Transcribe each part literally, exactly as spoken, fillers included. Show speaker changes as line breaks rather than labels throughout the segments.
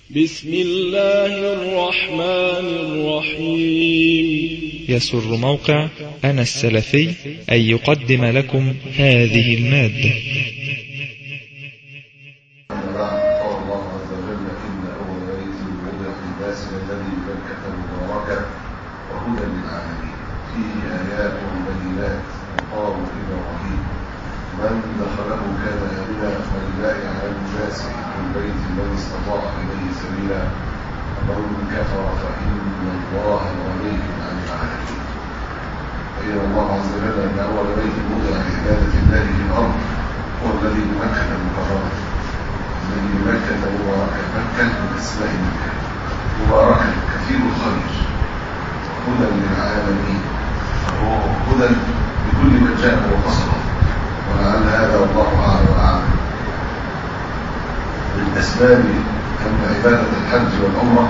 بسم الله الرحمن الرحيم.
يسر موقع أنا السلفي أن يقدم لكم هذه المادة.
قال الله عز وجل: إن أول بيت وضع للناس الذي ببكة مباركا وهدى للعالمين فيه آيات بينات مقام إبراهيم من دخله كان آمنا ولله على الناس حج البيت من استطاع إليه سبيلا ومن كفر فإن الله غني عن العالمين. بين الله عز وجل أن أول بيت وضع لعبادة الله في الأرض هو الذي بمكة المكرمة، الذي بمكة مباركة، مكة من أسماء مكة مباركة كثير الخير هدى للعالمين، وهو هدى لكل من جاء وقصده. ولعل هذا والله أعلم وأعلم من أسباب أن عبادة الحج والعمرة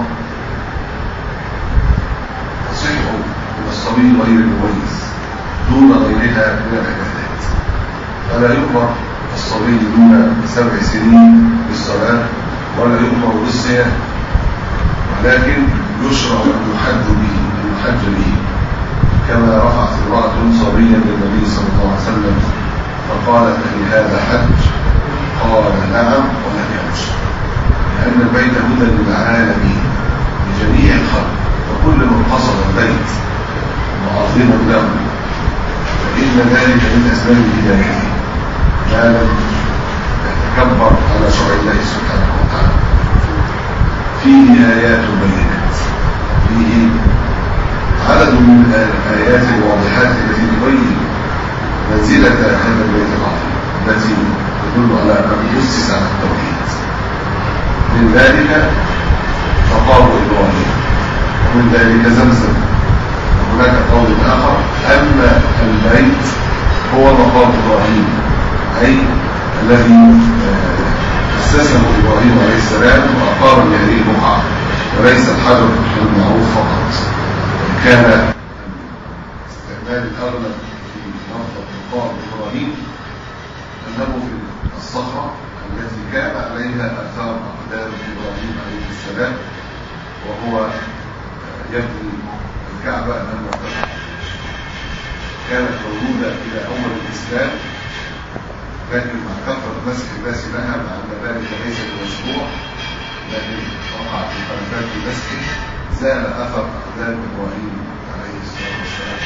تصح من الصبي غير المميز دون غيرها من العبادات، فلا يؤمر الصبي دون سبع سنين بالصلاة ولا يؤمر بالصيام، ولكن يشرع أن يحج به أن يحج به كما رفعت امرأة صبيا للنبي صلى الله عليه وسلم فقالت: هذا حج؟ قال: نعم، ولم يحج، لأن البيت هدى للعالمين لجميع الخلق، وكل من قصد البيت معظما له فإن ذلك من أسباب هدايته ما لم يتكبر على شرع الله سبحانه وتعالى. فيه آيات بينات، فيه عدد من الآيات الواضحات التي تبين منزلة هذا البيت العظيم التي تدل على أنه أسس على التوحيد. من ذلك مقام إبراهيم، ومن ذلك زمزم. وهناك قول آخر أن البيت هو مقام إبراهيم، أي الذي أسسه إبراهيم عليه السلام وأقام بهذه البقعة، وليس الحجر المعروف فقط. كان استعمال الأغلب في لفظ مقام إبراهيم أنه في الصخرة التي كان عليها آثار أقدام إبراهيم عليه السلام وهو يبني الكعبة أمام مكة، كانت موجودة إلى أول الإسلام، لكن مع كثرة مسح الناس لها مع أن ذلك ليس بمشروع، لكن وقع في خلافات المسح زال أثر أقدام إبراهيم عليه الصلاة والسلام.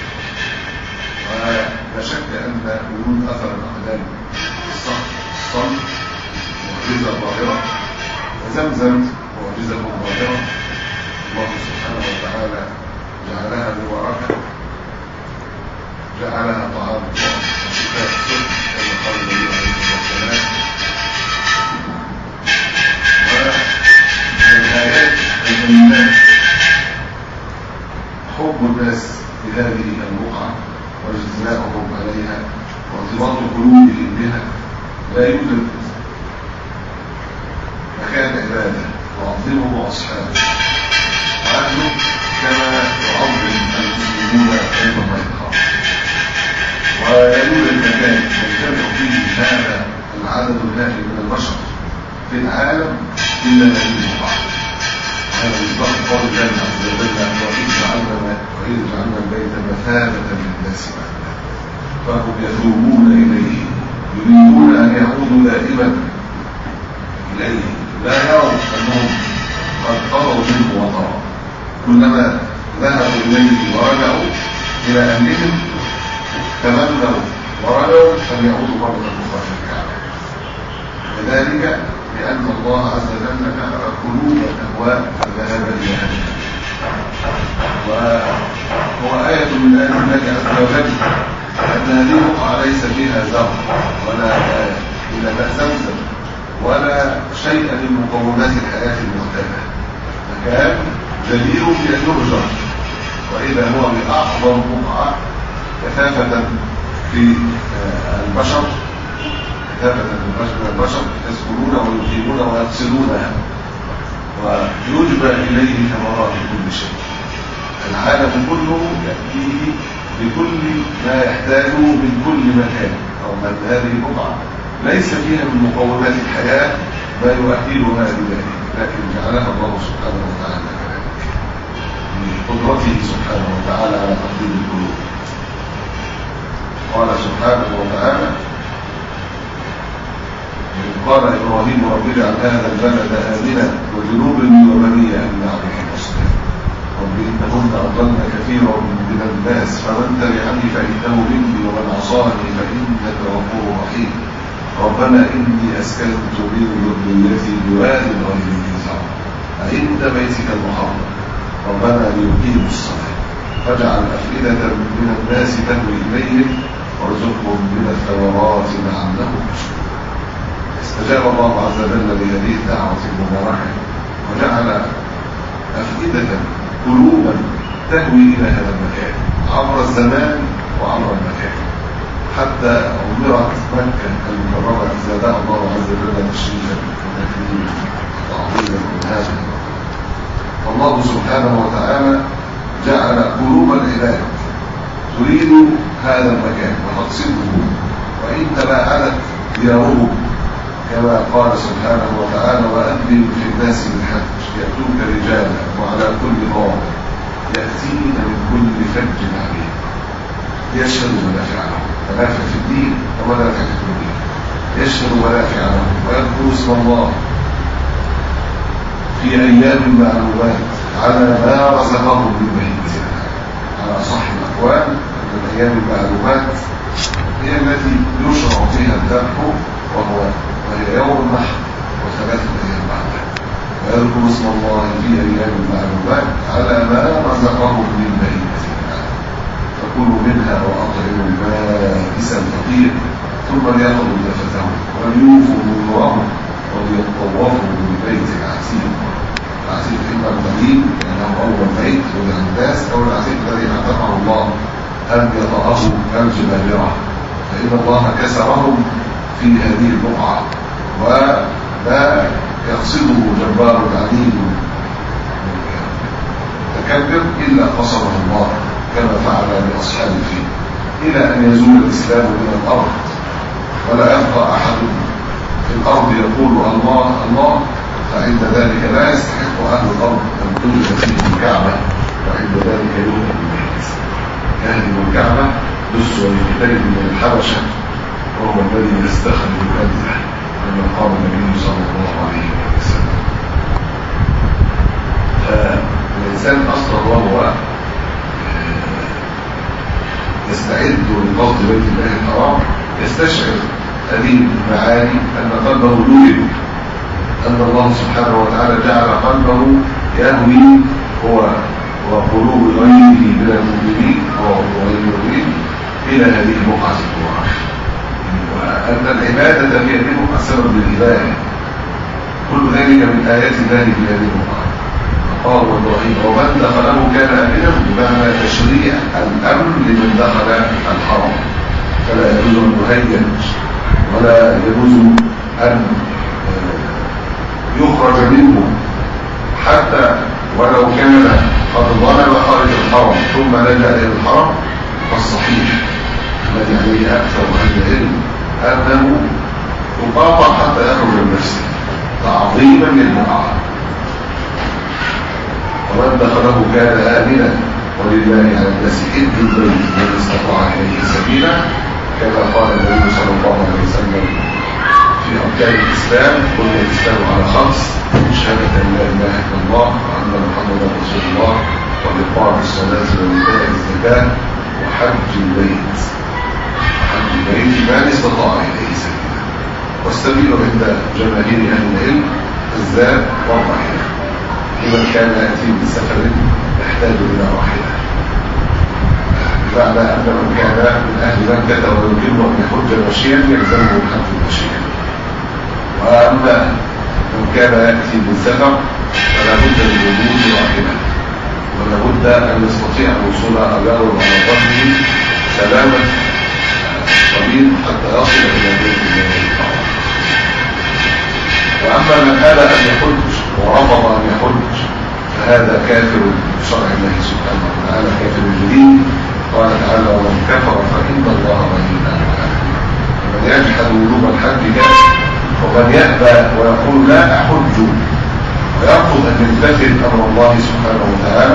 ولا شك أن وجود أثر الأقدام في الصخر الصلب معجزة ظاهرة، وزمزم معجزة ظاهرة. الله سبحانه وتعالى جعلها مباركة، جعلها طعام وشفاء الصدق كما قال النبي عليه الصلاة والسلام. ومن الآيات البينات حب الناس بهذه البقعة واجتماعهم عليها وارتباط قلوبهم بها. لا يوجد مكان عبادة يعظمه أصحابه وأهله كما يعظم المسلمون عند الله الحرام، ولا يوجد مكان يجتمع فيه هذا العدد الهائل من البشر في العالم إلا هذه البقعة. هذا مصداق قول الله عز وجل: وإذ جعلنا وإذ جعلنا البيت مثابة للناس وأمنا فهم يتوبون إليه يريدون أن يعودوا دائما إليه، لا يروا أنهم قد طروا منه وطروا، كلما ذهبوا إليه ورجعوا إلى أهلهم تمنوا ورجعوا أن يعودوا مرة أخرى في الكعبة. وذلك لأن الله عز وجل جعل قلوب الأهواء الذهاب إلى أهلها. وهو آية من آيات الله عز وجل أن هذه البقعة ليس فيها زرع ولا إلا زمزم ولا شيء من مقومات الحياة المختلفة، مكان جدير بأن يهجر، وإذا هو بأعظم بقعة كثافة في البشر، كثافة من البشر يسكنون ويقيمون ويقصدونها، ويجبى إليه ثمرات كل شيء. العالم كله يأتيه بكل ما يحتاجه من كل مكان، أو من هذه البقعة ليس فيها من مقومات الحياة ما يؤهلها لذلك، لكن جعلها سبحانه وتعالى على تقدير القلوب. قال سبحانه وتعالى: قال إبراهيم رب اجعل هذا البلد آمنا وجنوبني وبني أن نعبد المصنع. رب إنهن أضلن كثيرا من الناس فمن تبعني فإنه مني ومن عصاني فإنك غفور رحيم. ربنا إني أسكنت من ذريتي بواد غير ذي زرع عند بيتك المحرم ربنا ليقيموا الصلاة فاجعل أفئدة من الناس تهوي إليهم وارزقهم من الثمرات لعلهم يشكرون. استجاب الله عز وجل لهذه الدعوة المباركة وجعل أفئدة قلوبا تهوي إلى هذا المكان عبر الزمان وعبر المكان حتى أمرت مكة المكرمة زادها الله عز وجل تشريفا وتكريما وتعظيما من هذا. والله سبحانه وتعالى جعل قلوب العباد تريد هذا المكان وتقصده وإن تباعدت ديارهم كما قال سبحانه وتعالى: وأذن في الناس بالحج يأتوك رجالا وعلى كل ضامر يأتين من كل فج عميق يشهدوا منافع لهم. منافع في الدين ومنافع في الدنيا. يشهدوا منافع لهم ويذكروا اسم الله في أيام معلومات على ما رزقهم من بهيمة الأنعام. على أصح الأقوال أن الأيام المعلومات هي التي يشرع فيها الذبح وهو وهي يوم النحر وثلاثة أيام بعدها. ويذكر اسم الله في أيام المعلومات على ما رزقهم من بهيمة الأنعام. فكلوا منها وأطعموا البائس الفقير ثم ليأخذوا زكاتهم وليوفوا نذورهم وليطوفوا بالبيت العتيق. العتيق إما القديم لأنه أول بيت وضع الناس أو العتيق الذي اعتقه الله أن يطأه كالجبابرة فإن الله كسرهم في هذه البقعة ولا يقصده جبار عنيد متكبر إلا قصره الله كما فعل بأصحاب الفيل إلى أن يزول الإسلام من الأرض ولا يبقى أحد في الأرض يقول الله الله فعند ذلك لا يستحق أهل الأرض أن توجد فيه الكعبة وعند ذلك يوجد البيت يهدم الكعبة دسوا لكتاب من الحبشة وهو الذي يستخدم الأنزع لما قام النبي صلى الله عليه وسلم. فالإنسان أصلا وهو يستعد لقصد بيت الله الحرام يستشعر هذه المعاني أن قلبه لولد أن الله سبحانه وتعالى جعل قلبه يهوي هو وقلوب غيره من المؤمنين وغير المؤمنين إلى هذه البقعة المباركة وأن العبادة هي منه سبب للهداية. كل ذلك من آيات الله في هذه البقعة. قال إبراهيم ومن دخله كان آمنا بمعنى تشريع الأمن لمن دخل الحرم فلا يجوز أن يهيج ولا يجوز أن يخرج منه حتى ولو كان قد ظلم خارج الحرم ثم لجأ إلى الحرم. فالصحيح الذي عليه أكثر أهل العلم أنه يقاطع حتى يخرج من نفسه تعظيما للبقعة. ومن دخله كان آمنا ولله على الناس حج البيت من استطاع إليه سبيلا كما قال النبي صلى الله عليه وسلم في أركان الإسلام بني الإسلام على خمس: شهادة أن لا إله إلا الله وأن محمدا رسول الله وإقام الصلاة وإيتاء الزكاة وحج البيت. حج البيت من استطاع إليه سبيلا. والسبيل عند جماهير أهل العلم الزاد والراحلة لمن كان يأتي بسفر يحتاج إلى راحلة بمعنى أن من كان من أهل مكة ويمكنه أن يحج مشيا يلزمه الحج مشيا. وأما من كان يأتي بالسفر فلا بد من وجود راحلة ولا بد أن يستطيع الوصول أجاره على ظهره سلامة طويل حتى يصل إلى بيت الله الحرام. وأما من آل أن يحج ورفض أن يحج فهذا كافر بشرع الله سبحانه وتعالى كافر جديد. قال تعالى ومن كفر فإن الله غني عن العالمين. ومن يجحد وجوب الحج كافر ومن يأبى ويقول لا أحج ويرفض أن يمتثل أمر الله سبحانه وتعالى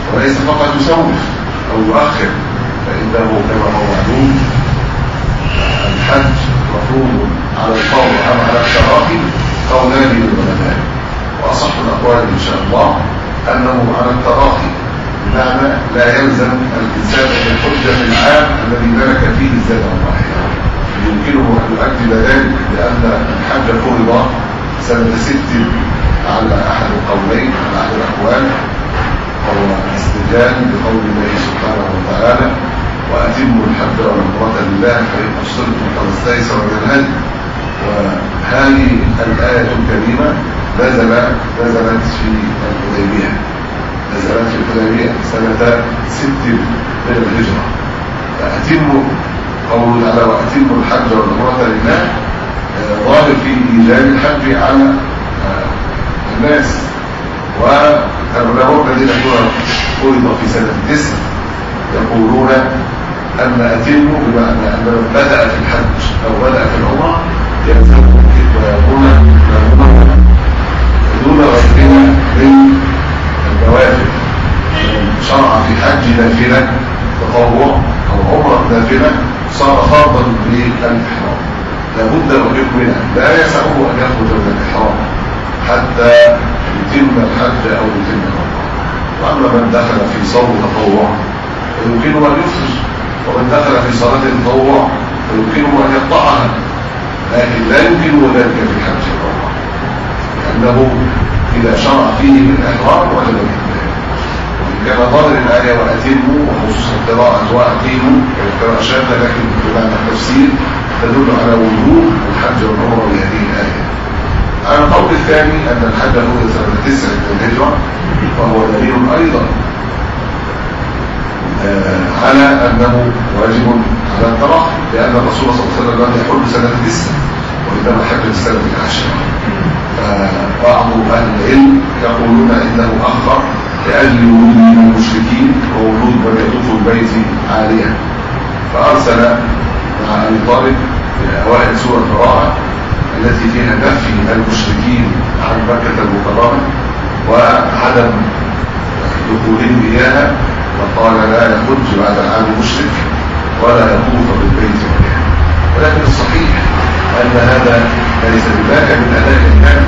وليس فقط يسوف أو يؤخر، فإنه كما هو معلوم الحج مفروض على الفور أم على التراخي قولان للعلماء، وأصح الأقوال إن شاء الله أنه على التراخي، بمعنى لا يلزم الإنسان أن يحج في العام الذي ملك فيه الزاد الواحد، يمكنه أن يؤكد ذلك لأن الحج فرض سنة ست على أحد القولين، على أحد الأقوال، وهو استدلال بقول الله سبحانه وتعالى وأتموا الحج والعمرة لله فإن أحصرتم فما استيسر من الهدي. وهذه الآية الكريمة نزلت نزلت في الحديبية نزلت في الحديبية سنة ست من الهجرة. فأتموا قوله تعالى وأتموا الحج والعمرة لله ظاهر في إيجاب الحج على الناس، والعلماء الذين فرض في سنة تسع يقولون أن أتموا بمعنى أن من بدأ في الحج أو بدأ في العمرة يلزمه ويكون له دون غيرها من النوافل. شرع في حج نافلة تطوع أو عمرة نافلة صار فرضا للإحرام، لابد أن يكمله، لا يسعه أن يخرج من الإحرام حتى يتم الحج أو يتم العمرة. وأما من دخل في صوم تطوع فيمكنه أن يفطر، ومن دخل في صلاة التطوع فيمكنه أن يقطعها، لكن لا يمكنه ذلك في الحج والعمرة، لأنه إذا شرع فيه بالإحرام وجب الإتمام. كما ظاهر الآية وأتموا، وخصوصا قراءة وأقيموا قراءة شاذة لكن بمعنى التفسير تدل على وجوب الحج والعمرة بهذه الآية. على القول الثاني أن الحج هو سنة تسع من الهجرة، وهو دليل أيضا آه على أنه واجب على التراخي، لأن الرسول صلى الله عليه وسلم لم يحج سنة تسع وإنما حج السنة العاشرة. فبعض أهل العلم يقولون إنه أخر لأجل وجود المشركين ووجود من يطوف البيت عاليا، فأرسل مع أبي طالب في أوائل سورة البراءة التي فيها نفي المشركين عن مكة المكرمة وعدم دخولهم إياها، وقال لا يحج بعد العام المشرك ولا يطوف بالبيت عاليا. ولكن الصحيح أن هذا ليس بذاك من أداء الإيمان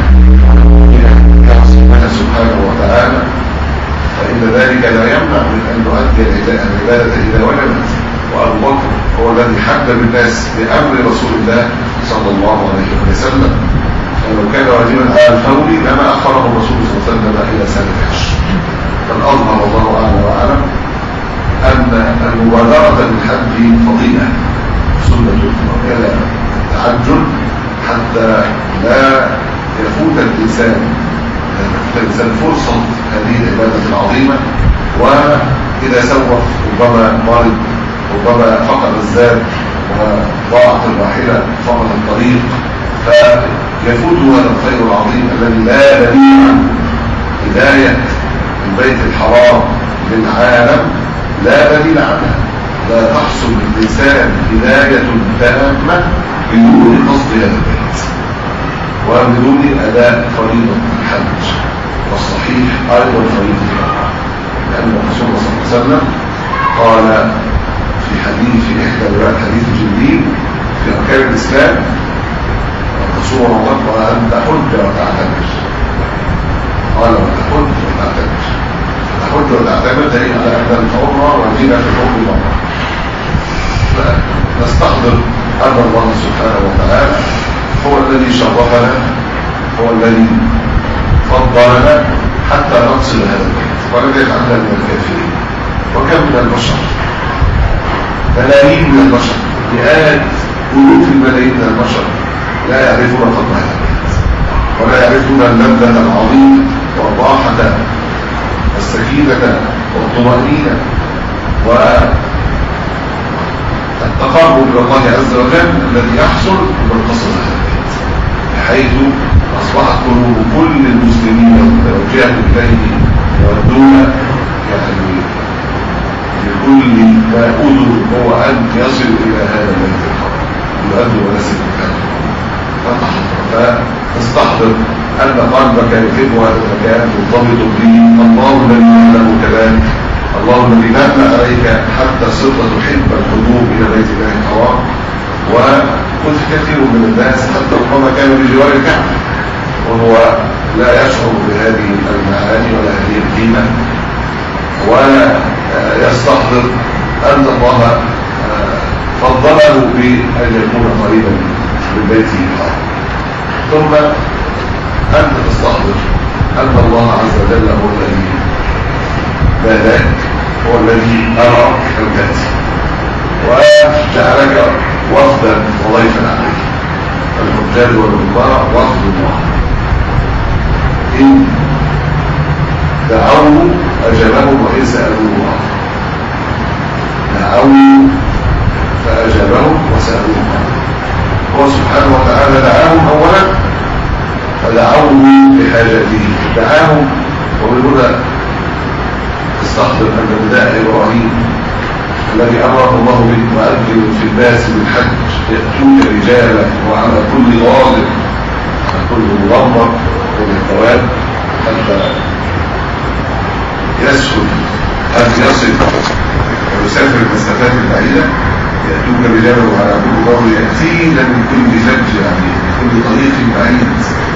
الله سبحانه وتعالى، فإن ذلك لا يمنع من أن نؤدي العبادة إذا وجبت. وأبو بكر هو الذي حبب الناس بأمر رسول الله صلى الله عليه وسلم، فلو كان واجبا على الفور لما أخره الرسول صلى الله عليه وسلم إلى سنة الحج. فالأظهر والله أعلم وأعلم أن المبادرة بالحج فضيلة سنة وكذا التعجل حتى لا يفوت الإنسان الإنسان فرصة هذه العبادة العظيمة، وإذا سوف ربما مرض ربما فقد الزاد وضاعت الراحلة فقد الطريق، فيفوت هذا الخير العظيم الذي لا دليل عنه. هداية البيت الحرام للعالم لا دليل عنها، لا تحصل للإنسان هداية تامة بدون قصد هذا البيت وبدون أداء فريضة الحج، والصحيح أيضا فريضة العمرة، لأن الرسول صلى الله عليه وسلم قال في حديث في إحدى روايات حديث جبريل في أركان الإسلام الرسول الله قال أن تحج وتعتمر، قال وتحج وتعتمر، تحج وتعتمر دليل على أن العمرة واجبة في الحكم العمرة. فنستحضر أن الله سبحانه وتعالى هو الذي شرفنا، هو الذي فضلنا حتى نقصد هذا البيت ولم يجعلنا من الكافرين. وكم من البشر، ملايين من البشر، مئات ألوف الملايين من البشر لا يعرفون فضل هذا البيت ولا يعرفون اللذة العظيمة والراحة والسكينة والطمأنينة والتقرب إلى الله عز وجل الذي يحصل من قصد هذا البيت، بحيث أصبحت قلوب كل المسلمين متوجهة إليه يودون يعني لكل ما أذن هو أن يصل إلى هذا البيت الحرام يؤدي ونسل الحج. فاستحضر أن قلبك يحب هذا المكان مرتبط به الله الذي له كذلك، الله الذي من عليك حتى صرت تحب القلوب إلى بيت الله الحرام. وقلت كثير من الناس حتى ربما كان بجوار الكعبة وهو لا يشعر بهذه المعاني ولا هذه القيمة، ولا يستحضر أن الله فضله بأن يكون قريبا من بيته الحرام. ثم أنت تستحضر أن الله عز وجل هو الذي باداك، هو الذي أراك أن تأتي وجعلك وفدا وضيفا عليه. الحجاج والعمراء وفد الله، إن دعوه أجابهم وإن سألوه دعوه فأجابهم وسألوه. هو سبحانه وتعالى دعاهم أولا فدعوه بحاجته، دعاهم. وبالهدى استحضر أن نداء إبراهيم الذي أمره الله به وأذن في الناس بالحج يأتوك رجالا وعلى كل ضالع على كل مغمر وبالثواب حتى يسهل أن يصل ويسافر المسافات البعيدة. يأتوك رجالا وعلى كل ضالع يأتينا من كل فج، يعني من كل طريق بعيد.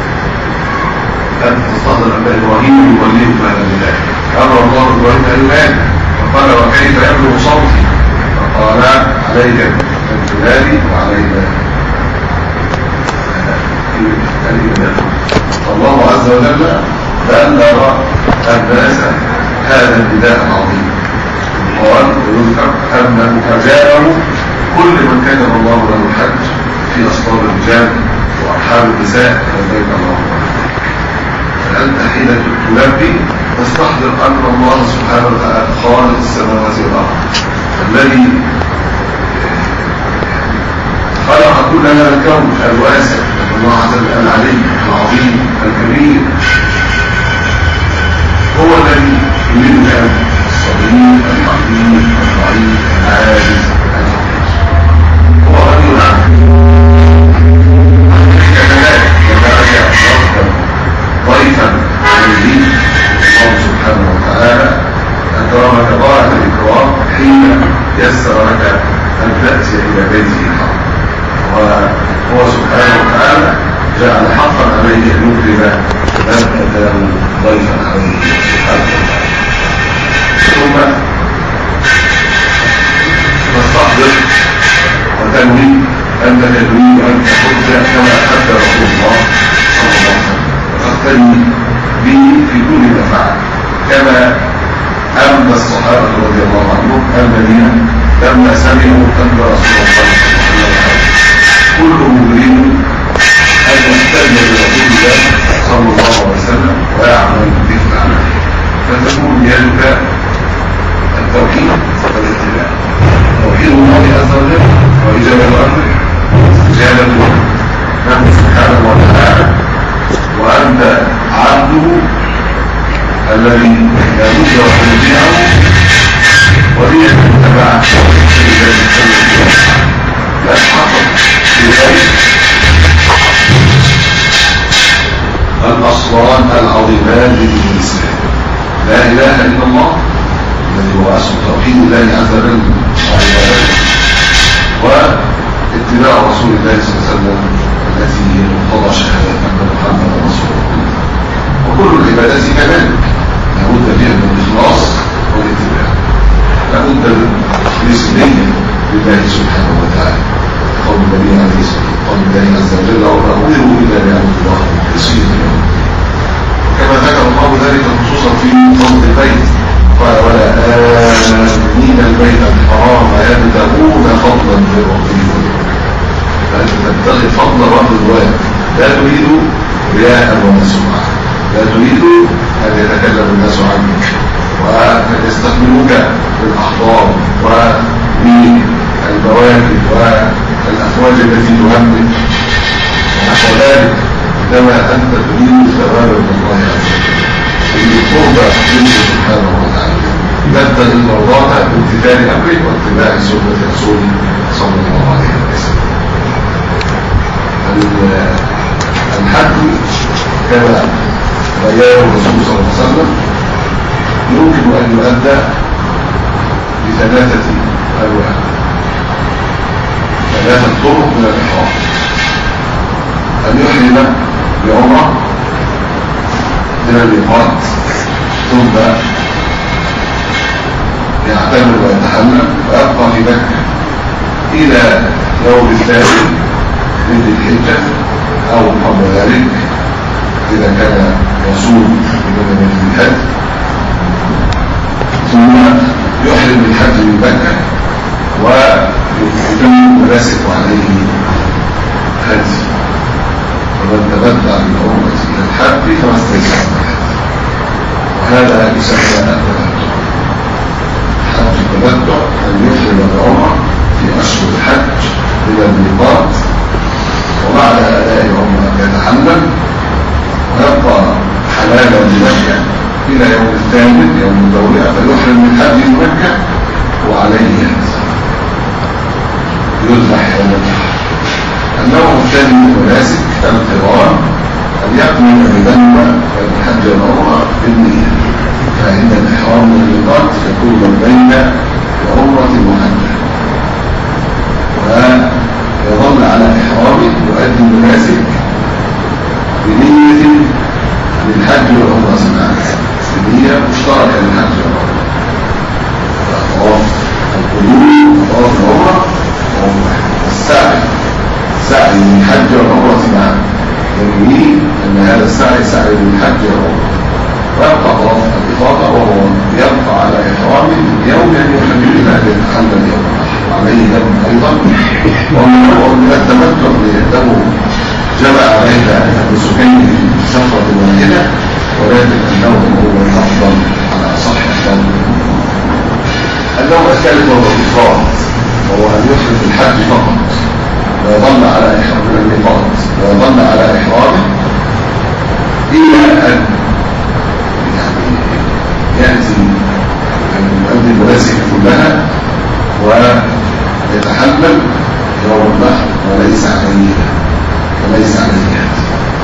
أن تستحضر أن إبراهيم يوليه هذا النداء. أمر الله إبراهيم أن ينادي فقال وكيف يبلغ صوتي؟ فقال عليك أن تنادي وعليك الإيمان. الله عز وجل بلغ الناس هذا النداء العظيم. قال ويذكر أنه أجابه كل من كتب الله له الحج في أسطار الرجال وأرحام النساء لبيك اللهم فأنت حين تلبي تستحضر أن الله سبحانه وتعالى خالق السماوات والأرض الذي خلق كل هذا الكون الواسع، الله عز وجل العليم العظيم الكبير، هو الذي يريدك الصغير الحقير الضعيف العاجز الفقير. هو غني عنك كذلك كذلك ضيفا عليه الله سبحانه وتعالى أكرمك غاية الإكرام حين يسر لك أن تأتي إلى بيته الحرام. وهو سبحانه وتعالى جعل حقا عليه أن يكرم من أتاه ضيفا عليه سبحانه وتعالى. ثم تستحضر وتنوي أنك تريد أن تحج كما حج رسول الله صلى الله عليه وسلم، وتقتدي به في كل ما فعل، كما أمن الصحابة رضي الله عنهم الذين لما سمعوا أن رسول الله صلى الله عليه وسلم كلهم يريد أن يهتم برسول الله صلى الله عليه وسلم ويعمل مثل عمله، فتكون يدك التوحيد والاتباع، توحيد الله عز وجل وإجابة أمره واستجابة له سبحانه وتعالى، وأنت عبده الذي لابد أن يطيعه ولي تتبعه في ذلك يتحقق في ذلك الأصلان العظيمان للإسلام، لا إله إلا الله الذي هو أصل توحيد الله عز وجل واتباع رسول الله صلى الله عليه وسلم التي هي مقتضى شهادة أن محمدا رسول الله. وكل العبادات كذلك لابد فيها من الإخلاص والاتباع، لابد من سنية لله سبحانه وتعالى. قول النبي عليه الصلاة والسلام قول الله عز وجل وما أمروا إلا ليعبدوا الله مخلصين له، وكما ذكر الله ذلك خصوصا في فضل البيت قال ولا آمنين البيت الحرام يبتغون فضلا من ربهم، فأنت تبتغي فضل رب الوالد، لا تريد رياء ولا سمعة، لا تريد أن يتكلم الناس عنك وأن يستقبلوك بالأحضار وبالمواكب والأفواج التي تهمك ونحو ذلك، كما أنت تريد ثوابا من الله عز وجل، تريد قربا منه سبحانه وتعالى، تبتغي المرضاة بامتثال أمره واتباع سنة رسوله صلى الله عليه وسلم. الحج كما بيان الرسول صلى الله عليه وسلم يمكن أن يؤدى بثلاثة أنواع، ثلاثة طرق من الإحرام. أن يحرم بعمرة من الميقات ثم يعتمر ويتحمل ويبقى في مكة إلى يوم الثاني من ذي الحجة أو قبل ذلك إذا كان يصوم من الحج، ثم يحرم بالحج من مكة ويتم المناسك عليه هدي، ومن تمتع بالعمرة إلى الحج فما استيسر من الحج، وهذا يسمى التمتع. حج التمتع أن يحرم بعمرة في أشهر الحج إلى الميقات، وبعد أداء العمرة يتحمل ويبقى حلالا بمكة إلى يوم الثامن يوم الدولة، فيحرم من حج مكة وعليه يذبح يوم النحر. النوع الثاني من المناسك القران، أن يكمل بذنب الحج والعمرة بالنية، فإن الإحرام من الميقات يكون بين العمرة وحجه، ويظل على إحرامه يؤدي المناسك بنية للحج والعمرة معا، بنية مشتركة للحج والعمرة، طواف القدوم وطواف العمرة والسعي، سعي للحج والعمرة معا، ينوي أن هذا السعي سعي للحج والعمرة، ويبقى طواف الإفاضة وهو يبقى على إحرامه يوم يحرم بما يتحمل يوم وعليه يوم أيضا. ومن من التمتع لأنه جمع بين النسكين في سفرة واحدة، ولكن النوم هو الأفضل على أصح الأقوال. النوع الثالث هو الإفراد، وهو أن يحرم بالحج فقط ويظل على إحرام الميقات ويظل على إحرامه إلى أن يعني يأتي يؤدي المناسك كلها ويتحمل يوم النحر وليس عليه وليس عليه هدي.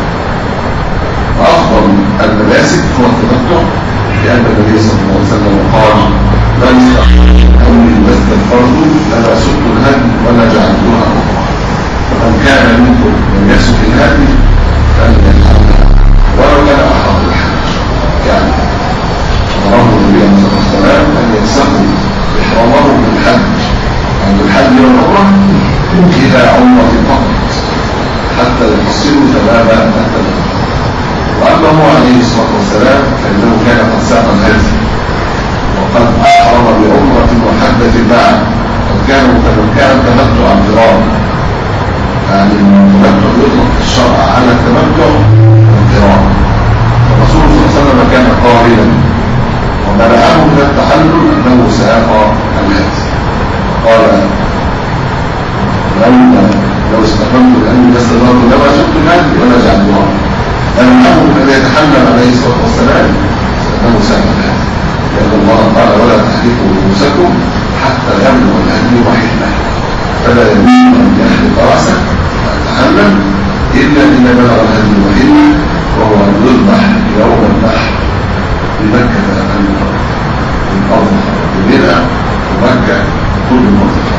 وأفضل المناسك هو التمتع، لأن النبي صلى الله عليه وسلم قال: لن أمري ما استغفرت لما سقت الهدي ولا جعلتها أخرى، ومن كان منكم من يسق الهدي فليفعلها ولو كان أحرم الحج. يعني أمره النبي عليه الصلاة والسلام أن يمسكوا إحرامه بالحج أو بالحج والعمرة إلى عمرة فقط حتى يحصلوا تمام التمتع. وأما هو عليه الصلاة والسلام فإنه كان قد ساق الهدي وقد أحرم بعمرة وحجة معا، قد كان متمتعا تمتعا قرانا، يعني التمتع يطلق في الشرع على التمتع والقران. الرسول صلى الله عليه وسلم كان قارنا، ومنعه من التحلل أنه ساق الهدي، قال: لو لو استقمت لأني ما استدرت لما سقت الهدي ولا جعلتها. منعه من أن يتحلل عليه الصلاة والسلام أنه ساق الهدي، لأن الله قال: ولا تحلقوا رؤوسكم حتى يبلغ الهدي محله، فلا يجوز أن يحلق رأسه ويتحلل إلا إذا بلغ الهدي محله، وهو أن يذبح يوم النحر بمكة الأرض بمنى ومكة كل منطقة.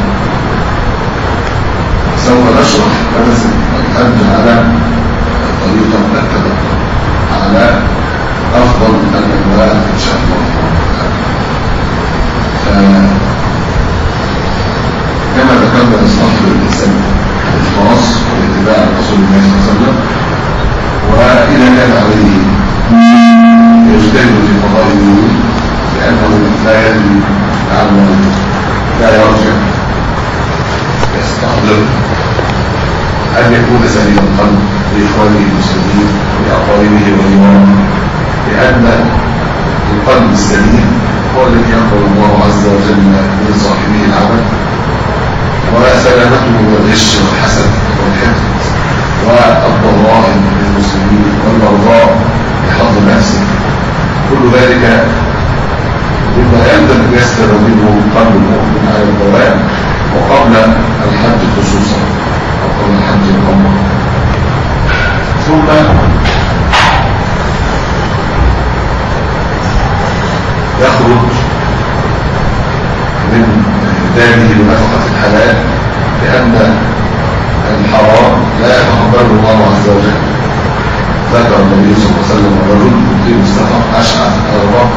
سوف نشرح مناسك الحج على طريقة التمتع على أفضل الأنواع إن شاء الله. كما ذكرنا نصح للإنسان الإخلاص واتباع رسول الله صلى الله عليه وسلم، وإذا كان عليه يجتهد في قضاء الدين لأنه لا يدري عنه، لا يرجع يستحضر أن يكون سليم القلب لإخوانه المسلمين ولأقاربه وإمامه، لأن القلب السليم هو الذي يقبل الله عز وجل من صاحبه العمل، وسلامته من الغش والحسد والحقد والضرائب للمسلمين والمرضاء لحظ نفسه. كل ذلك مما يلزم ان يسلم منه قلب المؤمن على الدوام، وقبل الحج خصوصا وقبل الحج العمرة. ثم يخرج من إمداده بنفقة الحلال، لأن الحرام لا يتقبله الله عز وجل. ذكر النبي صلى الله عليه وسلم الرجل يقيم السفر أشعث أغبر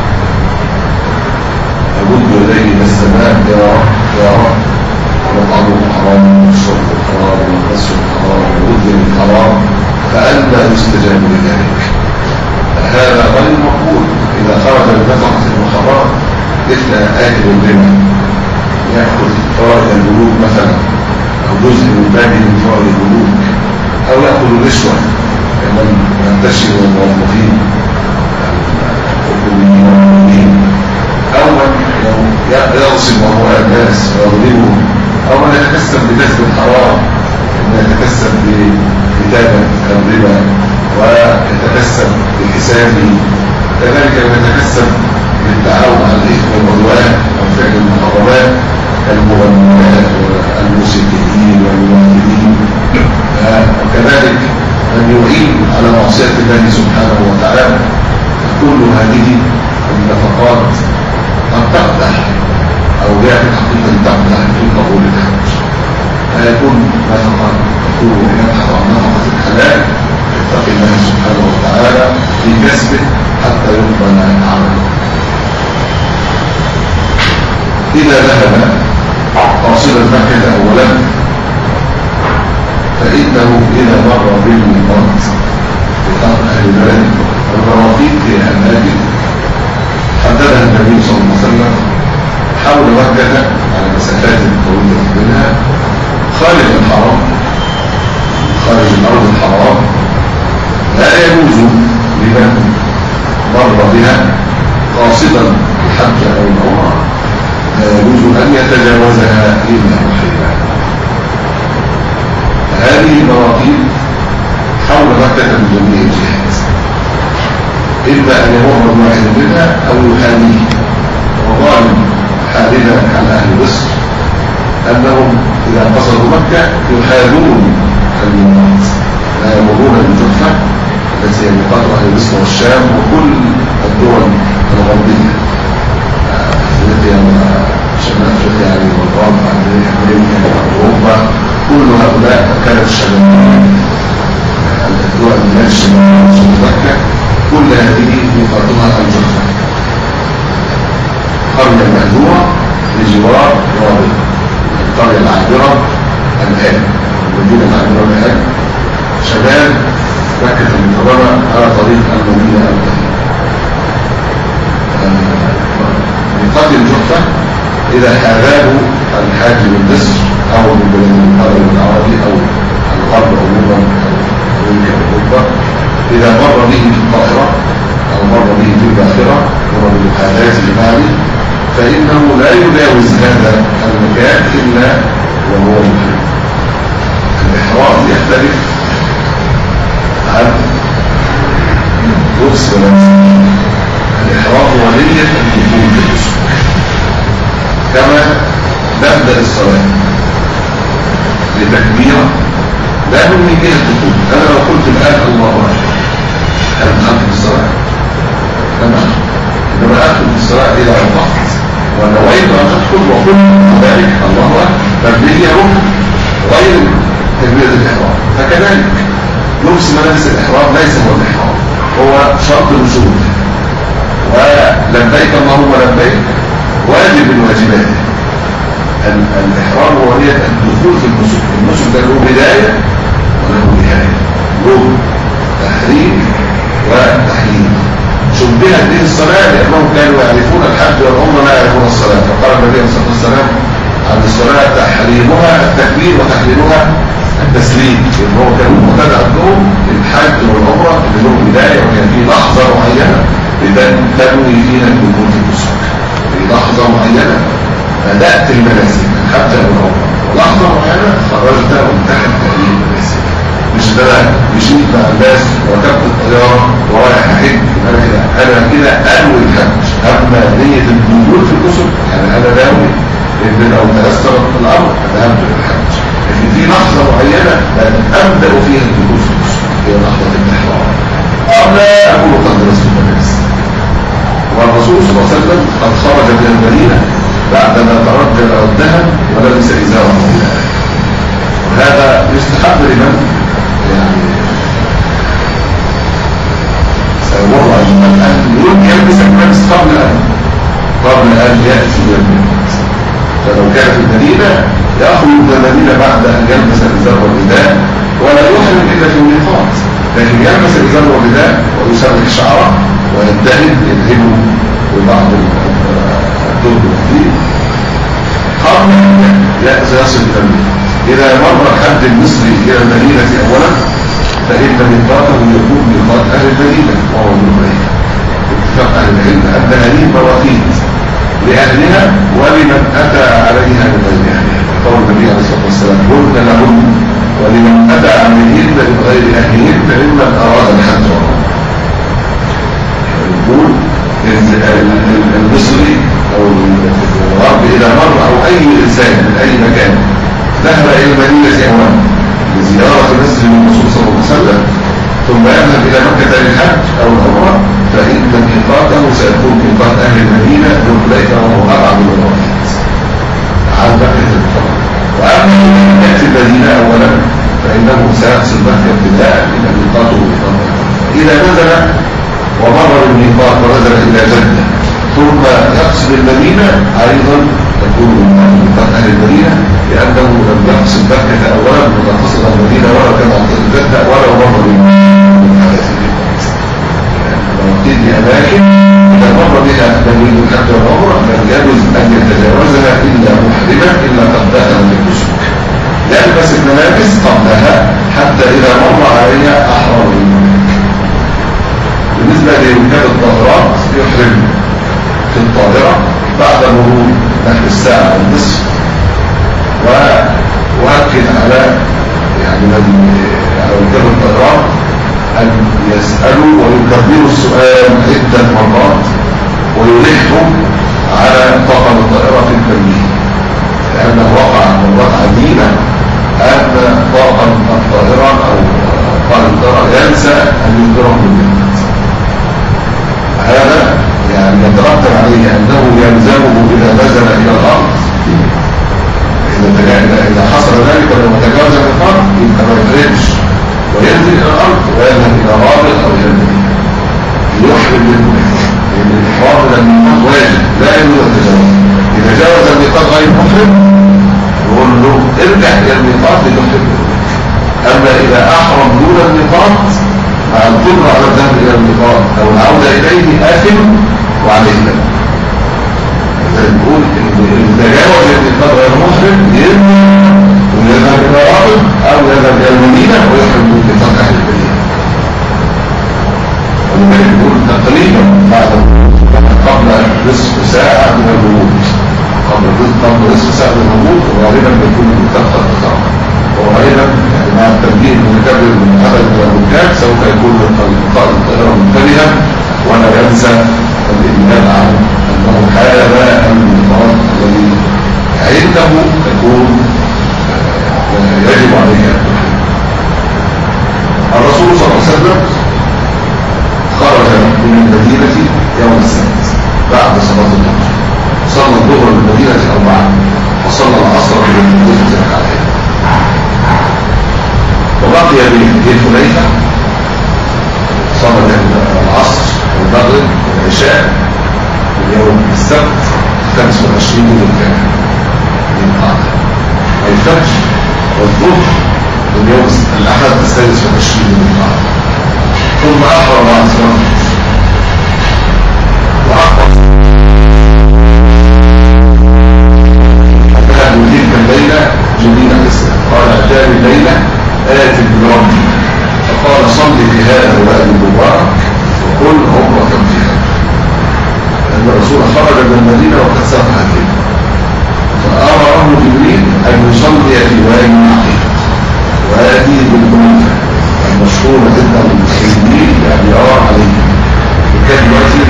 يمد يديه إلى السماء يا رب يا رب، ومطعمه حرام والشرب حرام والمسجد حرام والغذي حرام، فأنى يستجاب لذلك؟ هذا غير مقبول. إذا خرج بنفقة المحرم مثل آكل الربا يأخذ فوائد البنوك مثلا، أو جزء من ماله من فوائد البنوك، أو يأخذ الرشوة كمن ينتشر الموظفين الحكوميين والمدنيين، أو من يغصب أموال الناس ويظلمهم، أو من يتكسب بكسب الحرام، من يتكسب بكتابة الربا ويتكسب بحسابه، كذلك يتكسب بالتعاون على الإثم والعدوان وفعل المحرمات كالمغنيات والموسيقيين والممثلين، وكذلك من يعين على معصية الله سبحانه وتعالى. كل هذه النفقات قد تقدح أو جاء في الحقيقة تقدح في قبول الحج، فيكون نفقة تكون يبحث عن نفقة الحلال يتقي الله سبحانه وتعالى في كسبه حتى يقبل عمله. إذا ذهب قاصدا مكة أولا فإنه إذا مر بالميقات بحق أهل البلد والمواقيت في أماكن حددها النبي صلى الله عليه وسلم حول مكة على مسافات طويلة منها خارج الحرام، خارج الأرض الحرام، لا يجوز لمن مر بها قاصدا الحج أو العمرة لا يجوز أن يتجاوزها إلا محرما. هذه المواقيت حول مكة من جميع الجهات، إما أن يمر واحد منها أو يحاذيه. وظالم حالنا على أهل مصر أنهم إذا قصدوا مكة يحاذون الميقات، لا يمرون بالجحفة التي هي ميقات أهل مصر والشام وكل الدول الغربية، أفريقيا وشمال أفريقيا يعني والغرب أمريكا وأوروبا، كل هؤلاء كانت الشمالية الدول من الشمال مكة كل هذه ميقاتها الجحفة، قرية مهجورة بجوار رابط القرية العابرة الآن، المدينة العابرة الآن شمال مكة المكرمة على طريق المدينة القديمة. ميقات الجحفة إذا حاذاه الحاج من مصر أو من بلاد القرن العربي أو الغرب عموما أو أمريكا وأوروبا، إذا مر به في القاهرة أو مر به في الباخرة مر بالمحاذاة المعنى، فإنه لا يجاوز هذا المكان إلا وهو محرم. الإحرام يختلف عن لبس ولبس. الإحرام هو نية الدخول في النسك، كما نبدأ الصلاة لتكبيرة لا ننوي بها الدخول. أنا لو قلت الآن الله أكبر هل دخلت في الصلاة؟ لما إنما أدخل في الصلاة إلى الضغط ونويت أن أدخل وقل ذلك الله أكبر فالنية ركن غير تكبيرة الإحرام. فكذلك لبس ملابس الإحرام ليس هو الإحرام، هو شرط الوجود، ولبيك اللهم لبيك واجب من واجباته. الإحرام هو نية الدخول في النسك. النسك ده له بداية وله نهاية، له تحريم وتحليل. شبهت به الصلاة لأنهم كانوا يعرفون الحج والعمرة لا يعرفون الصلاة، فقال النبي صلى الله عليه وسلم عن الصلاة تحريمها التكبير وتحليلها التسليم، لأن هو كان معتاد عندهم الحج والعمرة اللي له بداية وكان في لحظة معينة تنوي فيها الدخول في النسك، في لحظة معينة بدأت المناسك الحج والعمرة، ولحظة معينة خرجت وانتهت هذه المناسك. مش ده مشيت مع الناس وركبت الطيارة ورايح أحج أنا كده أنا كده أنوي الحج. أما نية الدخول في النسك يعني أنا ناوي إن لو تيسر الأمر أنا هبدأ الحج، لكن في لحظة معينة أبدأ فيها الدخول في النسك هي لحظة الإحرام قبل أكون قد درست المناسك. والرسول صلى الله عليه وسلم قد خرج من المدينة بعدما ترجل ردها ولبس إزاره بها. وهذا يستحب لمن يعني سيمر على أن يلبس الملابس قبل أن قبل أن يأتي الملابس. فلو كان في المدينة يأخذ من المدينة بعد أن يلبس الإزار والرداء ولا يحرم إلا في الميقات، لكن يلبس الإزار والرداء ويسرح شعره ويدهن يدهنه ببعض الدهن الكثير قبل أن يصل إلى المدينة. إذا مر الحد المصري إلى المدينة أولا فإن ميقاته يكون ميقات أهل المدينة وهو المدينة. اتفاق أهل العلم أن هذه مواقيت لأهلها ولمن أتى عليها من غير أهلها. قول النبي عليه الصلاة والسلام هن لهن ولمن أتى عليهن من غير أهلهن ممن أراد الحج. يقول المصري أو الغرب إذا مر أو أي إنسان من أي مكان ذهب إلى المدينة أولا لزيارة مسجد الرسول صلى الله عليه وسلم ثم يذهب إلى مكة للحج أو العمرة فإن ميقاته سيكون ميقات أهل المدينة ذو الحليفة وهو أبعد من الوقت عن بقية القرى. وأما إذا يأتي المدينة أولا فإنه سيقصد مكة ابتداء إلى ميقاته ميقاته. إذا نزل ومر الميقات ونزل إلى جدة ثم يقصد المدينة أيضا تكون ميقات أهل المدينة لأنه لم يقصد مكة أولا وقد قصد المدينة ولا كان قصد جدة ولا مر بالميقات. تدي أماكن إذا مر بها تنوين الحج والعمرة لم يجوز أن يتجاوزها إلا محرما إلا قبلها للنسك. يلبس الملابس قبلها حتى إذا مر عليها أحرم الملك. بالنسبة لركاب الطائرات يحرم في الطائرة بعد مرور نحو الساعة والنصف وأؤكد على يعني على ركاب الطائرات أن يسألوا ويكرروا السؤال عدة مرات ويلحوا على طاقم الطائرة في التنبيه، لأنه وقع مرات عديدة أن طاقم الطائرة أو قائد الطائرة ينسى أن يخبرهم بالنعمة. هذا يعني يترتب عليه أنه يلزمه إذا نزل إلى الأرض إذا حصل ذلك ولو تجاوز الأرض يبقى ما يفرقش وينزل إلى الأرض ويذهب إلى رابط أو إلى المدينة يحرم للمحرم، لأن الإحرام من الميقات واجب لا يجوز التجاوز. إذا جاوز الميقات غير محرم يقول له ارجع إلى الميقات لتحرم. أما إذا أحرم دون الميقات مع القدرة على الذهاب إلى الميقات أو العودة إليه آثم وعليه ذنب. فنقول إن تجاوز الميقات غير محرم يرمي ويذهب إلى رابط أو يذهب إلى المدينة ويحرم باتفاق أهل المدينة. ولذلك نقول تقريبا بعد قبل نصف ساعة من الوجود قبل قبل نصف ساعة من الوجود وغالبا بيكون متأخر التقاعد وغالبا يعني مع التنبيه المتكرر من أحد الركاب سوف يكون قائد الطائرة منتبها ولا ينسى الإنهاء عن أنه هذا الميقات الذي عنده تكون يجب عليه أن تحرم. الرسول صلى الله عليه وسلم خرج من المدينة يوم السبت بعد صلاة الظهر صلى الظهر بالمدينة أربعة وصلى العصر بالمدينة ركعتين وبقي بالحليفة صلى العصر والمغرب والعشاء اليوم السبت خمسة وعشرين ذي القعدة الفجر والظهر اليوم الأحد السادس والعشرين من القعدة ثم أحرم بعد صلاة وأحرم فكان تلك الليلة جبريل عليه السلام قال أتاني الليلة آت بربي فقال صل في هذا الوادي المبارك وقل عمرة فيها. لأن الرسول خرج من المدينة وقد سافر فيه فأمره جبريل أن يصلي في وادي العقيق وادي بالحليفة المشهور عند المسلمين يعني يرى عليه وكان يؤثر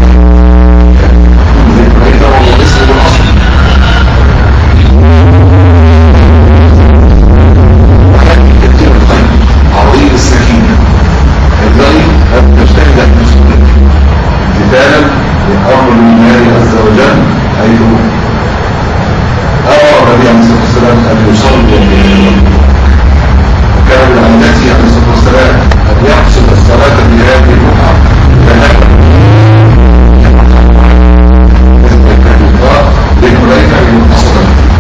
ذي الحليفة وهو اسمه الأصل وكان كثير الخير عظيم السكينة ينبغي أن تجتهد المسلمين امتثالا لأمر الله عز وجل حيث النبي عليه الصلاة والسلام أن يصلي وكان من عادته عليه الصلاة والسلام أن يقصد الصلاة بهذه الركعة فهذا لكليك المقصدة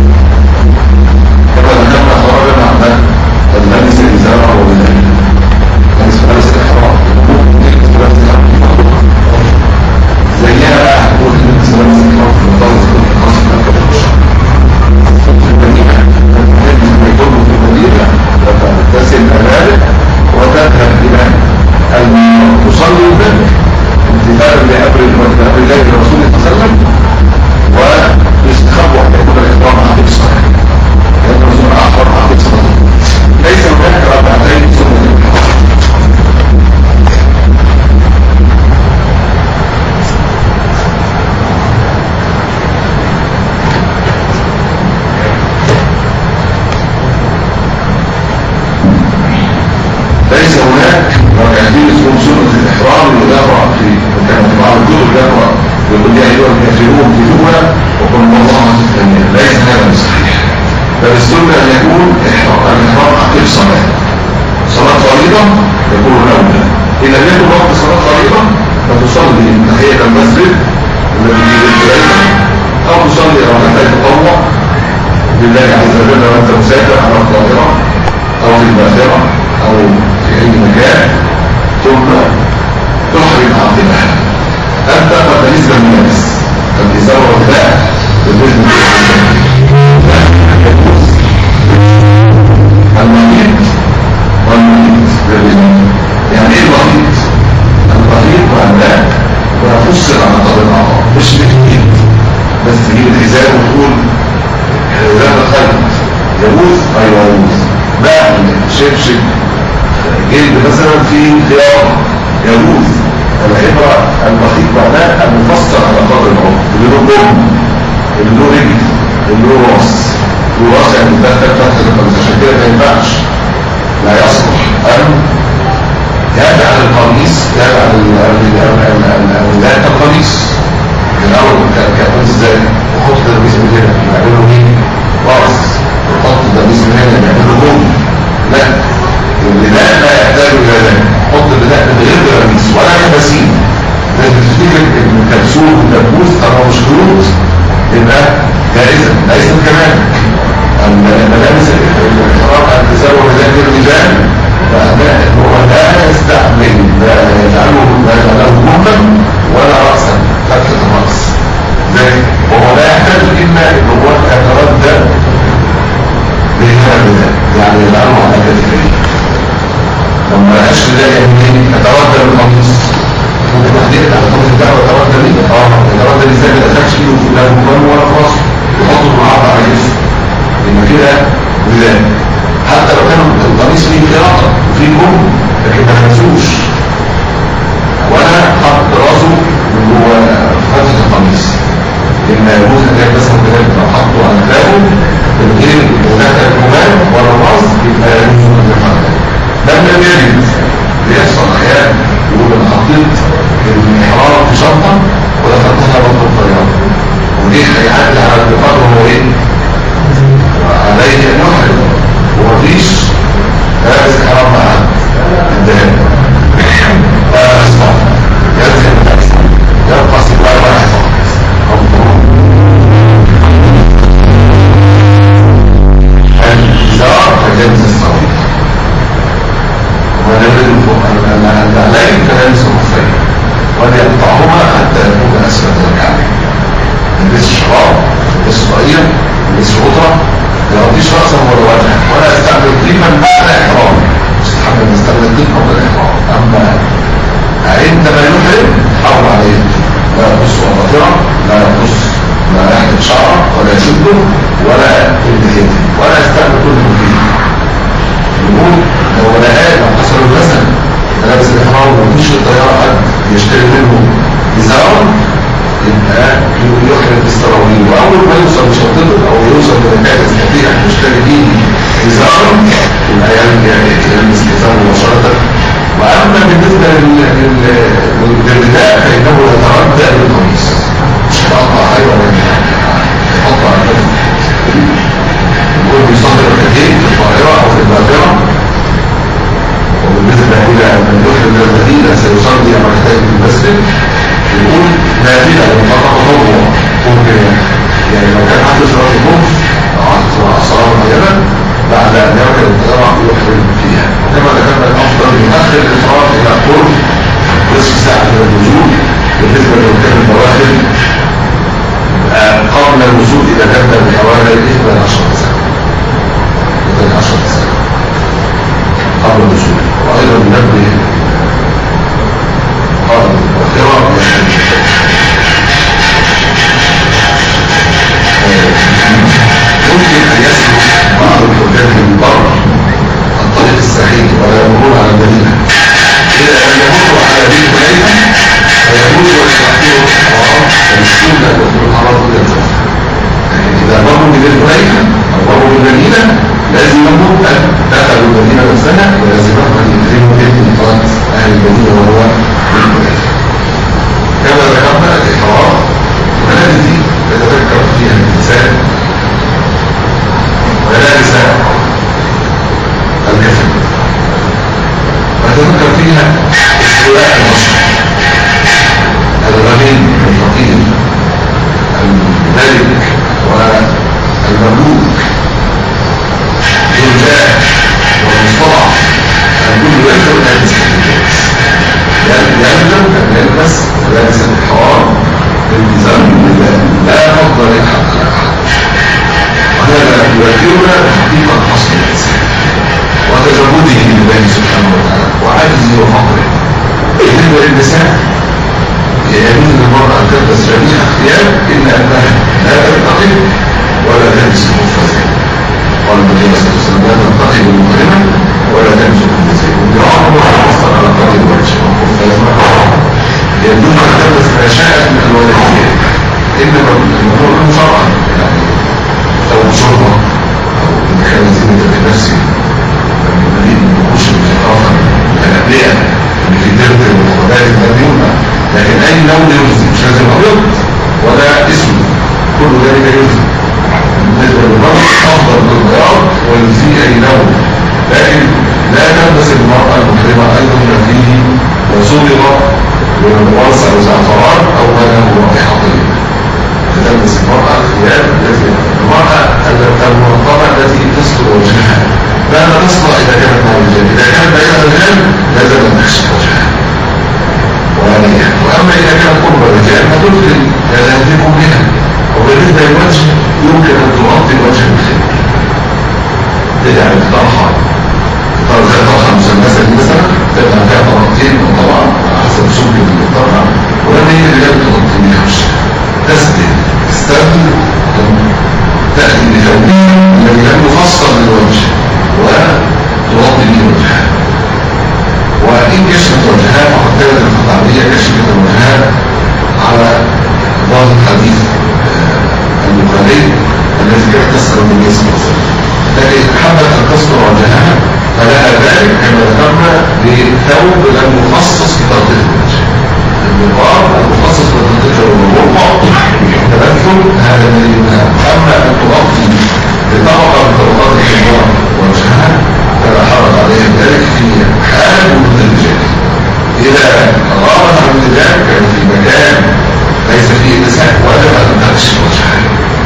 كما ذكرنا خرجنا عن المجلس الإزارة والمجلس مجلس الإحرام زيها أحبوه المجلس الإحرام في الضوء في الخاصة في المدينة ما يكون في المدينة وتغتسل أمامك وتذهب إلى المنام تصلي بك امتثالا لأمر الله الرسول صلى الله عليه وسلم ويستخبوا حتى يكون الإحرام عقب الصلاة لأن الرسول أحرم عقب الصلاة ليس هناك ركعتين سنة الإحرام. ليس هناك ركعتين اسمهم سنة الإحرام اللي يقرأ في كان في بعض الكتب يقرأ يقول يا أيها الكافرون في جملة وقل الله الثانية ليس هذا صحيح. بل السنة أن يكون الإحرام عقب صلاة صلاة فريضة يكون الأولى. إذا لم يكن وقت صلاة فريضة فتصلي تحية المسجد الذي في البيت أو تصلي ركعتين تطوع لله عز وجل وأنت مسافر على الطائرة أو في الباخرة أو في أي مكان ثم تحرم عقبها. أنت قد بالنسبة للناس الإزار والرداء بالنسبة للناس المريض والمريض للرجال. يعني ايه المريض؟ المريض معناه ويفصل على قدر الأعضاء مش بالجديد بس تجيب الحزام وتقول حزام الخلق يجوز أيوة يجوز بقى شبشب جلد مثلا في خيار يجوز. العبرة البسيط معناه المفصل على قدر العمر اللي له جم اللي له رجل اللي له راس له راس يعني مدخل تحت القميص عشان كده ما ينفعش لا يصلح أن يجعل القميص يجعل ذات القميص الأول كقميص ازاي وحط القميص من هنا يعمله مين راس وحط القميص من هنا يعمله جم لا البناء لا يحتاج الى ذلك. حط البناء من غير قميص ولا كباسين لازم تفتكر ان الكبسول والدبوس طبعا مش شروط يبقى جائزه ليس كمان الملابس الاحرام ان تساوي ذات الرجال فهو لا يستعمل لا يجعله لا يجعله جملا ولا راسا فتحه الراس ذلك وهو لا يحتاج الا ان هو يتردد بهذا يعني يجعله على كتفيه لما لقاش بداية منين يتردد القميص ممكن واحد يقطع القميص بتاعه يتردد ليه؟ اه يتردد ازاي ما دخلش فيه لا مكان ولا في راسه يحطه بالعرض على جسمه يبقى كده بداية. حتى لو كان القميص فيه خياطة وفيه كم لكن ما خلصوش ولا حط راسه من جوه فتحة القميص لما يجوز ان يكتسب بذلك لو حطه على كتابه من غير مدخل الكمان ولا الراس يبقى يجوز ان يفعل. لما يجب بيحصل احيانا يقول انا حطيت الإحرام في شنطه ودخلتها بطن الطياره ودي هيعدل على البقاء وهو ايه؟ عليه ان يحرم ومفيش لابس احرام مع حد الدهان لا اسمع يلزم التاكسي يبقى سباق واحد الإزار كجنس الصغير ونبدأ فوق النعلين كلامس الخفين وليقطعهما حتى يكون أسفل الكعبين. يلبس الشراب يلبس صغير يلبس غطرة يغطيش رأسه ولا وجهه ولا يستعمل قيمة بعد إحرام مستحب أن يستعمل قيمة قبل الإحرام. أما عندما يحرم حرم عليه لا يقص أظافره لا يقص لا يحدث شعره ولا يشده ولا يلتهيه ولا يستعمل كل مفيد. يقول لو لقاه لو حصل مثلا لابس الإحرام ومفيش في الطيارة حد يشتري منه إزار يبقى يحرم في السراويل وأول ما يوصل لشنطته أو يوصل لمكان يستطيع أن يشتري فيه إزار يبقى يلبس الإزار مباشرة. وأما بالنسبة للرداء فإنه يتردد بالقميص مش هيقطع حاجة ولا يحط على كده نافلة وفقط تطوع ممكن يعني لو كان عنده صلاة الظهر أو عنده صلاة معينة بعد أن يركب الطيارة يحرم فيها. كما ذكرنا الأفضل يؤخر الإفراد إلى قرب نصف ساعة من النزول بالنسبة لركاب البواخر قبل الوصول إلى جدة بحوالي إحدى عشرة ساعة إحدى عشرة ساعة قبل الوصول. وأيضا ننبه قبل القراءة ممكن أن يسلك بعض الحجاج من بره الطريق السعيد ولا يمرون على المدينة. إذا لم يمروا على بيت ليلة فيجوز ويستحقون الحرام والسنة وفي الحرام إلى الزفر. يعني إذا مروا ببيت ليلة أو مروا بالمدينة لازمهم أن دخلوا المدينة نفسها ولازمهم أن يكرموا بيت ميقات أهل المدينة وهو بيت ليلة. كما ذكرنا الإحرام والذي يتذكر فيها الإنسان ملابس الكفن وتذكر فيها استواء المصر الغني والفقير الملك والمملوك الجاه والمستضعف الكل يلزم ان يلبس يلزم ان يلبس ملابس الحرام التزام لا فضل لأحد على أحد. وهذا يذكرنا بحقيقة حصل الإنسان وتجرده لله سبحانه وتعالى وعجزه وفقره. بالنسبة للنساء يجوز للمرأة أن تلبس جميع الثياب إلا أنها لا تنتقل ولا تلبس الخفازين. قال النبي صلى الله عليه وسلم لا تنتقل المحرمة ولا تلبس الخفازين. وبرغم أن على القدر والوجه والخفاز يجوز أن تلبس ما شاءت من ألوان الثياب إنما الموضوع له شرعا يعني لو شرطة أو إن كان زينة لنفسه من المدينة النقوش المتخافة الأبلية اللي في درد والخبائث لا يمنع. لكن أي لون يجزي مش لازم أبيض ولا اسود كل ذلك يجزي. بالنسبة للرجل أفضل بالبياض ويجزي أي لون. لكن لا تلبس المرأة المحرمة أيضا ما فيه وصبغ والورس أو زعفران أو ما له رائحة طيبة. تلبس المرأة الثياب التي المرأة المنظمة التي تستر وجهها لا تصلح إذا كانت مع الرجال. إذا كانت بين الرجال لازم أن تكشف وجهها وعليها. وأما إذا كانت قرب الرجال فتدخل يلازمكم بها. وبالنسبة للوجه يمكن أن تغطي الوجه بالخير تجعل الطرحة زي طرحة مسلسة دي مثلا تبقى فيها طرحتين طبعا حسب سمك الطرحة ولما هي الرجال تغطي بها وجهها تسدد تستخدم تأتي بثوبها الذي لم يفصل للوجه وتغطي به وجهها. وإن كشفت وجهها فقد كانت الخطابية كشفت وجهها على ظاهر حديث البخاري الذي كانت تسأل النبي صلى الله عليه وسلم. لكن حبت أن تستر وجهها فلها ذلك كما ذكرنا بثوب لم يخصص بتغطية الوجه. النقاب المخصص بالتغطية والمرفع التمثل هذا الذي ينهى. أما أن تغطي بطبقة من طبقات الحمار وجهها فلا حرج عليها ذلك في حال وجود الرجال. إذا غابت عن الرجال كان في مكان ليس فيه نساء وجب أن تكشف وجهها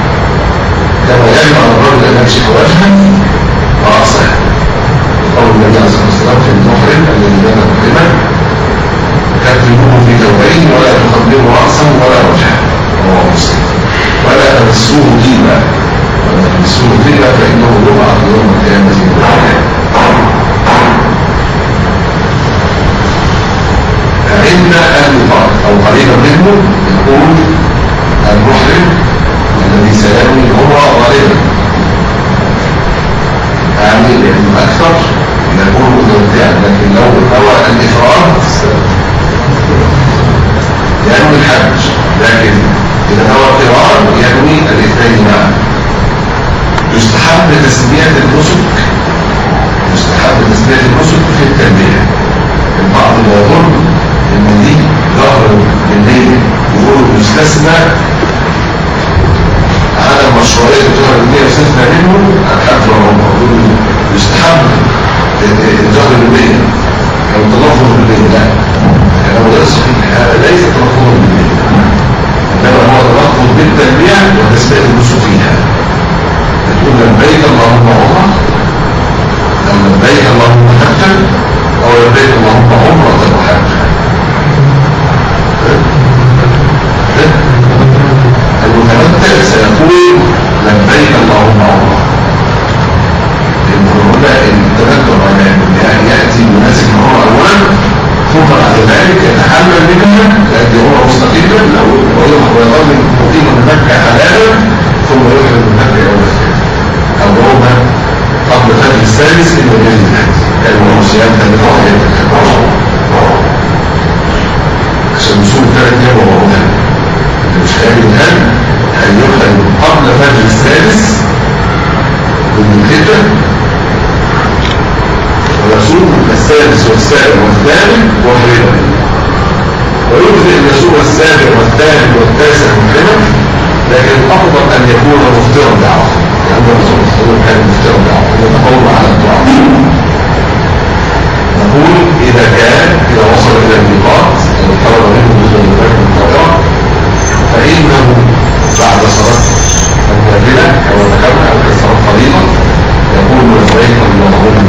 كما يجب على الرجل أن يكشف وجهه ورأسه. قول النبي عليه الصلاة والسلام في المحرم الذي بات محرما كتبوه في ثوبين ولا تقدموا رأسه ولا وجهه رواه مسلم. ولا تمسوه طيبا ولا تمسوه طيبا فإنه يبعث يوم القيامة فإن أهل الفرق أو قريبا منه يقول المحرم الذي سيروي هو غالبا يعني لأنه أكثر يكون متوقعا. لكن لو هو الإفراد ينوي الحج لكن إذا هو قرار ينوي الاثنين معا. يستحب تسمية النسك يستحب تسمية النسك في التنبيه. البعض لا يظن ان دي ظهر بالليل يقولوا يستثنى على المشروعية الظهر بالليل يستثنى منه الحج والعمرة. يستحب الظهر بالليل او التلفظ بالليل لا هذا ليس صحيح. هذا ليس تلفظ بالليل السادس من الجنة كان المصيام ثلاثة وعشرين عشان نصوم ثلاث أيام ورمضان مش قادر الآن هيخرج قبل فجر السادس من الهجرة ويصوم السادس والسابع والثامن محرما ويجزئ ان يصوم السابع والثامن والتاسع محرما لكن الافضل ان يكون مفطرا بعرفه لان الرسول صلى الله عليه وسلم كان مفطرا بعرفه يتقوم على الدعاء. نقول اذا كان اذا وصل الى الميقات وخرج منه جزء من ذلك الطائره فانه بعد صلاه النافله او ذكرنا او كسر الفريضه يقول لبيك اللهم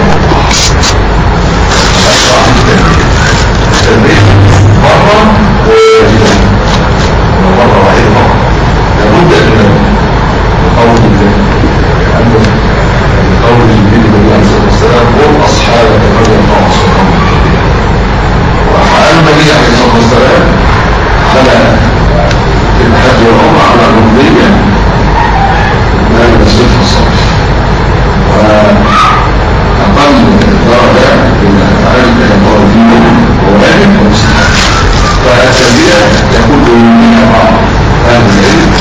أشرع في التنبيه التنبيه مرة واجبة ومرة واحدة فقط لابد أن قول الله لأنه قول جبريل النبي عليه الصلاة والسلام قل أصحابك رضي الله عنهم وحال النبي عليه الصلاة والسلام على الحج والعمرة على الرمضية ما يمسكها الصرف وأقل درجة من الأفعال كالطول فيه وواجب ومستحب فالتنبيه يكون منها بعض أهل العلم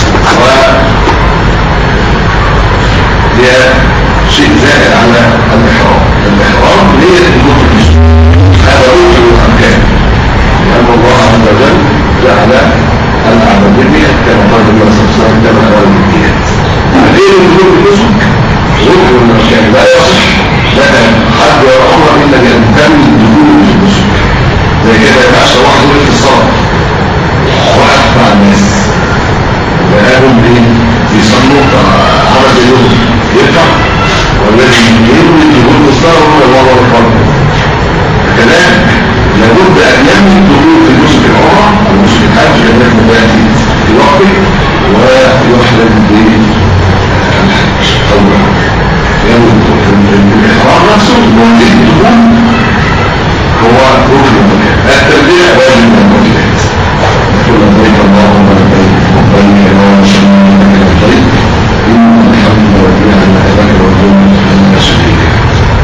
وهي شيء زائد على الإحرام. الإحرام ليه الدخول فيه هذا ركن الأركان لأن الله عز وجل جعل الأعمال بالنيات كما قال النبي صلى الله عليه وسلم كما قال بالنيات ليه الدخول بالنسك ركن الأركان لا يصح لك حد ولا عمر إلا ينتمي الدخول بالنسك زي كده يبقاش واحد يقول في الصلاة واحد مع الناس وقالوا ليه يصلوا عمل اليوم يرجع والذي يروي الدخول بالصلاة هو الله والفرد كذلك لابد أن ينمي الدخول في النسك العمر أو نسك الحج كذلك مبادئ في وقته ويحلم بالحج أولا الإحرام نفسه موجود الدخول هو ركن المكان التلبية واجب من المواجبات يقول لبيك اللهم لبيك لبيك لا شريك لك لبيك إن الحمد والنعمة لك والملك لا شريك لك.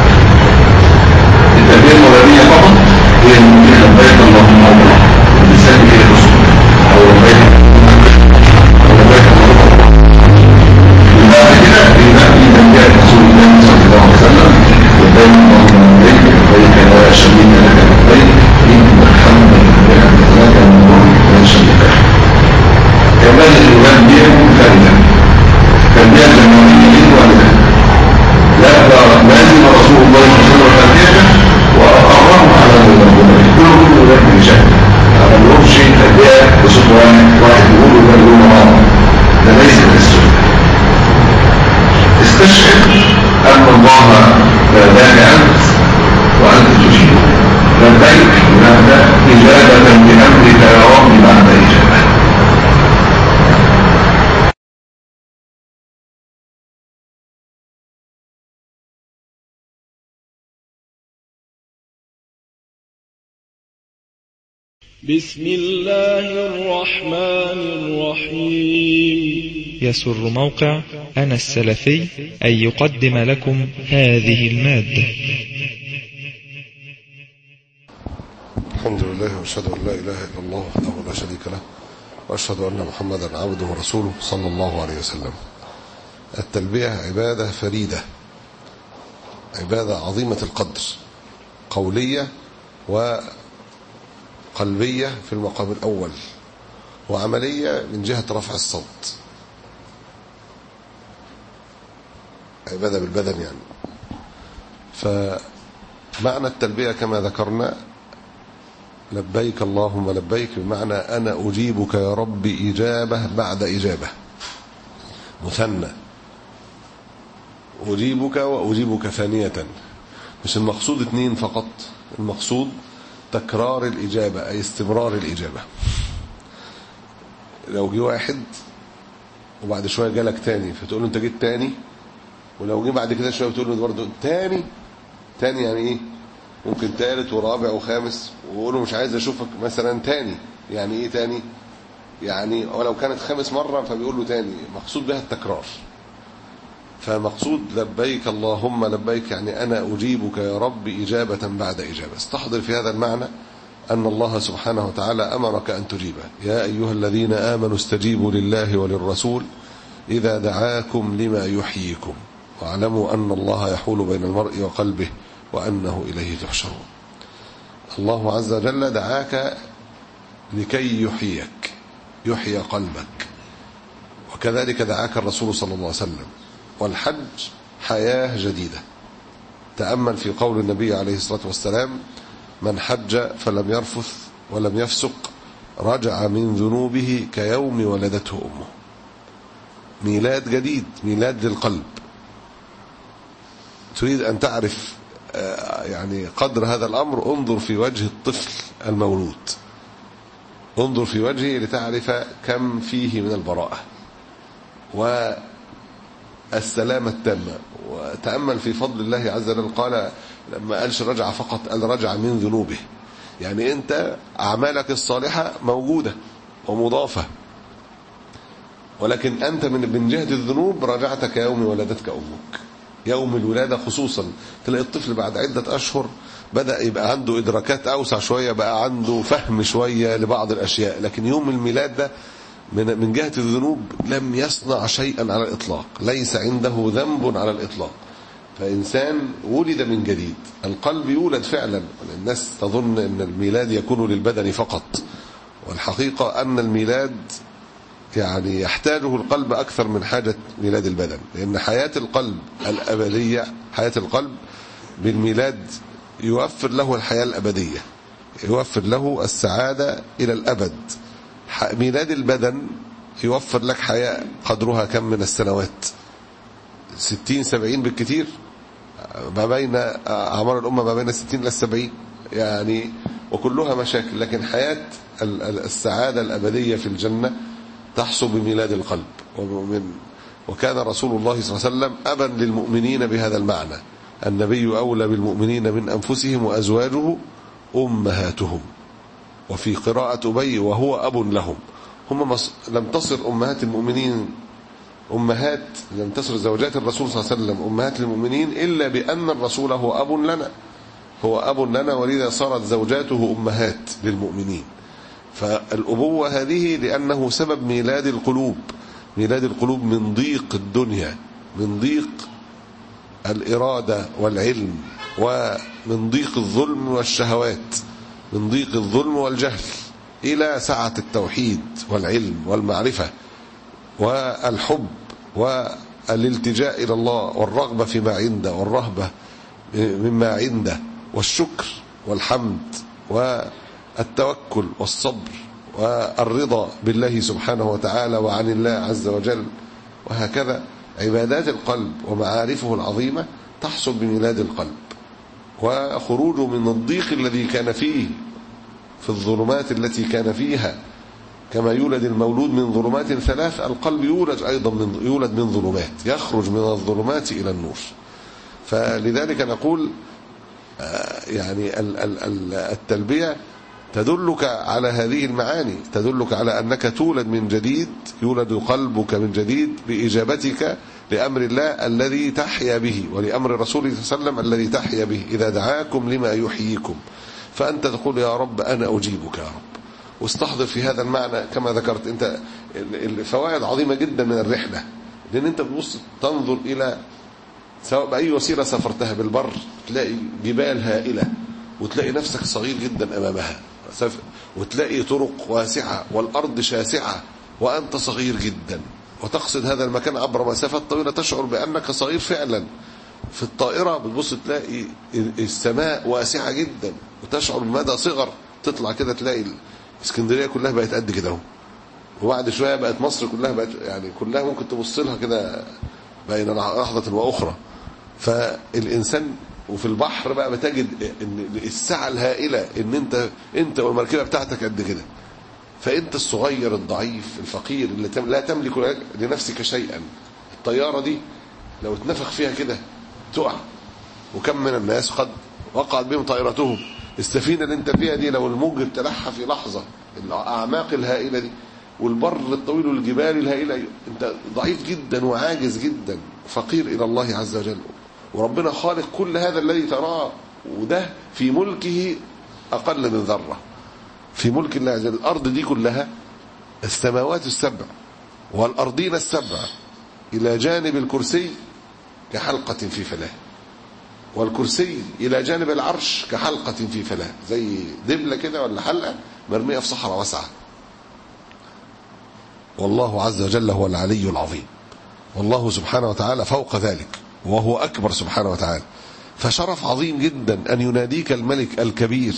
التلبية المرادية فقط هي الممكن لبيك اللهم الله باللسان هي الرسول أو لبيك أو لبيك اللهم بعد كده بنقي تلبية رسول الله صلى الله عليه وسلم لبيك اللهم لبيك لبيك لا شريك لك لبيك إن الحمد والنعمة لك والملك لا شريك لك. كمان الإمام منفردا تلبية جماعية واحدة لا لازم رسول الله صلى الله عليه وسلم تلبيته وأقرهم على المنبر كل كل ذلك بشكل على اليوم شيء تلبية بصوت واحد واحد يقول وده يقول مرة ده ليس من السنة. استشهد أن الله ناداك أنت وأنت تجيب لبيك نادى إجابة بأمرك يا رب بعد إجابة.
بسم الله الرحمن الرحيم.
يسر موقع أنا السلفي أن يقدم لكم هذه المادة.
الحمد لله وأشهد أن لا إله إلا الله وحده لا شريك له وأشهد أن محمدا عبده ورسوله صلى الله عليه وسلم. التلبية عبادة فريدة، عبادة عظيمة القدر، قولية وقلبية في المقام الأول، وعملية من جهة رفع الصوت، عبادة بالبدن يعني. فمعنى التلبية كما ذكرنا لبيك اللهم لبيك بمعنى أنا أجيبك يا رب إجابة بعد إجابة، مثنى، أجيبك وأجيبك ثانية، مش المقصود اثنين فقط، المقصود تكرار الإجابة أي استمرار الإجابة. لو جه واحد وبعد شوية جالك تاني فتقول له أنت جيت تاني، ولو جه بعد كده شوية بتقول له برضه تاني تاني يعني إيه؟ ممكن ثالث ورابع وخامس، ويقولوا مش عايز أشوفك مثلا تاني، يعني إيه تاني؟ يعني ولو كانت خامس مرة فبيقول له تاني، مقصود بها التكرار. فمقصود لبيك اللهم لبيك يعني أنا أجيبك يا رب إجابة بعد إجابة. استحضر في هذا المعنى أن الله سبحانه وتعالى أمرك أن تجيبه. يا أيها الذين آمنوا استجيبوا لله وللرسول إذا دعاكم لما يحييكم واعلموا أن الله يحول بين المرء وقلبه وأنه إليه تحشرون. الله عز وجل دعاك لكي يحييك، يحيي قلبك، وكذلك دعاك الرسول صلى الله عليه وسلم. والحج حياة جديدة. تأمل في قول النبي عليه الصلاة والسلام: من حج فلم يرفث ولم يفسق رجع من ذنوبه كيوم ولدته أمه. ميلاد جديد، ميلاد للقلب. تريد أن تعرف يعني قدر هذا الأمر، انظر في وجه الطفل المولود، انظر في وجهه لتعرف كم فيه من البراءة والسلامة التامة. وتأمل في فضل الله عز وجل، قال لما قالش رجع فقط، قال رجع من ذنوبه. يعني أنت أعمالك الصالحة موجودة ومضافة، ولكن أنت من جهة الذنوب رجعت كيوم ولدتك أمك. يوم الولادة خصوصا تلاقي الطفل بعد عدة أشهر بدأ يبقى عنده إدراكات أوسع شوية، بقى عنده فهم شوية لبعض الأشياء. لكن يوم الميلاد ده من من جهة الذنوب لم يصنع شيئا على الإطلاق، ليس عنده ذنب على الإطلاق. فإنسان ولد من جديد. القلب يولد فعلا. الناس تظن أن الميلاد يكون للبدن فقط، والحقيقة أن الميلاد يعني يحتاجه القلب أكثر من حاجة ميلاد البدن، لأن حياة القلب الأبدية، حياة القلب بالميلاد يوفر له الحياة الأبدية، يوفر له السعادة إلى الأبد. ميلاد البدن يوفر لك حياة قدرها كم من السنوات، ستين سبعين بالكثير، ما بين أعمار الأمة ما بين الستين إلى السبعين يعني، وكلها مشاكل. لكن حياة السعادة الأبدية في الجنة تحصل بميلاد القلب. ومن وكان رسول الله صلى الله عليه وسلم أبا للمؤمنين بهذا المعنى. النبي أولى بالمؤمنين من أنفسهم وأزواجه أمهاتهم. وفي قراءة أبي وهو أب لهم. هم لم تصر أمهات المؤمنين أمهات، لم تصر زوجات الرسول صلى الله عليه وسلم أمهات المؤمنين إلا بأن الرسول هو أب لنا، هو أب لنا، ولذا صارت زوجاته أمهات للمؤمنين. فالأبوة هذه لأنه سبب ميلاد القلوب، ميلاد القلوب من ضيق الدنيا، من ضيق الإرادة والعلم، ومن ضيق الظلم والشهوات، من ضيق الظلم والجهل، إلى سعة التوحيد والعلم والمعرفة والحب والالتجاء إلى الله والرغبة فيما عنده والرهبة مما عنده والشكر والحمد والتوكل والصبر والرضا بالله سبحانه وتعالى وعن الله عز وجل. وهكذا عبادات القلب ومعارفه العظيمة تحصل بميلاد القلب وخروجه من الضيق الذي كان فيه، في الظلمات التي كان فيها. كما يولد المولود من ظلمات ثلاث، القلب يولد أيضا من يولد من ظلمات، يخرج من الظلمات إلى النور. فلذلك نقول يعني التلبية تدلك على هذه المعاني، تدلك على أنك تولد من جديد، يولد قلبك من جديد بإجابتك لأمر الله الذي تحيا به، ولأمر رسوله صلى الله عليه وسلم الذي تحيا به. إذا دعاكم لما يحييكم فأنت تقول يا رب أنا أجيبك يا رب. واستحضر في هذا المعنى كما ذكرت أنت الفوائد عظيمة جدا من الرحلة، لأن أنت بتبص تنظر إلى سواء بأي وسيلة سافرتها، بالبر تلاقي جبال هائلة وتلاقي نفسك صغير جدا أمامها، وتلاقي طرق واسعة والأرض شاسعة وأنت صغير جدا، وتقصد هذا المكان عبر مسافات طويلة تشعر بأنك صغير فعلا. في الطائرة بتبص تلاقي السماء واسعة جدا وتشعر بمدى صغر، تطلع كده تلاقي اسكندرية كلها بقت قد كده، وبعد شوية بقت مصر كلها بقت يعني كلها ممكن تبص لها كده بين لحظة وأخرى. فالإنسان وفي البحر بقى بتجد ان السعة الهائلة، ان انت انت والمركبة بتاعتك قد كده، فانت الصغير الضعيف الفقير اللي لا تملك لنفسك شيئا. الطيارة دي لو اتنفخ فيها كده تقع، وكم من الناس قد وقعت بهم طائرتهم. السفينة اللي انت فيها دي لو الموج ابتلعها في لحظة، الأعماق الهائلة دي والبر الطويل والجبال الهائلة، انت ضعيف جدا وعاجز جدا، فقير إلى الله عز وجل. وربنا خالق كل هذا الذي تراه، وده في ملكه أقل من ذرة، في ملك الله عز وجل. الأرض دي كلها، السماوات السبع والأرضين السبع إلى جانب الكرسي كحلقة في فلاة، والكرسي إلى جانب العرش كحلقة في فلاة، زي دبلة كده ولا حلقة مرمية في صحراء واسعة. والله عز وجل هو العلي العظيم، والله سبحانه وتعالى فوق ذلك، وهو أكبر سبحانه وتعالى. فشرف عظيم جدا أن يناديك الملك الكبير،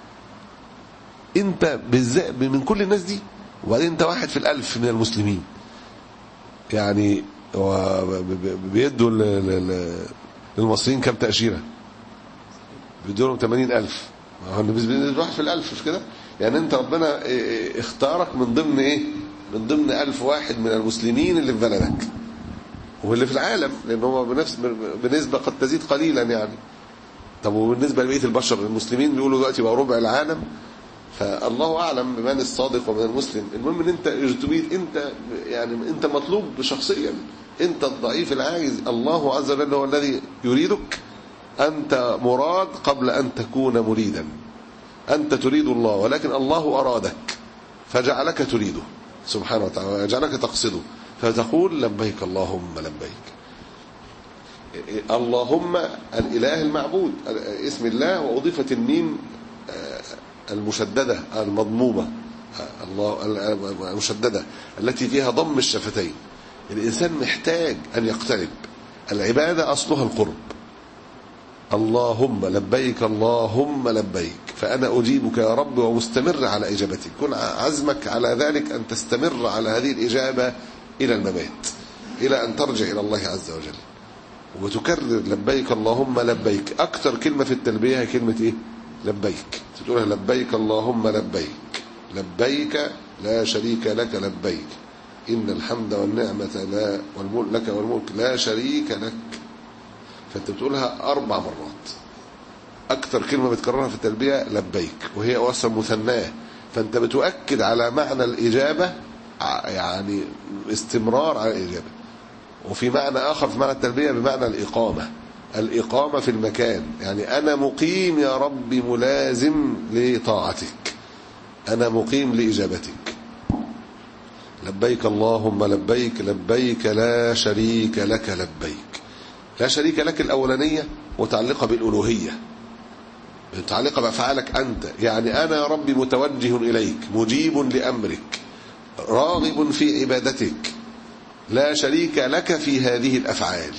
انت من كل الناس دي، وبعدين انت واحد في الألف من المسلمين. يعني بيدوا للمصريين كم تأشيرة؟ بيدوا لهم ثمانين ألف، واحد في الألف، مش كده؟ يعني انت ربنا اختارك من ضمن ايه؟ من ضمن ألف واحد من المسلمين اللي في بلدك واللي في العالم، لأن هو بنفس بنسبة قد تزيد قليلا يعني. طب وبالنسبة لبقية البشر المسلمين بيقولوا دلوقتي بقى ربع العالم، فالله أعلم بمن الصادق ومن المسلم. المهم ان انت اجتبيت، انت يعني انت مطلوب شخصيا، انت الضعيف العاجز، الله عز وجل هو الذي يريدك. انت مراد قبل ان تكون مريدا، انت تريد الله ولكن الله ارادك فجعلك تريده سبحانه وتعالى، وجعلك تقصده، فتقول لبيك اللهم لبيك. اللهم الإله المعبود، اسم الله، وأضيفت الميم المشددة المضمومة، الله المشددة التي فيها ضم الشفتين. الإنسان محتاج أن يقترب، العبادة أصلها القرب. اللهم لبيك اللهم لبيك، فأنا أجيبك يا رب ومستمر على إجابتك. كن عزمك على ذلك أن تستمر على هذه الإجابة إلى الممات، إلى أن ترجع إلى الله عز وجل، وتكرر لبيك اللهم لبيك. أكثر كلمة في التلبية هي كلمة إيه؟ لبيك. تقولها لبيك اللهم لبيك، لبيك لا شريك لك لبيك، إن الحمد والنعمة لا والملك لك والملك لا شريك لك. فأنت بتقولها أربع مرات. أكثر كلمة بتكررها في التلبية لبيك، وهي أصلا مثناه، فأنت بتؤكد على معنى الإجابة، يعني استمرار على الإجابة. وفي معنى آخر في معنى التلبية بمعنى الإقامة، الإقامة في المكان، يعني أنا مقيم يا ربي ملازم لطاعتك، أنا مقيم لإجابتك. لبيك اللهم لبيك، لبيك لا شريك لك لبيك. لا شريك لك الأولانية متعلقة بالألوهية، متعلقة بأفعالك أنت، يعني أنا يا ربي متوجه إليك، مجيب لأمرك، راغب في عبادتك، لا شريك لك في هذه الأفعال.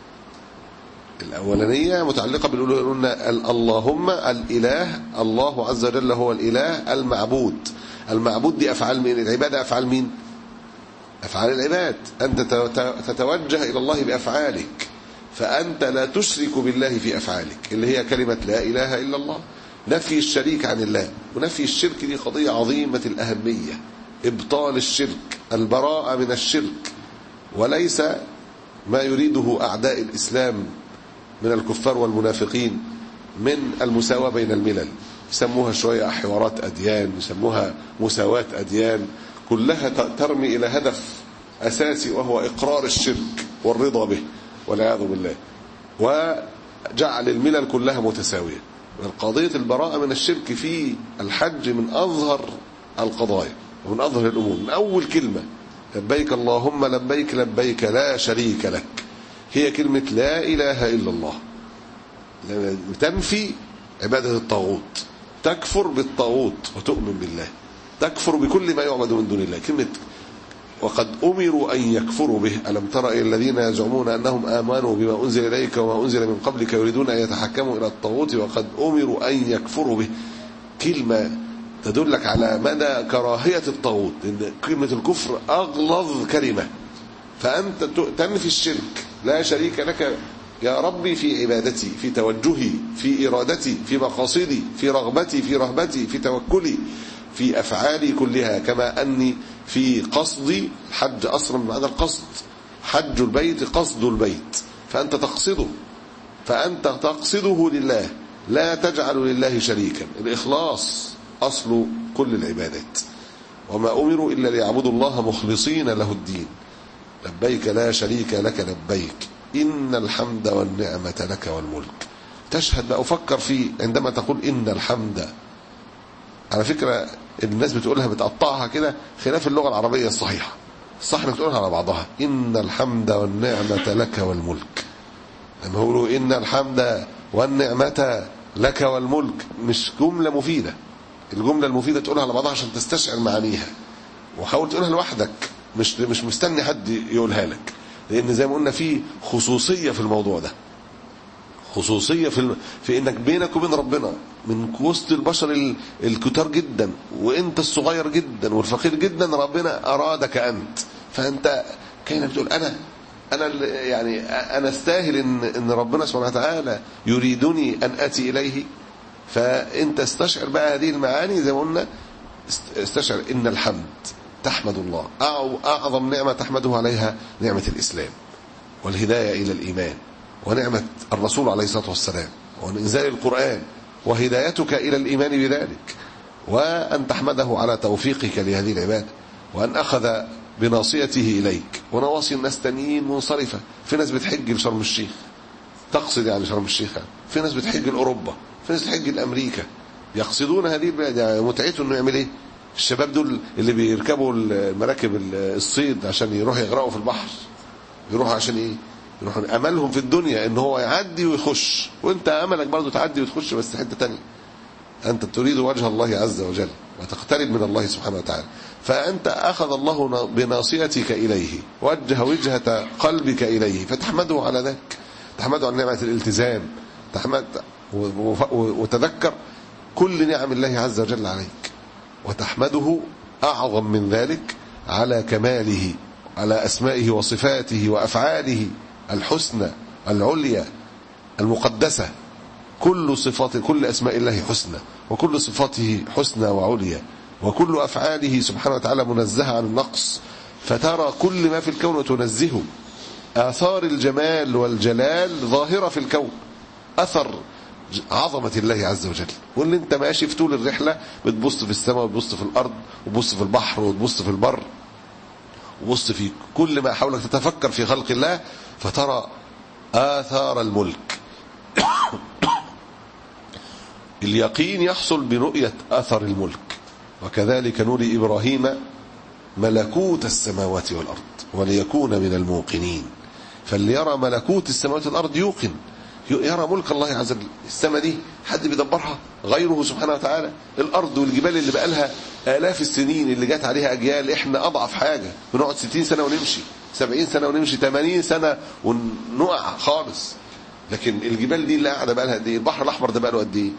الأولانية متعلقة بالألوهية، اللهم الإله، الله عز وجل هو الإله المعبود. المعبود دي أفعال مين؟ العبادة أفعال مين؟ أفعال العباد. أنت تتوجه إلى الله بأفعالك، فأنت لا تشرك بالله في أفعالك، اللي هي كلمة لا إله إلا الله، نفي الشريك عن الله. ونفي الشرك دي قضية عظيمة الأهمية، إبطال الشرك، البراءة من الشرك، وليس ما يريده أعداء الإسلام من الكفار والمنافقين من المساواة بين الملل. يسموها شوية حوارات أديان، يسموها مساواة أديان، كلها ترمي إلى هدف أساسي، وهو إقرار الشرك والرضا به والعياذ بالله، وجعل الملل كلها متساوية. قضية البراءة من الشرك في الحج من أظهر القضايا ومن أظهر الأمور. من أول كلمة لبيك اللهم لبيك، لبيك لا شريك لك، هي كلمة لا إله إلا الله. تنفي عبادة الطاغوت، تكفر بالطاغوت وتؤمن بالله، تكفر بكل ما يعبد من دون الله. كلمة وقد أمروا أن يكفروا به، ألم تر إلى الذين يزعمون أنهم آمنوا بما أنزل إليك وما أنزل من قبلك يريدون أن يتحكموا إلى الطاغوت وقد أمروا أن يكفروا به. كلمة تدلك على مدى كراهية الطاغوت، لأن كلمة الكفر أغلظ كلمة. فأنت تنفي الشرك، لا شريك لك يا ربي في عبادتي، في توجهي، في إرادتي، في مقاصدي، في رغبتي، في رهبتي، في توكلي، في أفعالي كلها. كما أني في قصدي، الحج أصلا بمعنى القصد، حج البيت قصد البيت، فأنت تقصده، فأنت تقصده لله، لا تجعل لله شريكا. الإخلاص أصل كل العبادات، وما أمروا إلا ليعبدوا الله مخلصين له الدين لبيك لا شريك لك لبيك إن الحمد والنعمة لك والملك. تشهد بقى وفكر فيه عندما تقول إن الحمد. على فكرة الناس بتقولها بتقطعها كده خلاف اللغة العربية الصحيحة. الصح انك تقولها على بعضها إن الحمد والنعمة لك والملك. لما يقولوا إن الحمد والنعمة لك والملك مش جملة مفيدة. الجملة المفيدة تقولها على بعضها عشان تستشعر معانيها، وحاول تقولها لوحدك مش مش مستني حد يقولها لك، لأن زي ما قلنا في خصوصية في الموضوع ده، خصوصية في, في إنك بينك وبين ربنا من وسط البشر الكتار جدا وإنت الصغير جدا والفقير جدا، ربنا أرادك أنت، فأنت كأنك بتقول أنا أنا يعني أنا استاهل إن إن ربنا سبحانه وتعالى يريدني أن أتي إليه. فأنت استشعر بقى هذه المعاني زي ما قلنا، استشعر إن الحمد تحمد الله، أعظم نعمة تحمده عليها نعمة الإسلام والهداية إلى الإيمان، ونعمة الرسول عليه الصلاة والسلام، وإنزال القرآن، وهدايتك إلى الإيمان بذلك، وأن تحمده على توفيقك لهذه العبادة، وأن أخذ بناصيته إليك. ونواصي الناس تانيين منصرفة. في ناس بتحج لشرم الشيخ، تقصد يعني شرم الشيخ، في ناس بتحج لأوروبا، في ناس بتحج لأمريكا، يقصدون هذه البلاد. يعني متعته إنه يعمل إيه؟ الشباب دول اللي بيركبوا المراكب الصيد عشان يروحوا يغرقوا في البحر، يروحوا عشان إيه؟ يروحوا أملهم في الدنيا إن هو يعدي ويخش، وأنت أملك برضو تعدي وتخش بس حتة تانية. أنت تريد وجه الله عز وجل وتقترب من الله سبحانه وتعالى، فأنت أخذ الله بناصيتك إليه، وجه وجهة قلبك إليه، فتحمده على ذلك، تحمده على نعمة الالتزام، تحمد وتذكر كل نعم الله عز وجل عليك، وتحمده أعظم من ذلك على كماله، على أسمائه وصفاته وأفعاله الحسنى العليا المقدسة. كل صفات كل أسماء الله حسنى، وكل صفاته حسنى وعليا، وكل أفعاله سبحانه وتعالى منزهة عن النقص، فترى كل ما في الكون وتنزهه. آثار الجمال والجلال ظاهرة في الكون، أثر عظمة الله عز وجل. واللي انت ماشي في طول الرحلة بتبص في السماء وتبص في الأرض وتبص في البحر وتبص في البر وتبص في كل ما حولك، تتفكر في خلق الله فترى آثار الملك. اليقين يحصل برؤية أثر الملك. وكذلك نري إبراهيم ملكوت السماوات والأرض وليكون من الموقنين. فاللي يرى ملكوت السماوات والأرض يوقن، يرى ملك الله عز وجل. السماء دي حد بيدبرها غيره سبحانه وتعالى. الأرض والجبال اللي بقى لها آلاف السنين اللي جات عليها أجيال، إحنا أضعف حاجة بنقعد ستين سنة ونمشي، سبعين سنة ونمشي، ثمانين سنة ونقع خالص. لكن الجبال دي اللي قاعدة بقى لها قد إيه؟ البحر الأحمر ده بقى له قد إيه؟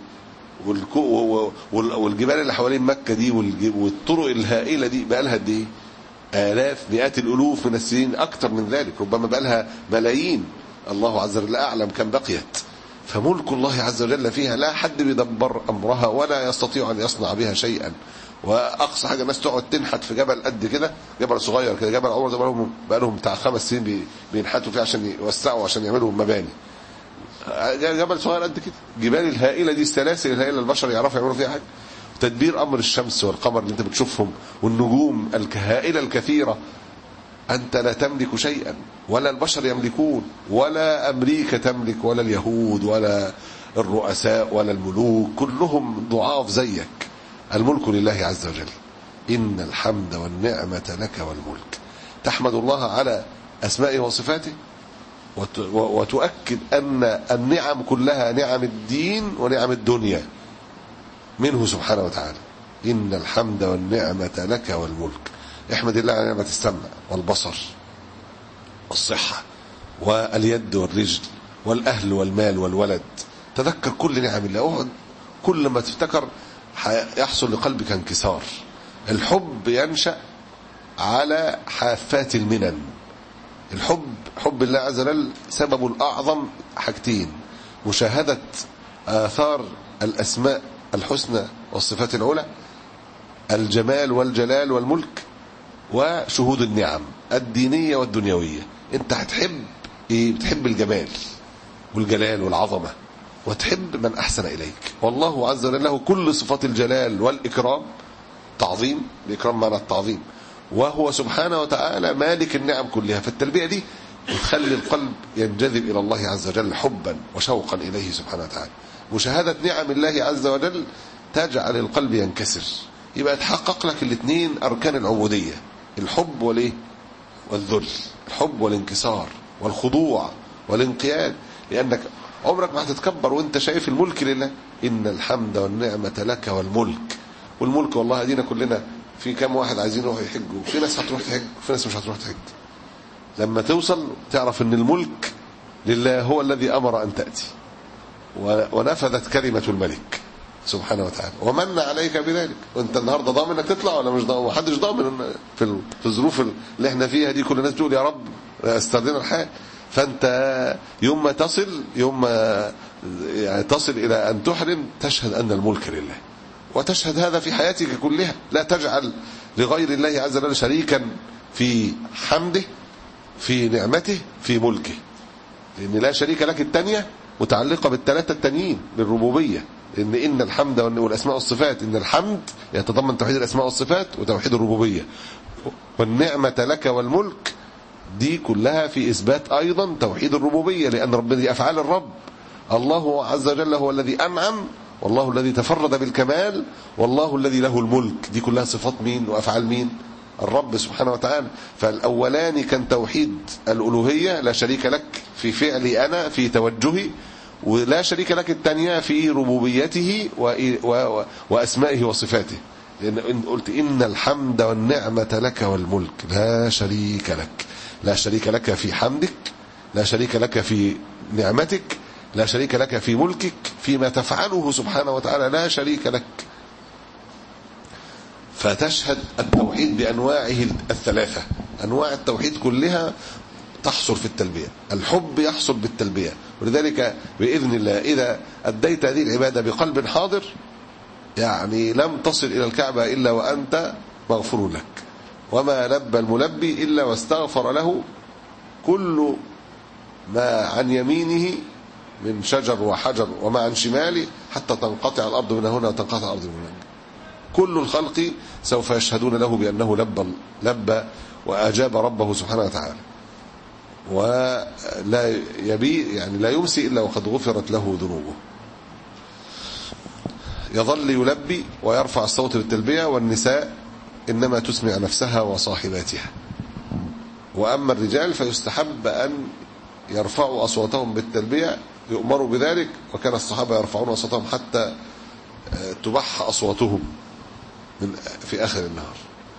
والجبال اللي حوالين مكة دي والطرق الهائلة دي بقى لها قد إيه؟ آلاف مئات الألوف من السنين، أكثر من ذلك، ربما بقى لها ملايين، الله عز وجل أعلم كم بقيت. فملك الله عز وجل فيها لا حد بيدبر أمرها ولا يستطيع أن يصنع بها شيئا. وأقصى حاجة الناس تقعد تنحت في جبل قد كده، جبل صغير كده، جبل عمر ده بقى لهم بتاع خمس سنين بينحتوا فيه عشان يوسعوا عشان يعملوا مباني. جبل صغير قد كده. جبال الهائلة دي، السلاسل الهائلة البشر يعرفوا يعملوا فيها حاجة. تدبير أمر الشمس والقمر اللي انت بتشوفهم والنجوم الهائلة الكثيرة، أنت لا تملك شيئا ولا البشر يملكون، ولا أمريكا تملك، ولا اليهود، ولا الرؤساء، ولا الملوك، كلهم ضعاف زيك. الملك لله عز وجل. إن الحمد والنعمة لك والملك. تحمد الله على أسمائه وصفاته، وتؤكد أن النعم كلها نعم الدين ونعم الدنيا منه سبحانه وتعالى. إن الحمد والنعمة لك والملك. احمد الله على نعمة السمع والبصر والصحة واليد والرجل والأهل والمال والولد. تذكر كل نعم الله. كل ما تفتكر يحصل لقلبك انكسار. الحب ينشأ على حافات المنن. الحب، حب الله عز وجل سببه الأعظم حاجتين: مشاهدة آثار الأسماء الحسنى والصفات العلى، الجمال والجلال والملك، وشهود النعم الدينية والدنيوية. انت هتحب ايه؟ بتحب الجمال والجلال والعظمة، وتحب من أحسن إليك. والله عز وجل له كل صفات الجلال والإكرام، التعظيم، الإكرام معنى التعظيم، وهو سبحانه وتعالى مالك النعم كلها. فالتلبية دي بتخلي القلب ينجذب إلى الله عز وجل حبا وشوقا إليه سبحانه وتعالى. مشاهدة نعم الله عز وجل تجعل القلب ينكسر، يبقى تحقق لك الاثنين أركان العبودية، الحب والإيه والذل، الحب والانكسار والخضوع والانقياد، لأنك عمرك ما هتتكبر وانت شايف الملك لله. إن الحمد والنعمة لك والملك. والملك والله أدينا كلنا في كام واحد عايزين يروحوا يحجوا، في ناس هتروح تحج وفي ناس مش هتروح تحج. لما توصل تعرف ان الملك لله، هو الذي أمر أن تأتي، ونفذت كلمة الملك سبحانه وتعالى ومن عليك بذلك. وانت النهارده ضامن انك تطلع ولا مش ضامن؟ محدش ضامن في في الظروف اللي احنا فيها دي. كل الناس بتقول يا رب استخدمنا الحال. فانت يوم ما تصل يوم ما يعني تصل الى ان تحرم تشهد ان الملك لله، وتشهد هذا في حياتك كلها. لا تجعل لغير الله عز وجل شريكا في حمده، في نعمته، في ملكه، لان لا شريك لك الثانيه متعلقه بالثلاثه التانيين للربوبيه. إن إن الحمد والأسماء والصفات، إن الحمد يتضمن توحيد الأسماء والصفات وتوحيد الربوبية، والنعمة لك والملك دي كلها في إثبات أيضا توحيد الربوبية، لأن ربنا دي أفعال الرب. الله عز وجل هو الذي أنعم، والله الذي تفرد بالكمال، والله الذي له الملك. دي كلها صفات مين وأفعال مين؟ الرب سبحانه وتعالى. فالأولاني كان توحيد الألوهية، لا شريك لك في فعلي أنا، في توجهي، ولا شريك لك الثانية في ربوبيته وأسمائه وصفاته. لأن قلت إن الحمد والنعمة لك والملك لا شريك لك. لا شريك لك في حمدك، لا شريك لك في نعمتك، لا شريك لك في ملكك، فيما تفعله سبحانه وتعالى لا شريك لك. فتشهد التوحيد بأنواعه الثلاثة. أنواع التوحيد كلها تحصل في التلبية. الحب يحصل بالتلبية، ولذلك بإذن الله إذا أديت هذه العبادة بقلب حاضر يعني لم تصل إلى الكعبة إلا وأنت مغفور لك. وما لبى الملبي إلا واستغفر له كل ما عن يمينه من شجر وحجر وما عن شماله حتى تنقطع الأرض من هنا وتنقطع الأرض من هنا. كل الخلق سوف يشهدون له بأنه لبى, لبى وأجاب ربه سبحانه وتعالى، ولا يبي يعني لا يمسي إلا وقد غفرت له ذنوبه. يظل يلبي ويرفع الصوت بالتلبية، والنساء إنما تسمع نفسها وصاحباتها. وأما الرجال فيستحب أن يرفعوا أصواتهم بالتلبية، يؤمروا بذلك، وكان الصحابة يرفعون أصواتهم حتى تبح أصواتهم من في آخر النهار.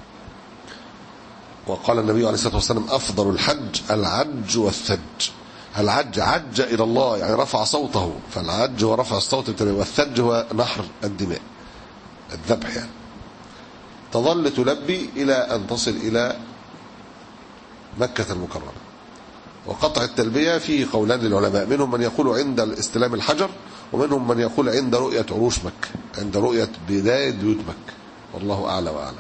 وقال النبي عليه الصلاة والسلام أفضل الحج العج والثج. العج عج إلى الله يعني رفع صوته، فالعج هو رفع الصوت بالتلبية، والثج هو نحر الدماء الذبح يعني. تظل تلبي إلى أن تصل إلى مكة المكرمة. وقطع التلبية فيه قولان للعلماء، منهم من يقول عند استلام الحجر، ومنهم من يقول عند رؤية عروش مكة، عند رؤية بداية بيوت مكة، والله أعلى وأعلم.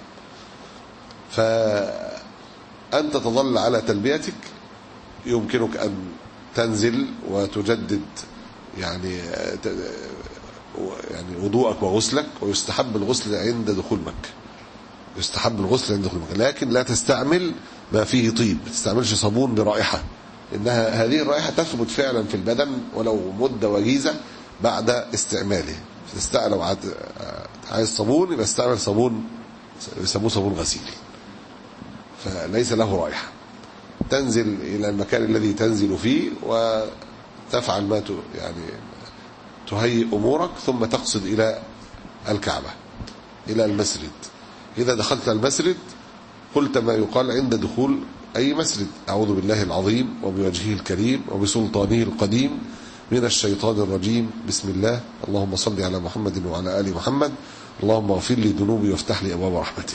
فأنت تظل على تلبيتك، يمكنك أن تنزل وتجدد يعني يعني وضوءك وغسلك، ويستحب الغسل عند دخول مكة، يستحب الغسل عند دخول مكة، لكن لا تستعمل ما فيه طيب، ما تستعملش صابون برائحة، إنها هذه الرائحة تثبت فعلا في البدن ولو مدة وجيزة بعد استعماله. تستعمل لو عايز صابون يبقى استعمل صابون يسموه صابون غسيل، فليس له رائحة. تنزل إلى المكان الذي تنزل فيه وتفعل ما يعني تهيئ أمورك، ثم تقصد إلى الكعبة، إلى المسجد. إذا دخلت المسجد قلت ما يقال عند دخول أي مسجد: أعوذ بالله العظيم وبوجهه الكريم وبسلطانه القديم من الشيطان الرجيم، بسم الله، اللهم صل على محمد وعلى آل محمد، اللهم اغفر لي ذنوبي وافتح لي أبواب رحمتك.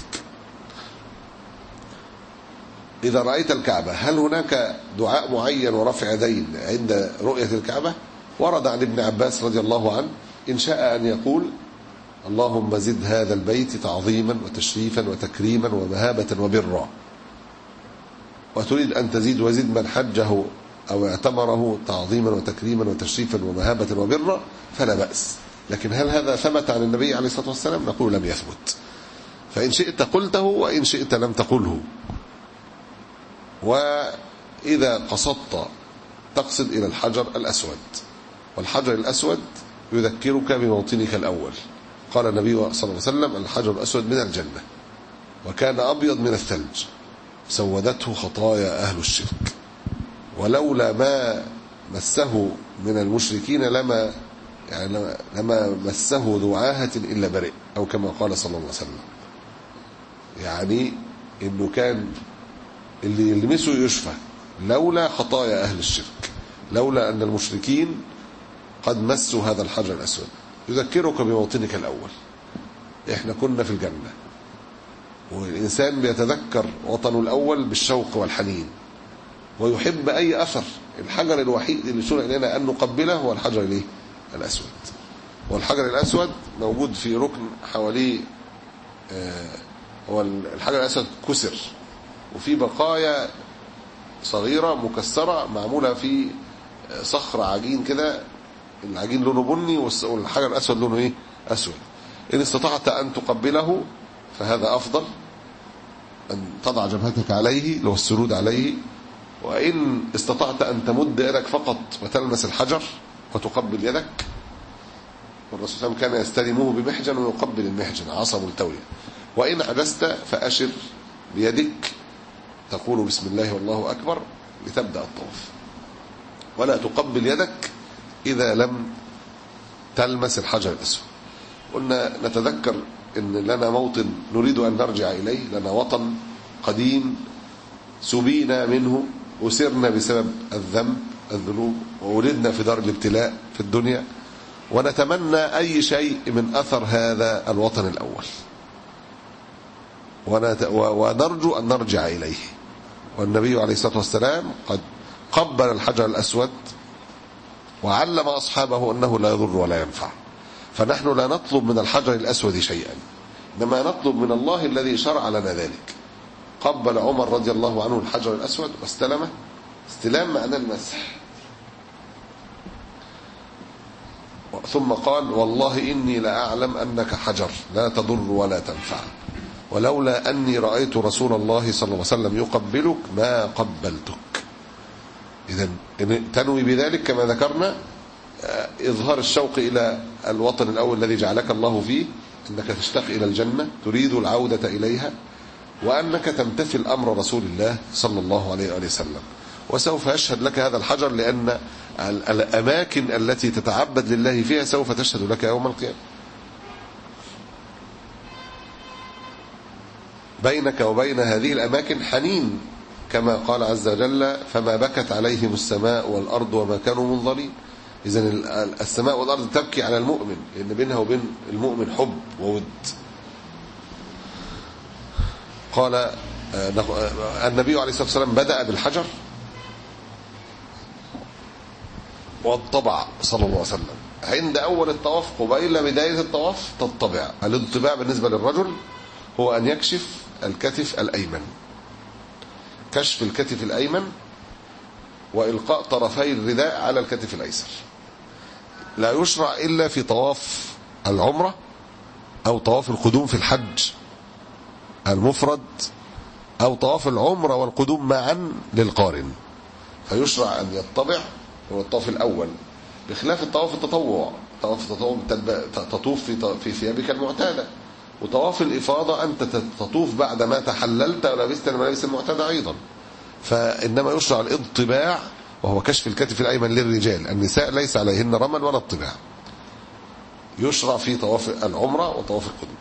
إذا رأيت الكعبة هل هناك دعاء معين ورفع يدين عند رؤية الكعبة؟ ورد عن ابن عباس رضي الله عنه إن شاء أن يقول: اللهم زد هذا البيت تعظيما وتشريفا وتكريما ومهابة وبرا. وتريد أن تزيد وزد من حجه أو اعتمره تعظيما وتكريما وتشريفا ومهابة وبرا فلا بأس. لكن هل هذا ثبت عن النبي عليه الصلاة والسلام؟ نقول لم يثبت. فإن شئت قلته وإن شئت لم تقله. وإذا قصدت تقصد إلى الحجر الأسود، والحجر الأسود يذكرك بموطنك الأول. قال النبي صلى الله عليه وسلم: الحجر الأسود من الجنة، وكان أبيض من الثلج، سودته خطايا أهل الشرك، ولولا ما مسه من المشركين لما يعني لما مسه ذو عاهة إلا برئ، أو كما قال صلى الله عليه وسلم. يعني إنه كان اللي يلمسه يشفى لولا خطايا أهل الشرك، لولا أن المشركين قد مسوا هذا الحجر الأسود. يذكرك بموطنك الأول. إحنا كنا في الجنة، والإنسان بيتذكر وطنه الأول بالشوق والحنين، ويحب أي أثر. الحجر الوحيد اللي شرع لنا أن نقبله هو الحجر الايه؟ الأسود. والحجر الأسود موجود في ركن حواليه، هو الحجر الأسود كسر، وفي بقايا صغيرة مكسرة معمولة في صخر عجين كده، العجين لونه بني والحجر الأسود لونه ايه؟ أسود. إن استطعت أن تقبله فهذا أفضل، أن تضع جبهتك عليه لو السرود عليه. وإن استطعت أن تمد يدك فقط وتلمس الحجر وتقبل يدك، والرسول صلى الله عليه وسلم كان يستلمه بمحجن ويقبل المحجن عصا ملتوية. وإن عجزت فأشر بيدك تقول بسم الله والله أكبر لتبدأ الطواف، ولا تقبل يدك إذا لم تلمس الحجر الأسود. قلنا نتذكر إن لنا موطن نريد أن نرجع إليه، لنا وطن قديم سبينا منه، وسرنا بسبب الذنب الذنوب، وولدنا في دار الابتلاء في الدنيا، ونتمنى أي شيء من أثر هذا الوطن الأول، ونرجو أن نرجع إليه. والنبي عليه الصلاة والسلام قد قبل الحجر الأسود وعلم أصحابه أنه لا يضر ولا ينفع. فنحن لا نطلب من الحجر الأسود شيئا، إنما نطلب من الله الذي شرع لنا ذلك. قبل عمر رضي الله عنه الحجر الأسود واستلمه، استلام معناه المسح، ثم قال: والله إني لأعلم أنك حجر لا تضر ولا تنفع، ولولا أني رأيت رسول الله صلى الله عليه وسلم يقبلك ما قبلتك. إذن تنوي بذلك كما ذكرنا إظهار الشوق إلى الوطن الأول الذي جعلك الله فيه، أنك تشتاق إلى الجنة تريد العودة إليها، وأنك تمتثل أمر رسول الله صلى الله عليه وآله وسلم. وسوف يشهد لك هذا الحجر، لأن الأماكن التي تتعبد لله فيها سوف تشهد لك يوم القيامة. بينك وبين هذه الأماكن حنين، كما قال عز وجل: فما بكت عليهم السماء والأرض وما كانوا منظرين. إذن السماء والأرض تبكي على المؤمن، لأن بينها وبين المؤمن حب وود. قال النبي عليه الصلاة والسلام: بدأ بالحجر والطبع صلى الله عليه وسلم عند أول الطواف، قبيل بداية الطواف تطبع. الانطباع بالنسبة للرجل هو أن يكشف الكتف الأيمن، كشف الكتف الأيمن وإلقاء طرفي الرداء على الكتف الأيسر. لا يشرع إلا في طواف العمرة أو طواف القدوم في الحج المفرد، أو طواف العمرة والقدوم معا للقارن، فيشرع أن يطبع. هو الطواف الأول، بخلاف الطواف التطوع. طواف التطوع تطوف في ثيابك المعتادة، وطواف الإفاضة أنت تطوف بعد ما تحللت ولبست الملابس المعتادة أيضا. فإنما يشرع الانطباع، وهو كشف الكتف الأيمن للرجال. النساء ليس عليهن رمل ولا اطباع. يشرع في طواف العمرة وطواف القدوم.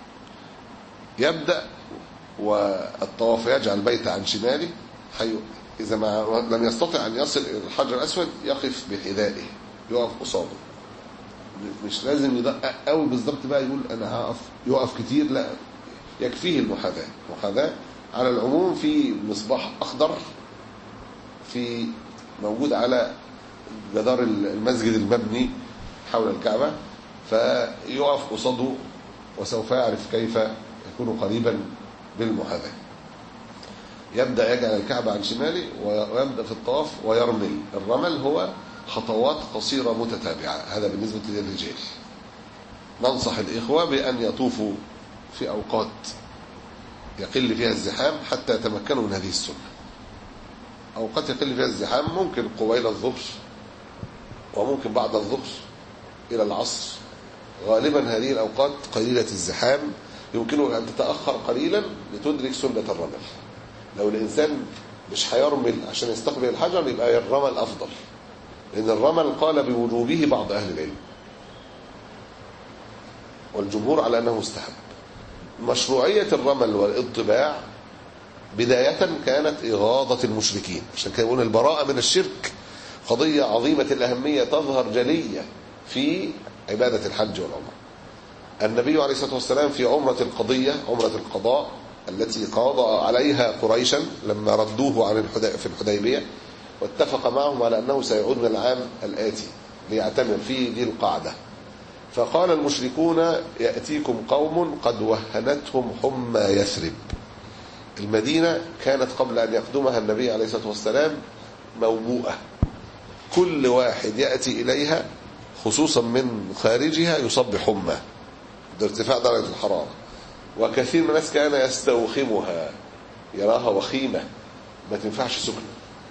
يبدأ والطواف يجعل البيت عن شماله، حي إذا ما لم يستطع أن يصل إلى الحجر الأسود يقف بحذائه، يقف قصاده، مش لازم يدقق قوي بالظبط بقى يقول أنا هقف، يقف كتير، لا، يكفيه المحاذاة. محاذاة على العموم. في مصباح أخضر في موجود على جدار المسجد المبني حول الكعبة، فيقف قصاده وسوف يعرف كيف يكون قريبا بالمحاذاة. يبدأ يجعل الكعبة عن شماله ويبدأ في الطواف ويرمل. الرمل هو خطوات قصيرة متتابعة، هذا بالنسبة للرجال. ننصح الإخوة بأن يطوفوا في أوقات يقل فيها الزحام حتى يتمكنوا من هذه السنة. أوقات يقل فيها الزحام ممكن قبيل الظهر وممكن بعد الظهر إلى العصر. غالبا هذه الأوقات قليلة الزحام يمكنه أن تتأخر قليلا لتدرك سنة الرمل. لو الإنسان مش هيرمل عشان يستقبل الحجر يبقى الرمل أفضل، لأن الرمل قال بوجوبه بعض أهل العلم والجمهور على أنه مستحب. مشروعية الرمل والاطباع بداية كانت إغاظة المشركين، عشان كده يقول البراءة من الشرك قضية عظيمة الأهمية تظهر جلية في عبادة الحج والعمرة. النبي عليه الصلاة والسلام في عمرة القضية، عمرة القضاء التي قاضى عليها قريشا لما ردوه عن في الحديبية، واتفق معهم على أنه سيعود من العام الآتي ليعتمر فيه ذي القعدة. فقال المشركون يأتيكم قوم قد وهنتهم حمى يثرب. المدينة كانت قبل أن يقدمها النبي عليه الصلاة والسلام موبوءة، كل واحد يأتي إليها خصوصا من خارجها يصاب بحمى بارتفاع درجة الحرارة، وكثير من الناس كان يستوخمها يراها وخيمة ما تنفعش سكنة.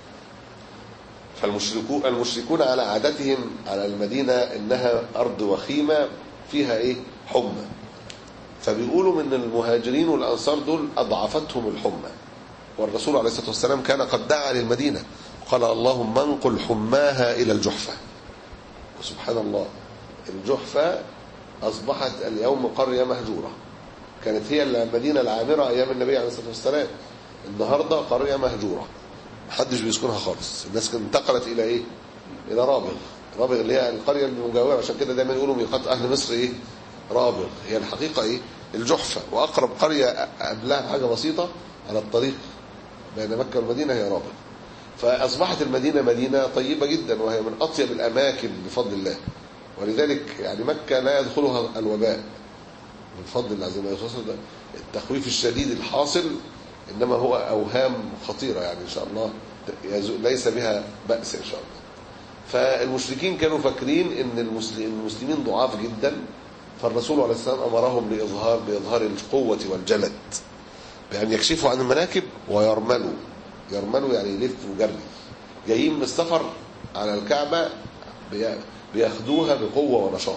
فالمشركون المشركون على عادتهم على المدينة إنها أرض وخيمة فيها إيه حمى، فبيقولوا من المهاجرين والأنصار دول أضعفتهم الحمى، والرسول عليه الصلاة والسلام كان قد دعا للمدينة قال اللهم انقل حماها إلى الجحفة. وسبحان الله الجحفة أصبحت اليوم قرية مهجورة، كانت هي المدينة العامرة أيام النبي عليه الصلاة والسلام، النهاردة قرية مهجورة محدش بيسكنها خالص. الناس انتقلت إلى إيه؟ إلى رابغ. رابغ اللي هي القرية المجاورة، عشان كده دايما يقولوا ميقات أهل مصر إيه؟ رابغ. هي الحقيقة إيه؟ الجحفة، وأقرب قرية قبلها حاجة بسيطة على الطريق بين مكة والمدينة هي رابغ. فأصبحت المدينة مدينة طيبة جدا، وهي من أطيب الأماكن بفضل الله، ولذلك يعني مكة لا يدخلها الوباء من فضل الله زي ما يوصل. التخويف الشديد الحاصل إنما هو أوهام خطيرة يعني إن شاء الله ليس بها بأس إن شاء الله. فالمشركين كانوا فاكرين إن المسلمين ضعاف جدا، فالرسول عليه السلام أمرهم بإظهار بإظهار القوة والجلد، بأن يكشفوا عن المناكب ويرملوا. يرملوا يعني يلفوا وجري، جايين من السفر على الكعبة بياخدوها بقوة ونشاط.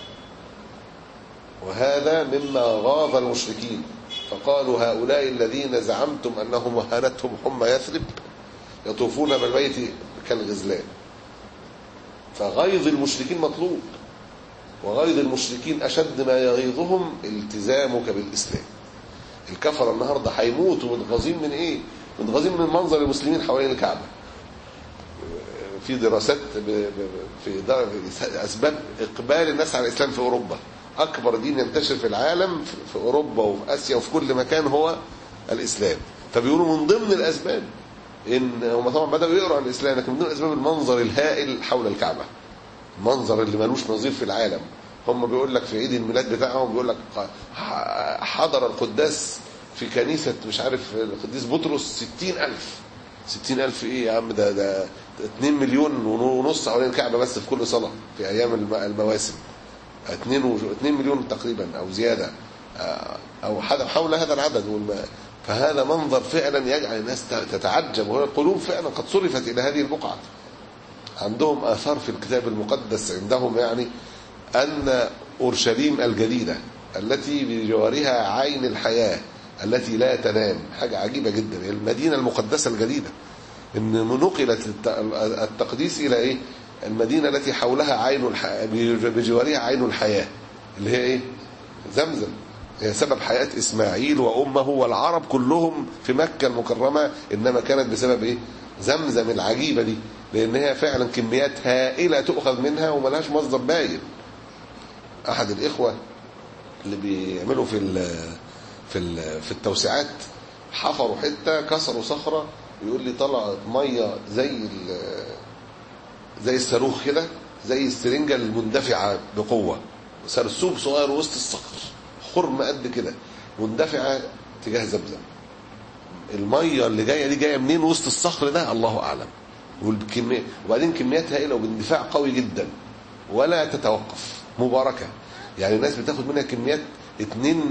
وهذا مما غاظ المشركين، فقالوا هؤلاء الذين زعمتم أنهم وهنتهم حمى يثرب يطوفون بالبيت كالغزلان. فغيظ المشركين مطلوب، وغيظ المشركين أشد ما يغيظهم التزامك بالإسلام. الكفر النهاردة هيموتوا متغاظين من إيه؟ متغاظين من منظر المسلمين حوالين الكعبة. في دراسات في أسباب إقبال الناس على الإسلام في أوروبا، أكبر دين ينتشر في العالم في أوروبا وفي آسيا وفي كل مكان هو الإسلام. فبيقولوا من ضمن الأسباب إن هم طبعا بدأوا يقرأوا عن الإسلام، لكن من ضمن الأسباب المنظر الهائل حول الكعبة، المنظر اللي ملوش نظير في العالم. هم بيقول لك في عيد الميلاد بتاعهم بيقول لك حضر القداس في كنيسة مش عارف القديس بطرس ستين ألف. ستين ألف إيه يا عم؟ ده ده اتنين مليون ونص حوالين الكعبة بس في كل صلاة في أيام المواسم. اتنين مليون تقريبا أو زيادة أو حول هذا العدد. فهذا منظر فعلا يجعل الناس تتعجب، وهي القلوب فعلا قد صرفت إلى هذه البقعة. عندهم آثار في الكتاب المقدس عندهم يعني أن أورشليم الجديدة التي بجوارها عين الحياة التي لا تنام، حاجة عجيبة جدا، المدينة المقدسة الجديدة، إن نقلت التقديس إلى إيه؟ المدينة التي حولها عين الحياة بجوارها عين الحياة اللي هي إيه؟ زمزم. هي سبب حياة إسماعيل وأمه والعرب كلهم في مكة المكرمة، إنما كانت بسبب إيه؟ زمزم العجيبة دي، لأن هي فعلا كميات هائلة تؤخذ منها وملهاش مصدر باين. أحد الإخوة اللي بيعملوا في في في التوسعات حفروا حتة كسروا صخرة، يقول لي طلعت مية زي زي الصاروخ كده، زي السرنجة المندفعة بقوة، سرسوب صغير وسط الصخر خرم قد كده مندفعة تجاه زمزم. المية اللي جاية دي جاية منين وسط الصخر ده الله أعلم. والكمية وبعدين كميات هائلة وباندفاع قوي جدا ولا تتوقف، مباركة. يعني الناس بتاخد منها كميات اتنين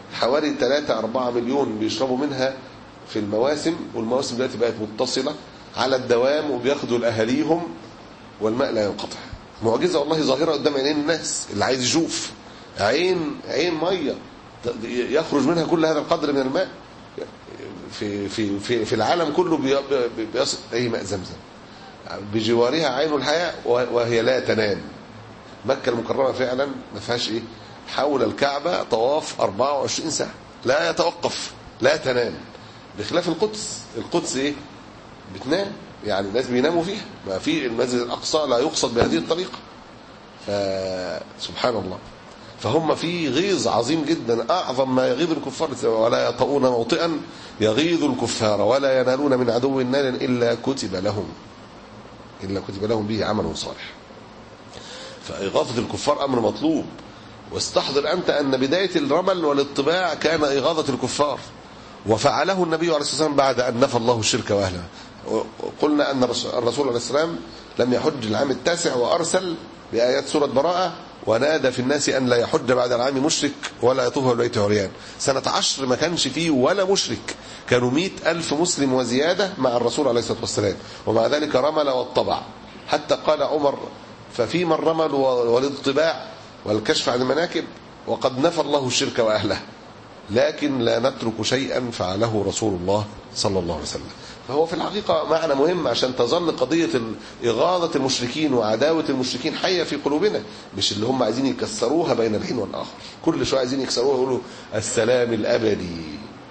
حوالي ثلاثة أربعة مليون بيشربوا منها في المواسم، والمواسم دلوقتي بقت متصلة على الدوام وبياخدوا لأهاليهم والماء لا ينقطع. معجزة والله ظاهرة قدام عينين الناس، اللي عايز يشوف عين عين مية يخرج منها كل هذا القدر من الماء في في في في العالم كله بيصل أي ماء زمزم بجوارها عين الحياة وهي لا تنام. مكة المكرمة فعلا ما فيهاش ايه حول الكعبة طواف أربعة وعشرين ساعة لا يتوقف لا تنام، بخلاف القدس. القدس ايه بتنام، يعني الناس بيناموا فيها، ما في المسجد الأقصى لا يقصد بهذه الطريقة. فسبحان الله، فهم في غيظ عظيم جدا أعظم ما يغيظ الكفار، ولا يطؤون موطئا يغيظ الكفار ولا ينالون من عدو نال إلا كتب لهم إلا كتب لهم به عمل صالح. فإغاظة الكفار أمر مطلوب. واستحضر أنت أن بداية الرمل والاطباع كان إغاظة الكفار، وفعله النبي عليه الصلاة والسلام بعد أن نفى الله الشرك وأهله. قلنا أن الرسول عليه السلام لم يحج العام التاسع وأرسل بآيات سورة براءة ونادى في الناس أن لا يحج بعد العام مشرك ولا يطوف بالبيت عريان. سنة عشر ما كانش فيه ولا مشرك، كانوا مئة ألف مسلم وزيادة مع الرسول عليه الصلاة والسلام، ومع ذلك رمل والطبع. حتى قال عمر ففي من رمل والاطباع والكشف عن المناكب وقد نفى الله الشرك وأهله، لكن لا نترك شيئا فعله رسول الله صلى الله عليه وسلم. فهو في الحقيقة معنى مهم عشان تظل قضية إغاظة المشركين وعداوة المشركين حية في قلوبنا، مش اللي هم عايزين يكسروها بين الحين والآخر. كل شوية عايزين يكسروها يقولوا السلام الأبدي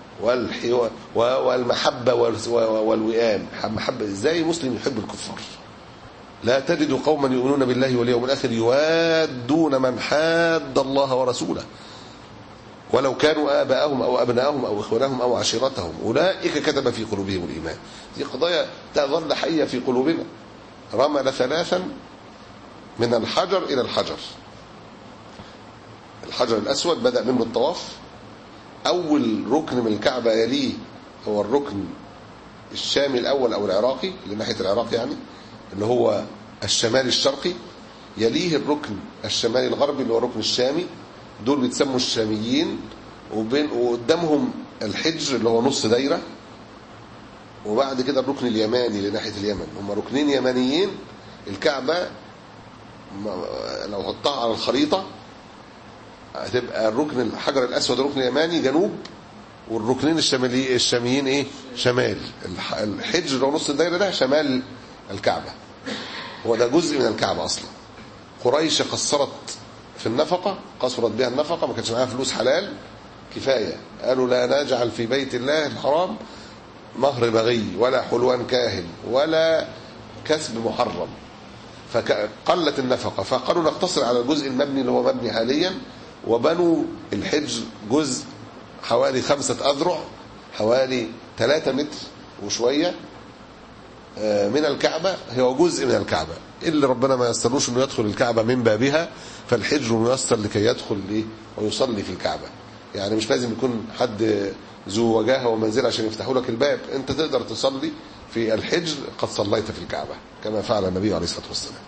والمحبة والوئام. محبة ازاي مسلم يحب الكفار؟ لا تجد قوما يؤمنون بالله واليوم الآخر يوادون من حاد الله ورسوله ولو كانوا آباءهم أو أبناءهم أو إخوانهم أو عشيرتهم أولئك كتب في قلوبهم الإيمان. دي قضايا تظل حية في قلوبنا. رمل ثلاثا من الحجر إلى الحجر. الحجر الأسود بدأ منه الطواف. أول ركن من الكعبة يليه هو الركن الشامي الأول أو العراقي اللي ناحية العراق، يعني اللي هو الشمال الشرقي. يليه الركن الشمالي الغربي اللي هو الركن الشامي، دول بيتسموا الشاميين. وبين وقدامهم الحجر اللي هو نص دايرة. وبعد كده الركن اليماني اللي ناحية اليمن. هم ركنين يمانيين. الكعبة لو حطها على الخريطة هتبقى الركن الحجر الأسود الركن اليماني جنوب، والركنين الشمالي الشاميين ايه شمال. الحجر اللي هو نص الدايرة ده شمال الكعبة، هو ده جزء من الكعبة أصلا. قريش قصرت في النفقة، قصرت بها النفقة، ما كانش معاها فلوس حلال كفاية. قالوا لا نجعل في بيت الله الحرام مهر بغي ولا حلوان كاهن ولا كسب محرم، فقلت النفقة. فقالوا نقتصر على الجزء المبني اللي هو مبني حاليا، وبنوا الحجر جزء حوالي خمسة أذرع، حوالي ثلاثة متر وشوية من الكعبة. هو جزء من الكعبة اللي ربنا ما يستروش انه يدخل الكعبة من بابها، فالحجر ميسر لكي يدخل ليه ويصلي في الكعبة. يعني مش لازم يكون حد ذو وجاهه ومنزل عشان يفتحوا لك الباب، انت تقدر تصلي في الحجر قد صليت في الكعبة كما فعل النبي عليه الصلاة والسلام.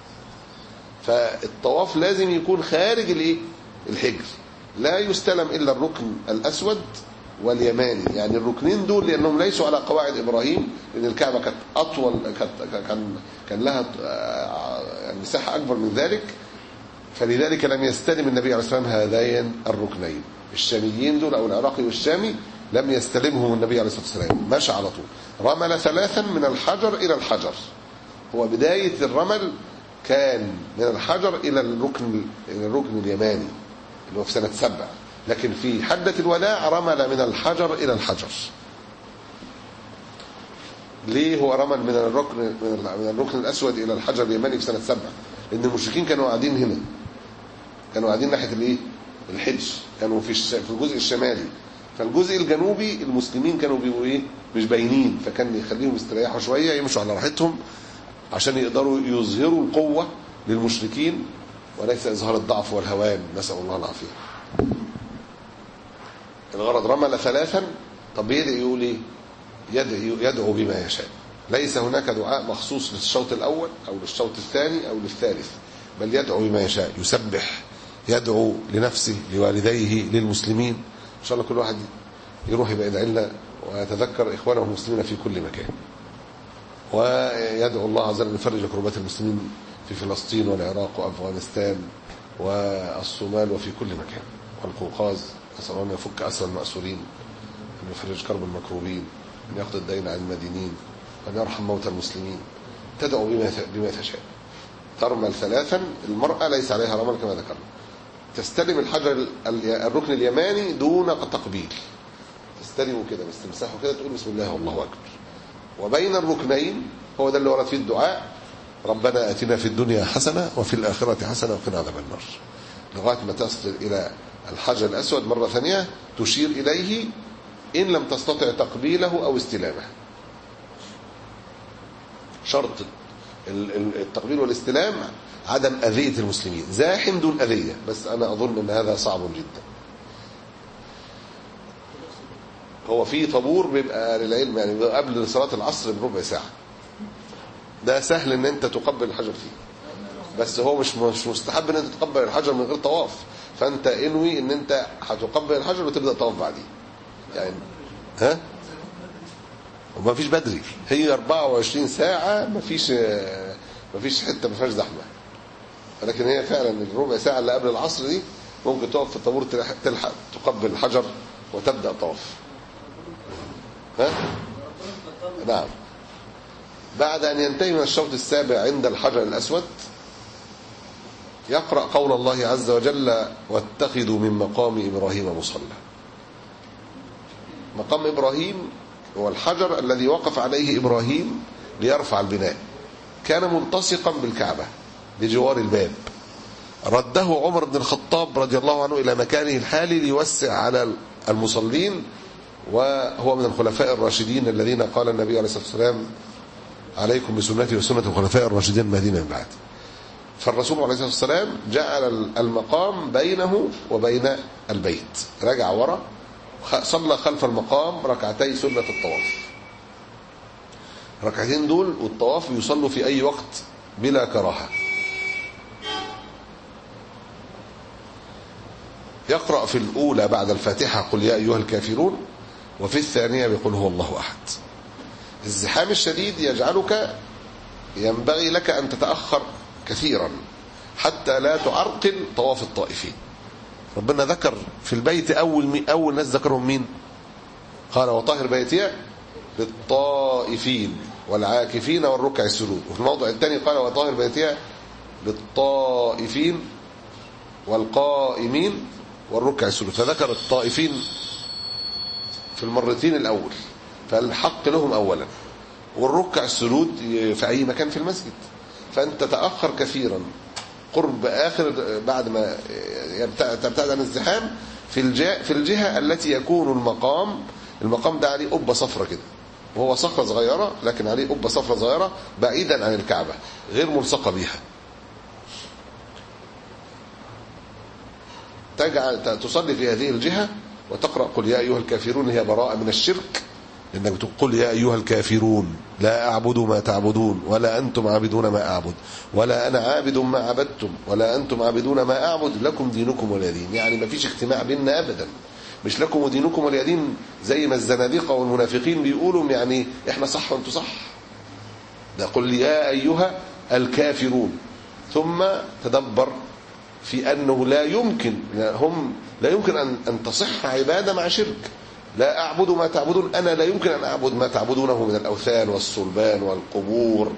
فالطواف لازم يكون خارج الايه الحجر، لا يستلم الا الركن الاسود واليماني. يعني الركنين دول لانهم ليسوا على قواعد ابراهيم، لان الكعبه كانت اطول، كان كان لها يعني مساحه اكبر من ذلك، فلذلك لم يستلم النبي عليه الصلاه والسلام هذين الركنين. الشاميين دول او العراقي والشامي لم يستلمهم النبي عليه الصلاه والسلام، مشى على طول. رمل ثلاثا من الحجر الى الحجر. هو بدايه الرمل كان من الحجر الى الركن الى الركن اليماني اللي هو في سنه سبع، لكن في حجة الوداع رمل من الحجر إلى الحجر. ليه هو رمل من الركن من الركن الأسود إلى الحجر اليماني في سنة سبع؟ لأن المشركين كانوا قاعدين هنا، كانوا قاعدين ناحية الإيه الحج، كانوا في في الجزء الشمالي. فالجزء الجنوبي المسلمين كانوا بيبقوا إيه مش باينين، فكان يخليهم يستريحوا شوية يمشوا على راحتهم عشان يقدروا يظهروا القوة للمشركين وليس إظهار الضعف والهوان، نسأل الله العافية. الغرض رمل ثلاثا. طب يدعي يقول ايه؟ يدعو, يدعو بما يشاء. ليس هناك دعاء مخصوص للشوط الاول او للشوط الثاني او للثالث، بل يدعو بما يشاء. يسبح، يدعو لنفسه، لوالديه، للمسلمين، إن شاء الله كل واحد يروح يبقى يدعي لنا ويتذكر إخوانه المسلمين في كل مكان، ويدعو الله عز وجل يفرج كربات المسلمين في فلسطين والعراق وأفغانستان والصومال وفي كل مكان والقوقاز. أسأل الله أن يفك أسر المأسورين، أن يفرج كرب المكروبين، أن يقضي الدين عن المدينين، أن يرحم موتى المسلمين. تدعو بما بما تشاء. ترمل ثلاثا، المرأة ليس عليها رمل كما ذكرنا. تستلم الحجر الركن اليماني دون تقبيل، تستلمه كده باستمساحه كده، تقول بسم الله والله أكبر. وبين الركنين هو ده اللي ورد فيه الدعاء: ربنا آتنا في الدنيا حسنة وفي الآخرة حسنة وقنا عذاب النار، لغاية ما تصل إلى الحجر الأسود مرة ثانية تشير إليه إن لم تستطع تقبيله أو استلامه. شرط التقبيل والاستلام عدم أذية المسلمين، زاحم دون أذية، بس أنا أظن أن هذا صعب جدا. هو في طابور بيبقى للعلم يعني بيبقى قبل صلاة العصر بربع ساعة، ده سهل ان انت تقبل الحجر فيه، بس هو مش مش مستحب ان انت تقبل الحجر من غير طواف، فانت انوي ان انت هتقبل الحجر وتبدا طواف بعديه يعني. ها وما فيش بدري، هي أربعة وعشرين ساعة، ما فيش ما فيش حته ما فيهاش زحمه، ولكن هي فعلا الربع ساعه اللي قبل العصر دي ممكن تقف في الطابور تلحق تقبل الحجر وتبدا طواف. ها نعم. بعد أن ينتهي من الشوط السابع عند الحجر الأسود يقرأ قول الله عز وجل: واتخذوا من مقام إبراهيم مصلى. مقام إبراهيم هو الحجر الذي وقف عليه إبراهيم ليرفع البناء، كان ملتصقا بالكعبة بجوار الباب. رده عمر بن الخطاب رضي الله عنه إلى مكانه الحالي ليوسع على المصلين، وهو من الخلفاء الراشدين الذين قال النبي عليه الصلاة والسلام: عليكم بسنتي وسنة الخلفاء الراشدين المهديين من بعد. فالرسول عليه الصلاة والسلام جعل المقام بينه وبين البيت، رجع ورا، صلى خلف المقام ركعتي سنة الطواف. ركعتين دول والطواف يصلوا في أي وقت بلا كراهة. يقرأ في الأولى بعد الفاتحة قل يا أيها الكافرون، وفي الثانية بيقول هو الله أحد. الزحام الشديد يجعلك ينبغي لك أن تتأخر كثيرا حتى لا تعرقل طواف الطائفين. ربنا ذكر في البيت أول أول ناس ذكرهم مين؟ قال: وطاهر بيتي للطائفين والعاكفين والركع السجود. وفي الموضع الثاني قال: وطاهر بيتي للطائفين والقائمين والركع السجود. فذكر الطائفين في المرتين الأول، فالحق لهم أولا، والركع السجود في أي مكان في المسجد. فأنت تأخر كثيرا قرب آخر بعد ما تبتعد عن الزحام في الجهة, في الجهة التي يكون المقام المقام ده عليه قبة صفرة كده، وهو صخرة صغيرة لكن عليه قبة صفرة صغيرة بعيدا عن الكعبة غير ملصقة بها. تجعل تصلي في هذه الجهة وتقرأ قل يا أيها الكافرون، هي براءة من الشرك، لأنك تقول يا أيها الكافرون لا أعبد ما تعبدون ولا أنتم عابدون ما أعبد ولا أنا عابد ما عبدتم ولا أنتم عابدون ما أعبد لكم دينكم ولي دين. يعني ما فيش اجتماع بيننا أبدا، مش لكم ودينكم ولي دين زي ما الزنادقة والمنافقين بيقولوا يعني إحنا صح وأنتم صح. ده قل يا أيها الكافرون. ثم تدبر في أنه لا يمكن هم لا يمكن أن أن تصح عبادة مع شرك. لا أعبد ما تعبدون، أنا لا يمكن أن أعبد ما تعبدونه من الأوثان والصلبان والقبور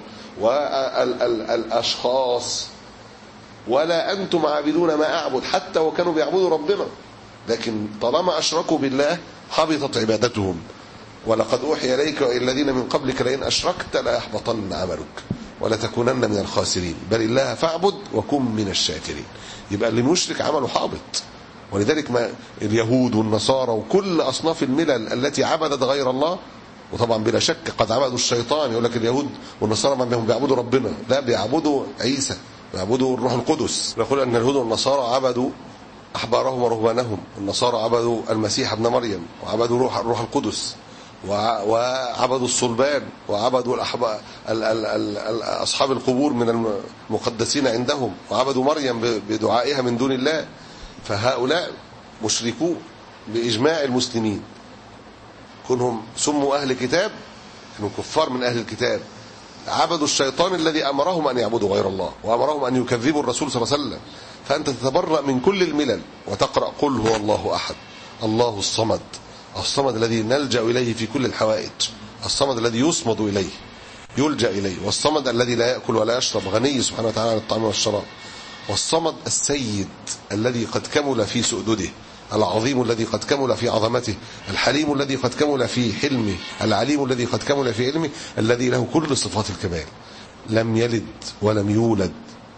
والأشخاص، ولا أنتم عابدون ما أعبد حتى وكانوا بيعبدوا ربنا، لكن طالما أشركوا بالله حبطت عبادتهم. ولقد أوحي إليك وإلى الذين من قبلك لئن أشركت ليحبطن عملك ولتكونن من الخاسرين بل الله فاعبد وكن من الشاكرين. يبقى اللي مشرك عمله حابط. ولذلك ما اليهود والنصارى وكل أصناف الملل التي عبدت غير الله، وطبعا بلا شك قد عبدوا الشيطان. يقول لك اليهود والنصارى ما بهم بيعبدوا ربنا، لا بيعبدوا عيسى، بيعبدوا الروح القدس. يقول أن اليهود والنصارى عبدوا أحبارهم ورهبانهم، النصارى عبدوا المسيح ابن مريم وعبدوا روح الروح القدس وعبدوا الصلبان وعبدوا أصحاب القبور من المقدسين عندهم وعبدوا مريم بدعائها من دون الله. فهؤلاء مشركون بإجماع المسلمين، كونهم سموا أهل كتاب، كانوا كفار من أهل الكتاب، عبدوا الشيطان الذي أمرهم أن يعبدوا غير الله وأمرهم أن يكذبوا الرسول صلى الله عليه وسلم. فأنت تتبرأ من كل الملل وتقرأ قل هو الله أحد الله الصمد، الصمد الذي نلجأ إليه في كل الحوائج، الصمد الذي يصمد إليه يلجأ إليه، والصمد الذي لا يأكل ولا يشرب، غني سبحانه وتعالى عن الطعام والشراب، والصمد السيد الذي قد كمل في سؤدده، العظيم الذي قد كمل في عظمته، الحليم الذي قد كمل في حلمه، العليم الذي قد كمل في علمه، الذي له كل صفات الكمال. لم يلد ولم يولد،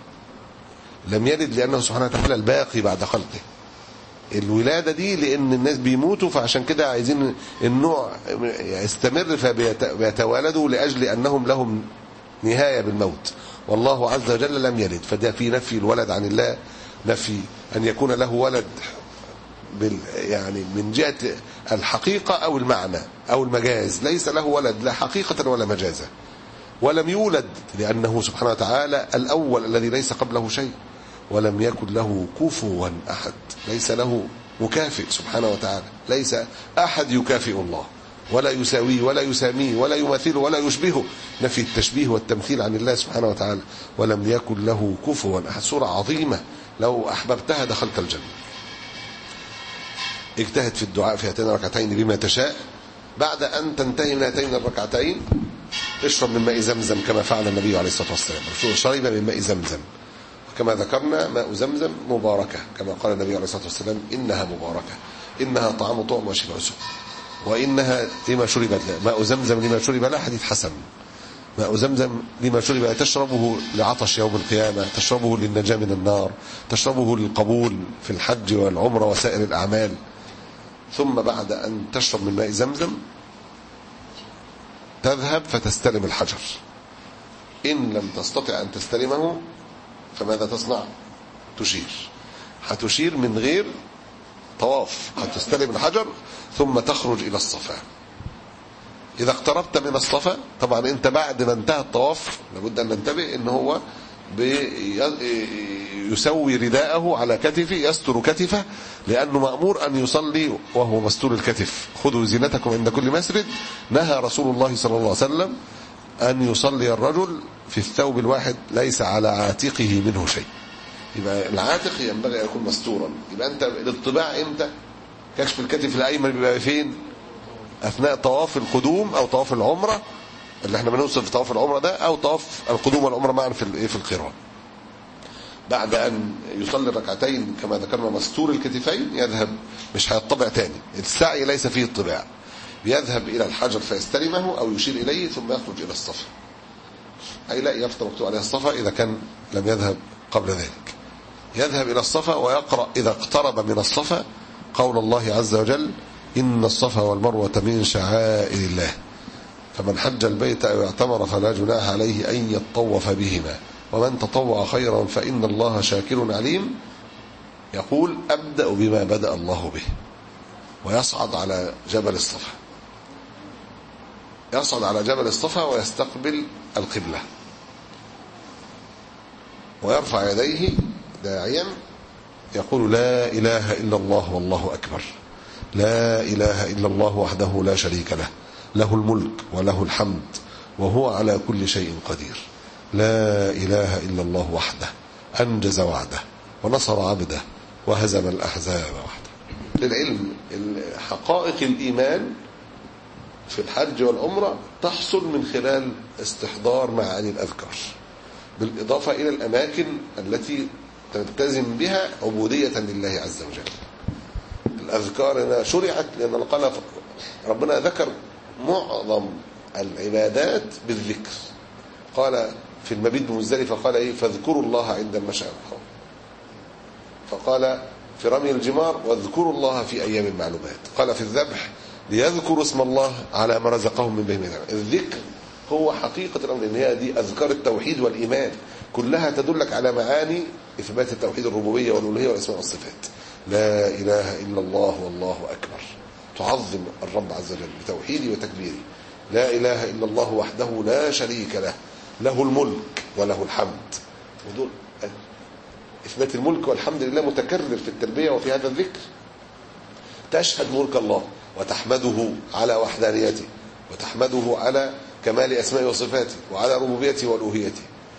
لم يلد لأنه سبحانه وتعالى الباقي بعد خلقه. الولادة دي لأن الناس بيموتوا، فعشان كده عايزين النوع يستمر فبيتوالدوا لأجل أنهم لهم نهاية بالموت. والله عز وجل لم يلد، فده في نفي الولد عن الله، نفي أن يكون له ولد بال يعني من جهة الحقيقة أو المعنى أو المجاز، ليس له ولد لا حقيقة ولا مجازا. ولم يولد لأنه سبحانه وتعالى الأول الذي ليس قبله شيء، ولم يكن له كفوا أحد، ليس له مكافئ سبحانه وتعالى، ليس أحد يكافئ الله ولا يساويه ولا يساميه ولا يماثله ولا يشبهه، نفي التشبيه والتمثيل عن الله سبحانه وتعالى. ولم يكن له كفوا أحد، سورة عظيمة لو أحببتها دخلت الجنة. اجتهد في الدعاء في هاتين الركعتين بما تشاء. بعد أن تنتهي من هاتين الركعتين اشرب من ماء زمزم كما فعل النبي عليه الصلاة والسلام، شرب من ماء زمزم، كما ذكرنا ماء زمزم مباركة، كما قال النبي عليه الصلاة والسلام إنها مباركة، إنها طعام طعم وشفاء سوء، وإنها لما شربت له، ماء زمزم لما شرب له، حديث حسن. ماء زمزم لما شرب له، تشربه لعطش يوم القيامة، تشربه للنجاة من النار، تشربه للقبول في الحج والعمرة وسائر الأعمال. ثم بعد أن تشرب من ماء زمزم تذهب فتستلم الحجر، إن لم تستطع أن تستلمه فماذا تصنع؟ تشير، هتشير من غير طواف، هتستلم الحجر ثم تخرج إلى الصفا. إذا اقتربت من الصفا، طبعا أنت بعد ما انتهى الطواف لابد أن ننتبه إن هو يسوي رداءه على كتفه، يستر كتفه، لأنه مأمور أن يصلي وهو مستور الكتف. خذوا زينتكم عند كل مسجد. نهى رسول الله صلى الله عليه وسلم أن يصلي الرجل في الثوب الواحد ليس على عاتقه منه شيء، يبقى العاتق ينبغي أن يكون مستورا. يبقى أنت الاطباع إمتى؟ كشف الكتف الأيمن بيبقى فين؟ أثناء طواف القدوم أو طواف العمرة اللي احنا بنوصف في طواف العمرة ده، أو طواف القدوم والعمرة معا في في القران. بعد أن يصلي الركعتين كما ذكرنا مستور الكتفين يذهب، مش هيطبع تاني، السعي ليس فيه الطباع، يذهب إلى الحجر فيستلمه أو يشير إليه ثم يخرج إلى الصفا. أي لا يفتح مكتوب عليها الصفا إذا كان لم يذهب قبل ذلك. يذهب إلى الصفا ويقرأ إذا اقترب من الصفا قول الله عز وجل إن الصفا والمروة من شعائر الله فمن حج البيت أو اعتمر فلا جناح عليه أن يطوف بهما ومن تطوع خيرا فإن الله شاكر عليم. يقول أبدأ بما بدأ الله به، ويصعد على جبل الصفا، يصعد على جبل الصفا ويستقبل القبلة ويرفع يديه داعيا يقول لا إله إلا الله والله أكبر، لا إله إلا الله وحده لا شريك له، له الملك وله الحمد وهو على كل شيء قدير، لا إله إلا الله وحده أنجز وعده ونصر عبده وهزم الأحزاب وحده. للعلم حقائق الإيمان في الحج والعمرة تحصل من خلال استحضار معاني الأذكار، بالإضافة إلى الأماكن التي تلتزم بها عبودية لله عز وجل. الأذكار هنا شرعت لأن قال ربنا ذكر معظم العبادات بالذكر، قال في المبيت بمزدلفة قال إيه فاذكروا الله عند المشعر الحرام، فقال في رمي الجمار واذكروا الله في أيام المعلومات، قال في الذبح ليذكروا اسم الله على ما رزقهم من بهيمة الأنعام. الذكر هو حقيقة الأمر، إن هي دي أذكار التوحيد والإيمان كلها تدلك على معاني إثبات التوحيد الربوبية والألوهية والأسماء والصفات. لا إله إلا الله والله أكبر، تعظم الرب عز وجل بتوحيدي وتكبيري. لا إله إلا الله وحده لا شريك له، له الملك وله الحمد. ودول إثبات الملك والحمد لله متكرر في التربية وفي هذا الذكر. تشهد ملك الله وتحمده على وحدانيته وتحمده على كمال أسمائه وصفاته وعلى ربوبيته والوهيته.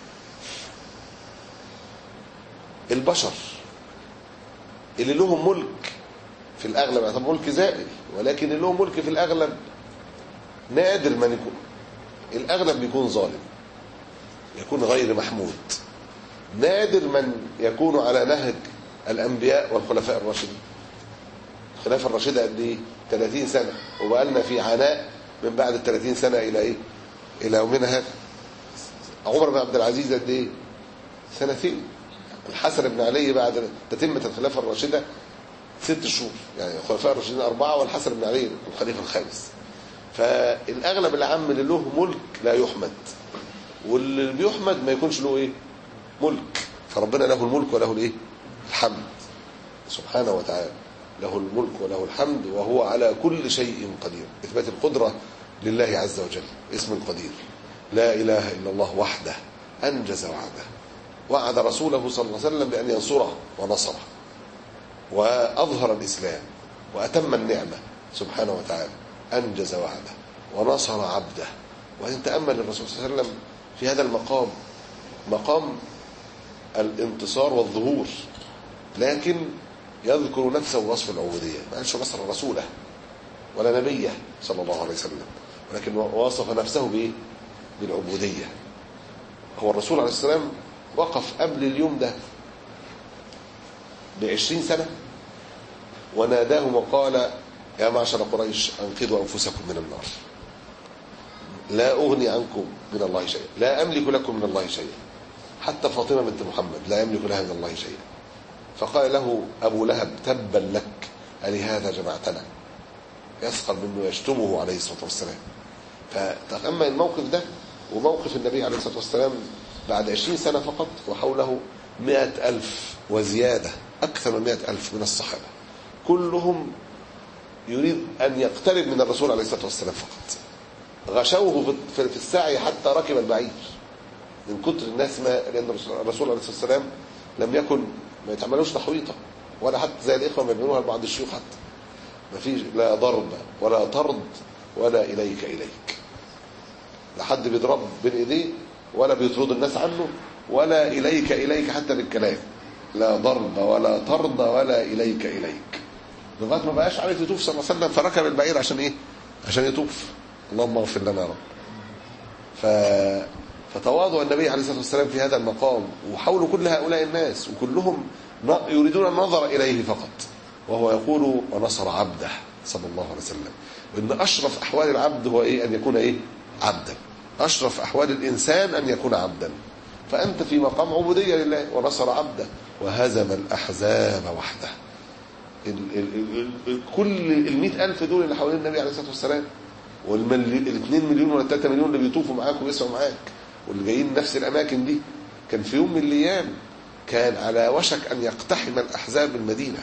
البشر اللي لهم ملك في الأغلب، طب ملك زائل، ولكن اللي لهم ملك في الأغلب نادر من يكون، الأغلب بيكون ظالم، يكون غير محمود. نادر من يكون على نهج الأنبياء والخلفاء الراشدين. الخلافة الراشدة قد ايه؟ ثلاثين سنة، وبقالنا في عناء من بعد ال ثلاثين سنة إلى إيه؟ إلى يومنا هذا. عمر بن عبد العزيز قد ايه؟ سنتين. الحسن بن علي بعد تتمة الخلافة الراشدة ست شهور، يعني الخلفاء الراشدين أربعة والحسن بن علي الخليفة الخامس. فالأغلب العام اللي له ملك لا يحمد، واللي بيحمد ما يكونش له ايه؟ ملك. فربنا له الملك وله الايه؟ الحمد سبحانه وتعالى، له الملك وله الحمد وهو على كل شيء قدير. إثبات القدرة لله عز وجل، اسم القدير. لا إله إلا الله وحده أنجز وعده، وعد رسوله صلى الله عليه وسلم بأن ينصره ونصره، وأظهر الإسلام وأتم النعمة سبحانه وتعالى. أنجز وعده ونصر عبده. وإن تأمل الرسول صلى الله عليه وسلم في هذا المقام، مقام الانتصار والظهور، لكن يذكر نفسه وصف العبودية. ما قالش نصر رسوله ولا نبيه صلى الله عليه وسلم، ولكن وصف نفسه بإيه؟ بالعبودية. هو الرسول عليه السلام وقف قبل اليوم ده بعشرين سنة وناداهم وقال: يا معشر قريش أنقذوا أنفسكم من النار، لا أغني عنكم من الله شيئا، لا أملك لكم من الله شيئا. حتى فاطمة بنت محمد لا يملك لها من الله شيئا. فقال له أبو لهب: تبا لك، ألهذا جمعتنا؟ يسخر منه، يشتمه عليه الصلاة والسلام. فتأمل الموقف ده وموقف النبي عليه الصلاة والسلام بعد عشرين سنة فقط، وحوله مئة ألف وزيادة، أكثر من مئة ألف من الصحابة، كلهم يريد أن يقترب من الرسول عليه الصلاة والسلام فقط. غشوه في السعي حتى ركب البعير من كتر الناس، ما لأن الرسول عليه الصلاة والسلام لم يكن ما يتعملوش تحويطة، ولا حتى زي الإخوة ما بيعملوها لبعض الشيوخ، حتى ما فيش لا ضرب ولا طرد ولا إليك إليك، لا حد بيضرب بين إيديه ولا بيطرد الناس عنه، ولا إليك إليك حتى بالكلام، لا ضرب ولا طرد ولا إليك إليك، لغاية ما بقاش عارف يطوف صلى الله عليه وسلم، فركب البعير عشان إيه؟ عشان يطوف. اللهم اغفر لنا يا رب. ف... فتواضع النبي عليه الصلاة والسلام في هذا المقام، وحول كل هؤلاء الناس وكلهم يريدون النظر إليه فقط، وهو يقول: ونصر عبده صلى الله عليه وسلم. وإن أشرف أحوال العبد هو إيه؟ أن يكون إيه؟ عبدا. أشرف أحوال الإنسان أن يكون عبدا. فأنت في مقام عبودية لله. ونصر عبده وهزم الأحزاب وحده. ال ال ال ال كل المئة ألف دول اللي حوالين النبي عليه الصلاة والسلام، والاثنين مليون ولا الثلاثة مليون اللي بيطوفوا معاك ويسعوا معاك واللي جايين نفس الأماكن دي، كان في يوم من الأيام كان على وشك أن يقتحم الأحزاب المدينة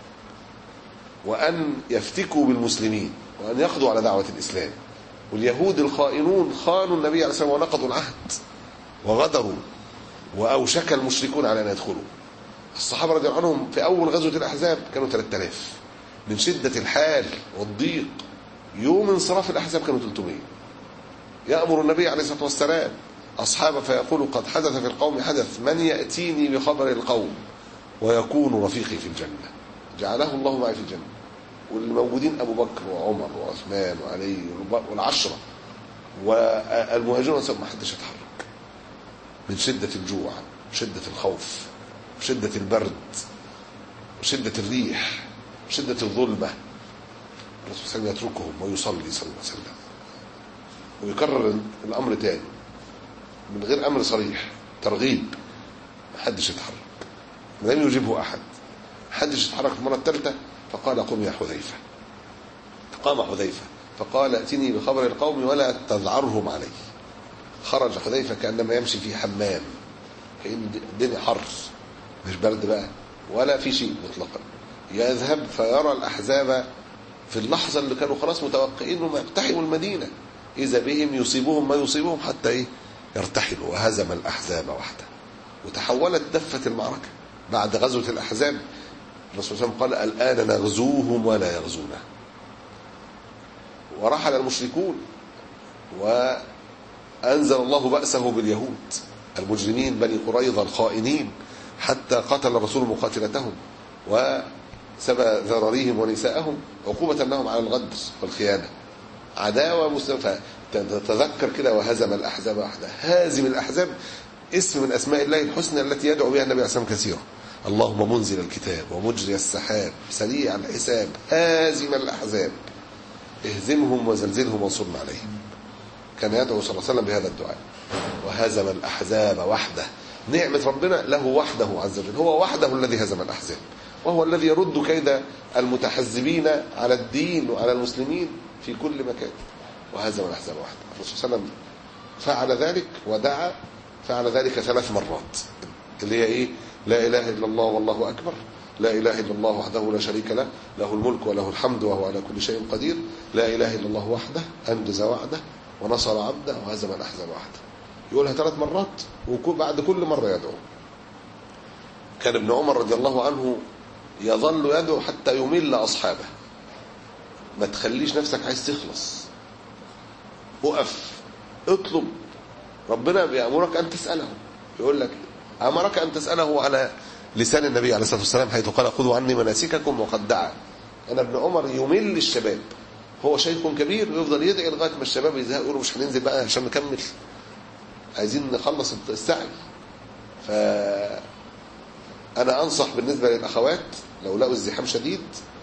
وأن يفتكوا بالمسلمين وأن يقضوا على دعوة الإسلام. واليهود الخائنون خانوا النبي عليه الصلاة والسلام ونقضوا العهد وغدروا، وأوشك المشركون على أن يدخلوا. الصحابة رضي الله عنهم في أول غزوة الأحزاب كانوا ثلاثة آلاف من شدة الحال والضيق. يوم انصراف الأحزاب كانوا ثلاثمائة. يأمر النبي عليه الصلاة والسلام أصحابه فيقول: قد حدث في القوم حدث، من يأتيني بخبر القوم ويكون رفيقي في الجنة. جعله الله معي في الجنة. واللي موجودين أبو بكر وعمر وعثمان وعلي والعشرة والمهاجرون، ما حدش يتحرك من شدة الجوع، شدة الخوف، شدة البرد، شدة الريح، شدة الظلمة. الرسول صلى الله عليه وسلم يتركهم ويصلي صلى الله عليه وسلم، ويكرر الأمر تاني من غير أمر صريح، ترغيب. ما حدش يتحرك، لم يجيبه أحد. ما حدش يتحرك المرة الثالثة. فقال: قم يا حذيفة. فقام حذيفة فقال: ائتني بخبر القوم ولا تذعرهم علي. خرج حذيفة كأنما يمشي في حمام، كأن الدنيا حر مش برد بقى ولا في شيء مطلقا. يذهب فيرى الأحزاب في اللحظة اللي كانوا خلاص متوقعين انهم يقتحموا المدينة، إذا بهم يصيبهم ما يصيبهم حتى إيه؟ يرتحلوا. وهزم الأحزاب وحده. وتحولت دفة المعركة بعد غزوة الأحزاب الرسول صلى الله عليه وسلم قال الآن نغزوهم ولا يغزونا. ورحل المشركون وأنزل الله بأسه باليهود المجرمين بني قريظة الخائنين، حتى قتل الرسول مقاتلتهم وسبى ذراريهم ونساءهم عقوبة لهم على الغدر والخيانة. عداوة مستمرة. تتذكر كده وهزم الأحزاب وحده. هازم الأحزاب اسم من أسماء الله الحسنى التي يدعو بها النبي عليه الصلاة والسلام كثيرا. اللهم منزل الكتاب ومجري السحاب سريع الحساب هازم الأحزاب اهزمهم وزلزلهم وانصرنا عليهم. كان يدعو صلى الله عليه وسلم بهذا الدعاء. وهزم الأحزاب وحده. نعمة ربنا له وحده عز وجل، هو وحده الذي هزم الأحزاب، وهو الذي يرد كيد المتحزبين على الدين وعلى المسلمين في كل مكان. وهزم الأحزاب وحده. الرسول صلى الله عليه وسلم فعل ذلك ودعا، فعل ذلك ثلاث مرات اللي هي ايه؟ لا اله الا الله والله اكبر، لا اله الا الله وحده لا شريك له، له الملك وله الحمد وهو على كل شيء قدير، لا اله الا الله وحده انجز وعده ونصر عبده وهزم الاحزاب وحده. يقولها ثلاث مرات وبعد كل مره يدعو. كان ابن عمر رضي الله عنه يظل يدعو حتى يمل اصحابه. ما تخليش نفسك عايز تخلص، وقف اطلب. ربنا بيأمرك أن تسأله، يقول لك أمرك أن تسأله على لسان النبي عليه الصلاة والسلام حيث قال خذوا عني مناسككم وقد دعا. أنا ابن عمر يمل الشباب، هو شيخ كبير ويفضل يدعي لغاية ما الشباب يزهقوا يقولوا مش هننزل بقى عشان نكمل، عايزين نخلص السعي. فأنا أنصح بالنسبة للأخوات لو لقوا الزحام شديد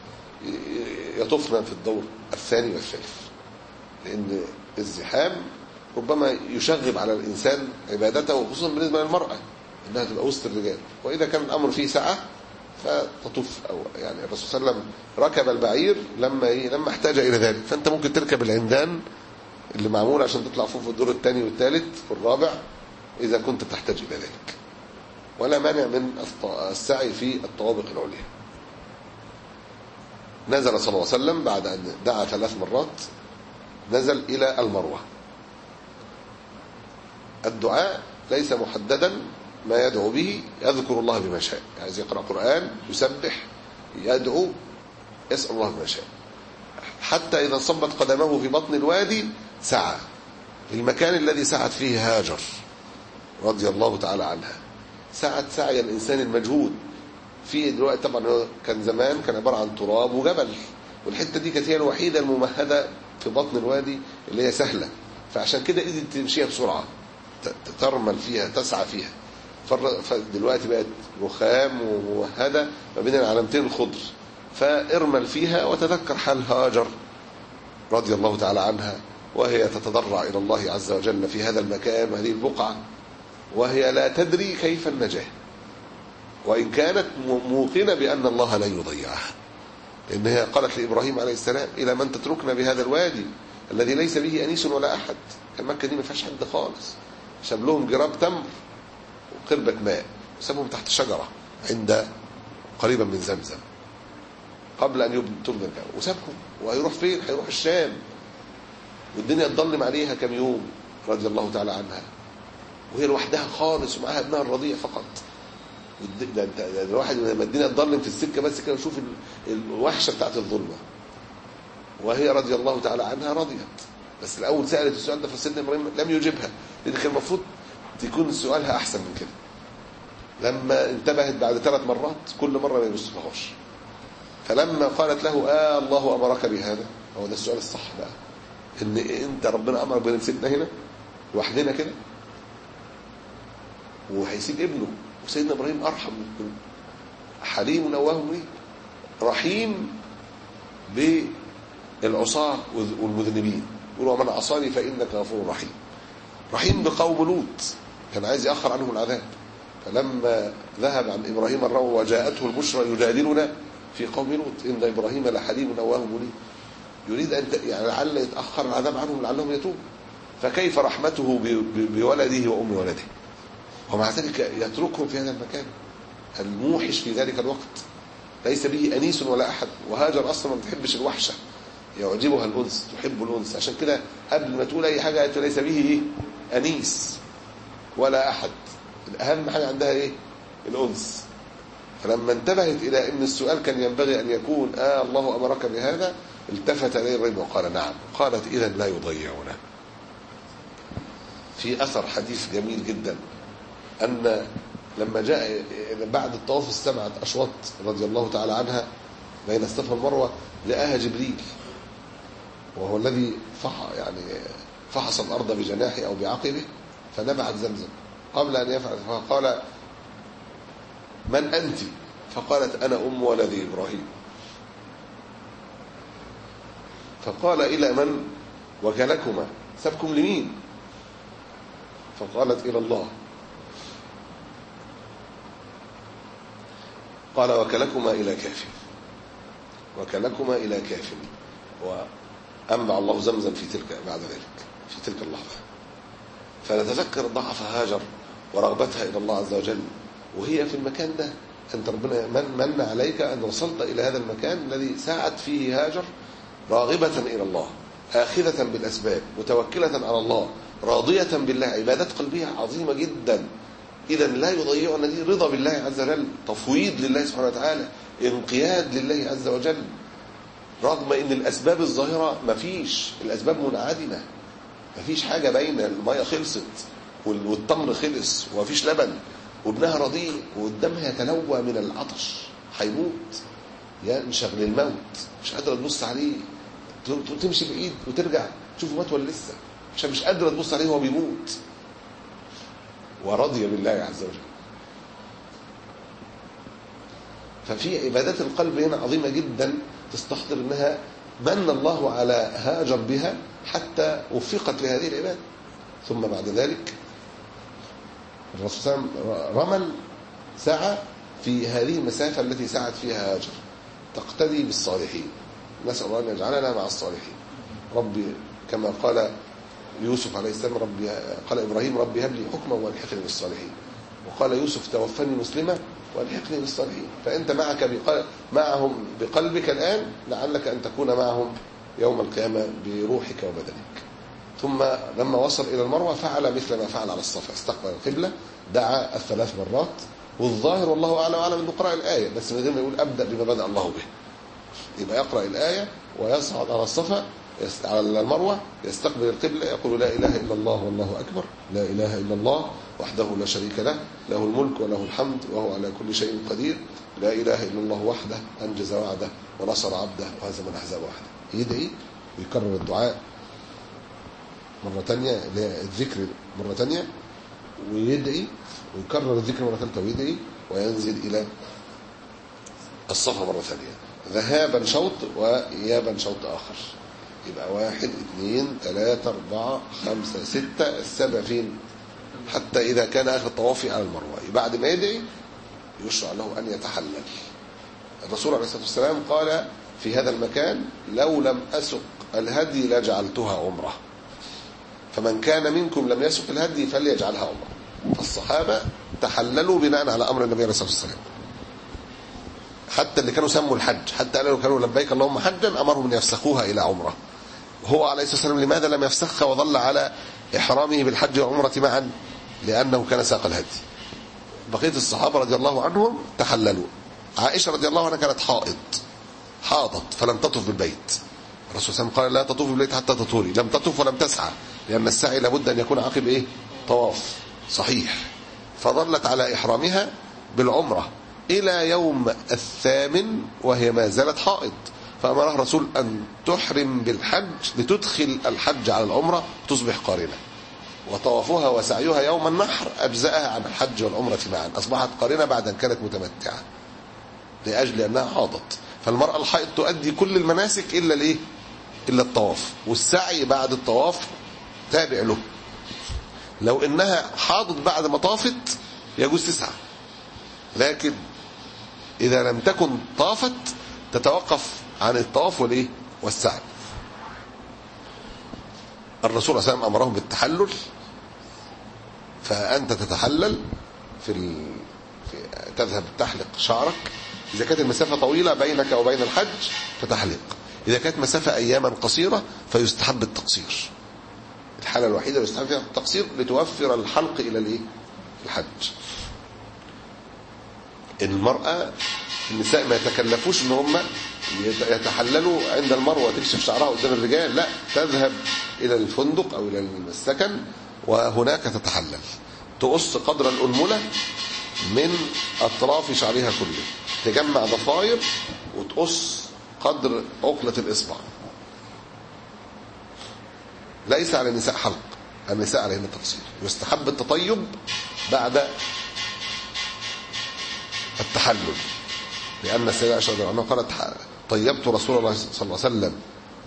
يطفنا في الدور الثاني والثالث، لأن الزحام ربما يشغب على الإنسان عبادته، وخصوصا بالنسبة للمرأة إنها تبقى وسط الرجال. وإذا كان الأمر فيه سعة فتطوف. أو يعني الرسول صلى الله عليه وسلم ركب البعير لما إيه؟ لما احتاج إلى ذلك. فأنت ممكن تركب العمدان اللي معمول عشان تطلع فوق في الدور الثاني والثالث والرابع إذا كنت تحتاج إلى ذلك، ولا مانع من السعي في الطوابق العليا. نزل صلى الله عليه وسلم بعد أن دعا ثلاث مرات، نزل إلى المروة. الدعاء ليس محددا ما يدعو به، يذكر الله بما شاء، عايز يقرأ قرآن يسبح يدعو يسأل الله بما شاء. حتى إذا صبت قدمه في بطن الوادي سعى المكان الذي سعت فيه هاجر رضي الله تعالى عنها. سعت سعي الإنسان المجهود في دلوقتي. طبعا كان زمان كان عبارة عن تراب وجبل، والحتة دي كانت هي الوحيدة الممهدة في بطن الوادي اللي هي سهلة، فعشان كده قدرت تمشيها بسرعة، ترمل فيها تسعى فيها. فدلوقتي بقت رخام وممهدة ما بين العلامتين الخضر، فارمل فيها وتذكر حال هاجر رضي الله تعالى عنها وهي تتضرع إلى الله عز وجل في هذا المكان وهذه البقعة، وهي لا تدري كيف النجاة، وإن كانت موقنة بأن الله لا يضيعها. لأنها قالت لإبراهيم عليه السلام إلى من تتركنا بهذا الوادي الذي ليس به أنيس ولا أحد. كان مكة دي ما فيهاش حد خالص. شاب لهم جراب تمر وقربة ماء وسابهم تحت شجرة عند قريبا من زمزم قبل أن تبنى الكعبة، وسابهم. وهيروح فين؟ هيروح الشام، والدنيا تضلم عليها كم يوم رضي الله تعالى عنها، وهي لوحدها خالص ومعها ابنها الرضيع فقط. ده الواحد لما الدنيا تضلم في السكة بس كده يشوف الوحشة بتاعت الظلمة. وهي رضي الله تعالى عنها رضيت، بس الأول سألت السؤال ده فسيدنا إبراهيم لم يجيبها، لأن كان المفروض تكون سؤالها أحسن من كده. لما انتبهت بعد ثلاث مرات كل مرة ما يبصلهاش، فلما قالت له آه الله أمرك بهذا، هو ده السؤال الصح بقى، إن أنت ربنا أمرك بنسيبنا هنا لوحدنا كده وهيسيب ابنه. وسيدنا إبراهيم أرحم من حليم نواه مريد، رحيم بالعصاة والمذنبين، يقولوا ومن عصاني فإنك غفور رحيم. رحيم بقوم لوط، كان عايز يأخر عنهم العذاب. فلما ذهب عن إبراهيم الروع وجاءته البشرى يجادلنا في قوم لوط إن إبراهيم لحليم نواه مريد، يريد أن يعني لعل يتأخر العذاب عنهم لعلهم يتوبوا. فكيف رحمته بولده وأم ولده، ومع ذلك يتركهم في هذا المكان الموحش في ذلك الوقت، ليس به أنيس ولا أحد. وهاجر أصلا ما بتحبش الوحشة، يعجبها الأنس، تحب الأنس. عشان كده قبل ما تقول أي حاجة ليس به إيه؟ أنيس ولا أحد، الأهم حاجة عندها إيه؟ الأنس. فلما انتبهت إلى أن السؤال كان ينبغي أن يكون آه الله أمرك بهذا، التفت إليه الرجل وقال نعم. قالت إذا لا يضيعنا. في أثر حديث جميل جدا أن لما جاء بعد الطواف السبعة أشواط رضي الله تعالى عنها بين الصفا والمروة لقاها جبريل، وهو الذي فح يعني فحص الأرض بجناحه أو بعقبه فنبعت زمزم قبل أن يفعل. فقال من أنت؟ فقالت أنا أم ولدي إبراهيم. فقال إلى من وكلكما؟ سبكم لمين؟ فقالت إلى الله. قال وكلكما إلى كاف، وكلكما إلى كاف. وأنبع الله زمزم في تلك بعد ذلك في تلك اللحظة. فنتذكر ضعف هاجر ورغبتها إلى الله عز وجل وهي في المكان ده. أنت ربنا من, من عليك أن وصلت إلى هذا المكان الذي سعت فيه هاجر راغبة إلى الله، آخذة بالأسباب، متوكلة على الله، راضية بالله. عبادات قلبية عظيمة جدا. إذا لا يضيعنا دي رضا بالله عز وجل، تفويض لله سبحانه وتعالى، انقياد لله عز وجل، رغم ان الاسباب الظاهره مفيش، الاسباب منعدمه، مفيش حاجه باينه. الميه خلصت والتمر خلص ومفيش لبن وابنها رضيع وقدامها يتلوى من العطش هيموت، ينشغل للموت، مش قادره تبص عليه، تمشي بعيد وترجع تشوفه مات ولا لسه، عشان مش قادره تبص عليه وهو بيموت، ورضي بالله عز وجل. ففي عبادات القلب هنا عظيمة جدا تستحضر انها من الله على هاجر بها حتى وفقت لهذه العبادة. ثم بعد ذلك الرسول صلى الله عليه وسلم رمل سعى في هذه المسافة التي سعت فيها هاجر، تقتدي بالصالحين. نسأل الله أن يجعلنا مع الصالحين. ربي كما قال يوسف عليه السلام، ربي قال إبراهيم ربي هب لي حكما والحقني بالصالحين، وقال يوسف توفني مسلما والحقني بالصالحين. فأنت معك بقل... معهم بقلبك الآن، لعلك أن تكون معهم يوم القيامة بروحك وبدنك. ثم لما وصل إلى المروة فعل مثل ما فعل على الصفا، استقبل القبلة، دعا الثلاث مرات، والظاهر والله أعلم وأعلم أنه قرأ الآية بس من غير ما يقول أبدأ بما بدأ الله به. يبقى يقرأ الآية ويصعد على الصفا على المروة، يستقبل القبلة، يقول لا إله إلا الله والله أكبر، لا إله إلا الله وحده لا شريك له، له الملك وله الحمد وهو على كل شيء قدير، لا إله إلا الله وحده أنجز وعده ونصر عبده وهزم الأحزاب وحده. يدعي ويكرر الدعاء مرة تانية، الذكر مرة تانية، ويدعي ويكرر الذكر مرة ثالثة ويدعي، وينزل إلى الصفا مرة ثانية، ذهابا شوط وإيابا شوط آخر. يبقى واحد اثنين ثلاثة أربعة خمسة ستة، السابع فين؟ حتى إذا كان آخر الطواف على المروة. بعد ما يدعي يشرع له أن يتحلل. الرسول عليه الصلاة والسلام قال في هذا المكان لو لم أسق الهدي لجعلتها عمرة، فمن كان منكم لم يسق الهدي فليجعلها عمرة. فالصحابة تحللوا بناء على أمر النبي عليه الصلاة والسلام، حتى اللي كانوا سموا الحج، حتى قالوا كانوا لبيك اللهم حجا أمرهم أن يفسخوها إلى عمرة. هو عليه الصلاة والسلام لماذا لم يفسخها وظل على إحرامه بالحج والعمرة معا؟ لأنه كان ساق الهدي. بقية الصحابة رضي الله عنهم تحللوا. عائشة رضي الله عنها كانت حائض، حاضت فلم تطف بالبيت. الرسول صلى الله عليه وسلم قال لا تطوف بالبيت حتى تطهري، لم تطف ولم تسعى، لأن السعي لابد أن يكون عقب إيه؟ طواف صحيح. فظلت على إحرامها بالعمرة إلى يوم الثامن وهي ما زالت حائض، فأمرها الرسول أن تحرم بالحج لتدخل الحج على العمرة تصبح قارنة، وطوافها وسعيها يوم النحر أجزأها عن الحج والعمرة معا، أصبحت قارنة بعد أن كانت متمتعة لأجل أنها حاضت. فالمرأة الحائض تؤدي كل المناسك إلا الإيه؟ إلا الطواف، والسعي بعد الطواف تابع له. لو إنها حاضت بعد ما طافت يجوز تسعى، لكن إذا لم تكن طافت تتوقف عن الطواف والإيه؟ والسعي. الرسول صلى الله عليه وسلم أمرهم بالتحلل، فأنت تتحلل في, ال... في تذهب تحلق شعرك. إذا كانت المسافة طويلة بينك وبين الحج فتحلق، إذا كانت مسافة أياما قصيرة فيستحب التقصير. الحالة الوحيدة يستحب فيها التقصير لتوفر الحلق إلى الإيه؟ الحج. المرأة النساء ما يتكلفوش ان هم يتحللوا عند المروة تكشف شعرها قدام الرجال، لا، تذهب الى الفندق او الى السكن وهناك تتحلل، تقص قدر الأنملة من اطراف شعرها كله، تجمع ضفاير وتقص قدر عقلة الاصبع. ليس على النساء حلق، النساء عليهن التقصير. يستحب التطيب بعد التحلل، لأن السيدة عائشة رضي الله عنها قالت طيبت رسول الله صلى الله عليه وسلم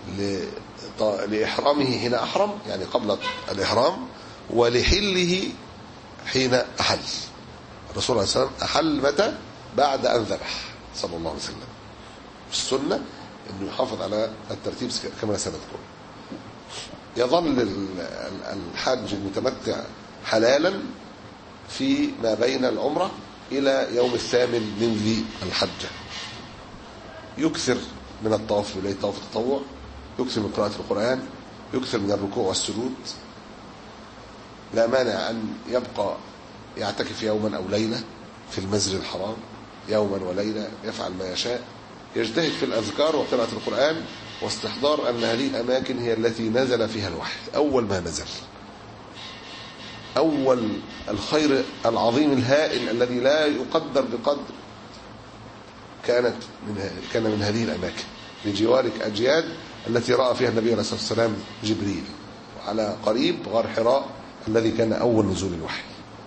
لإحرامه حين أحرم، يعني قبل الإحرام، ولحله حين أحل. الرسول صلى الله عليه وسلم أحل متى؟ بعد أن ذبح صلى الله عليه وسلم. السنة أنه يحافظ على الترتيب كما سنذكر. يظل الحاج المتمتع حلالا في ما بين العمرة إلى يوم الثامن من ذي الحجة. يكثر من الطواف إليه طواف التطوع، يكثر من قراءة القرآن، يكثر من الركوع والسجود. لا مانع أن يبقى يعتكف يوما أو ليلة في المسجد الحرام، يوما وليلة، يفعل ما يشاء، يجتهد في الأذكار وقراءة القرآن واستحضار أن هذه الأماكن هي التي نزل فيها الوحي أول ما نزل. أول الخير العظيم الهائل الذي لا يقدر بقدر كانت من كان من هذه الأماكن، لجوارك أجياد التي رأى فيها النبي عليه الصلاة والسلام جبريل، وعلى قريب غار حراء الذي كان أول نزول الوحي.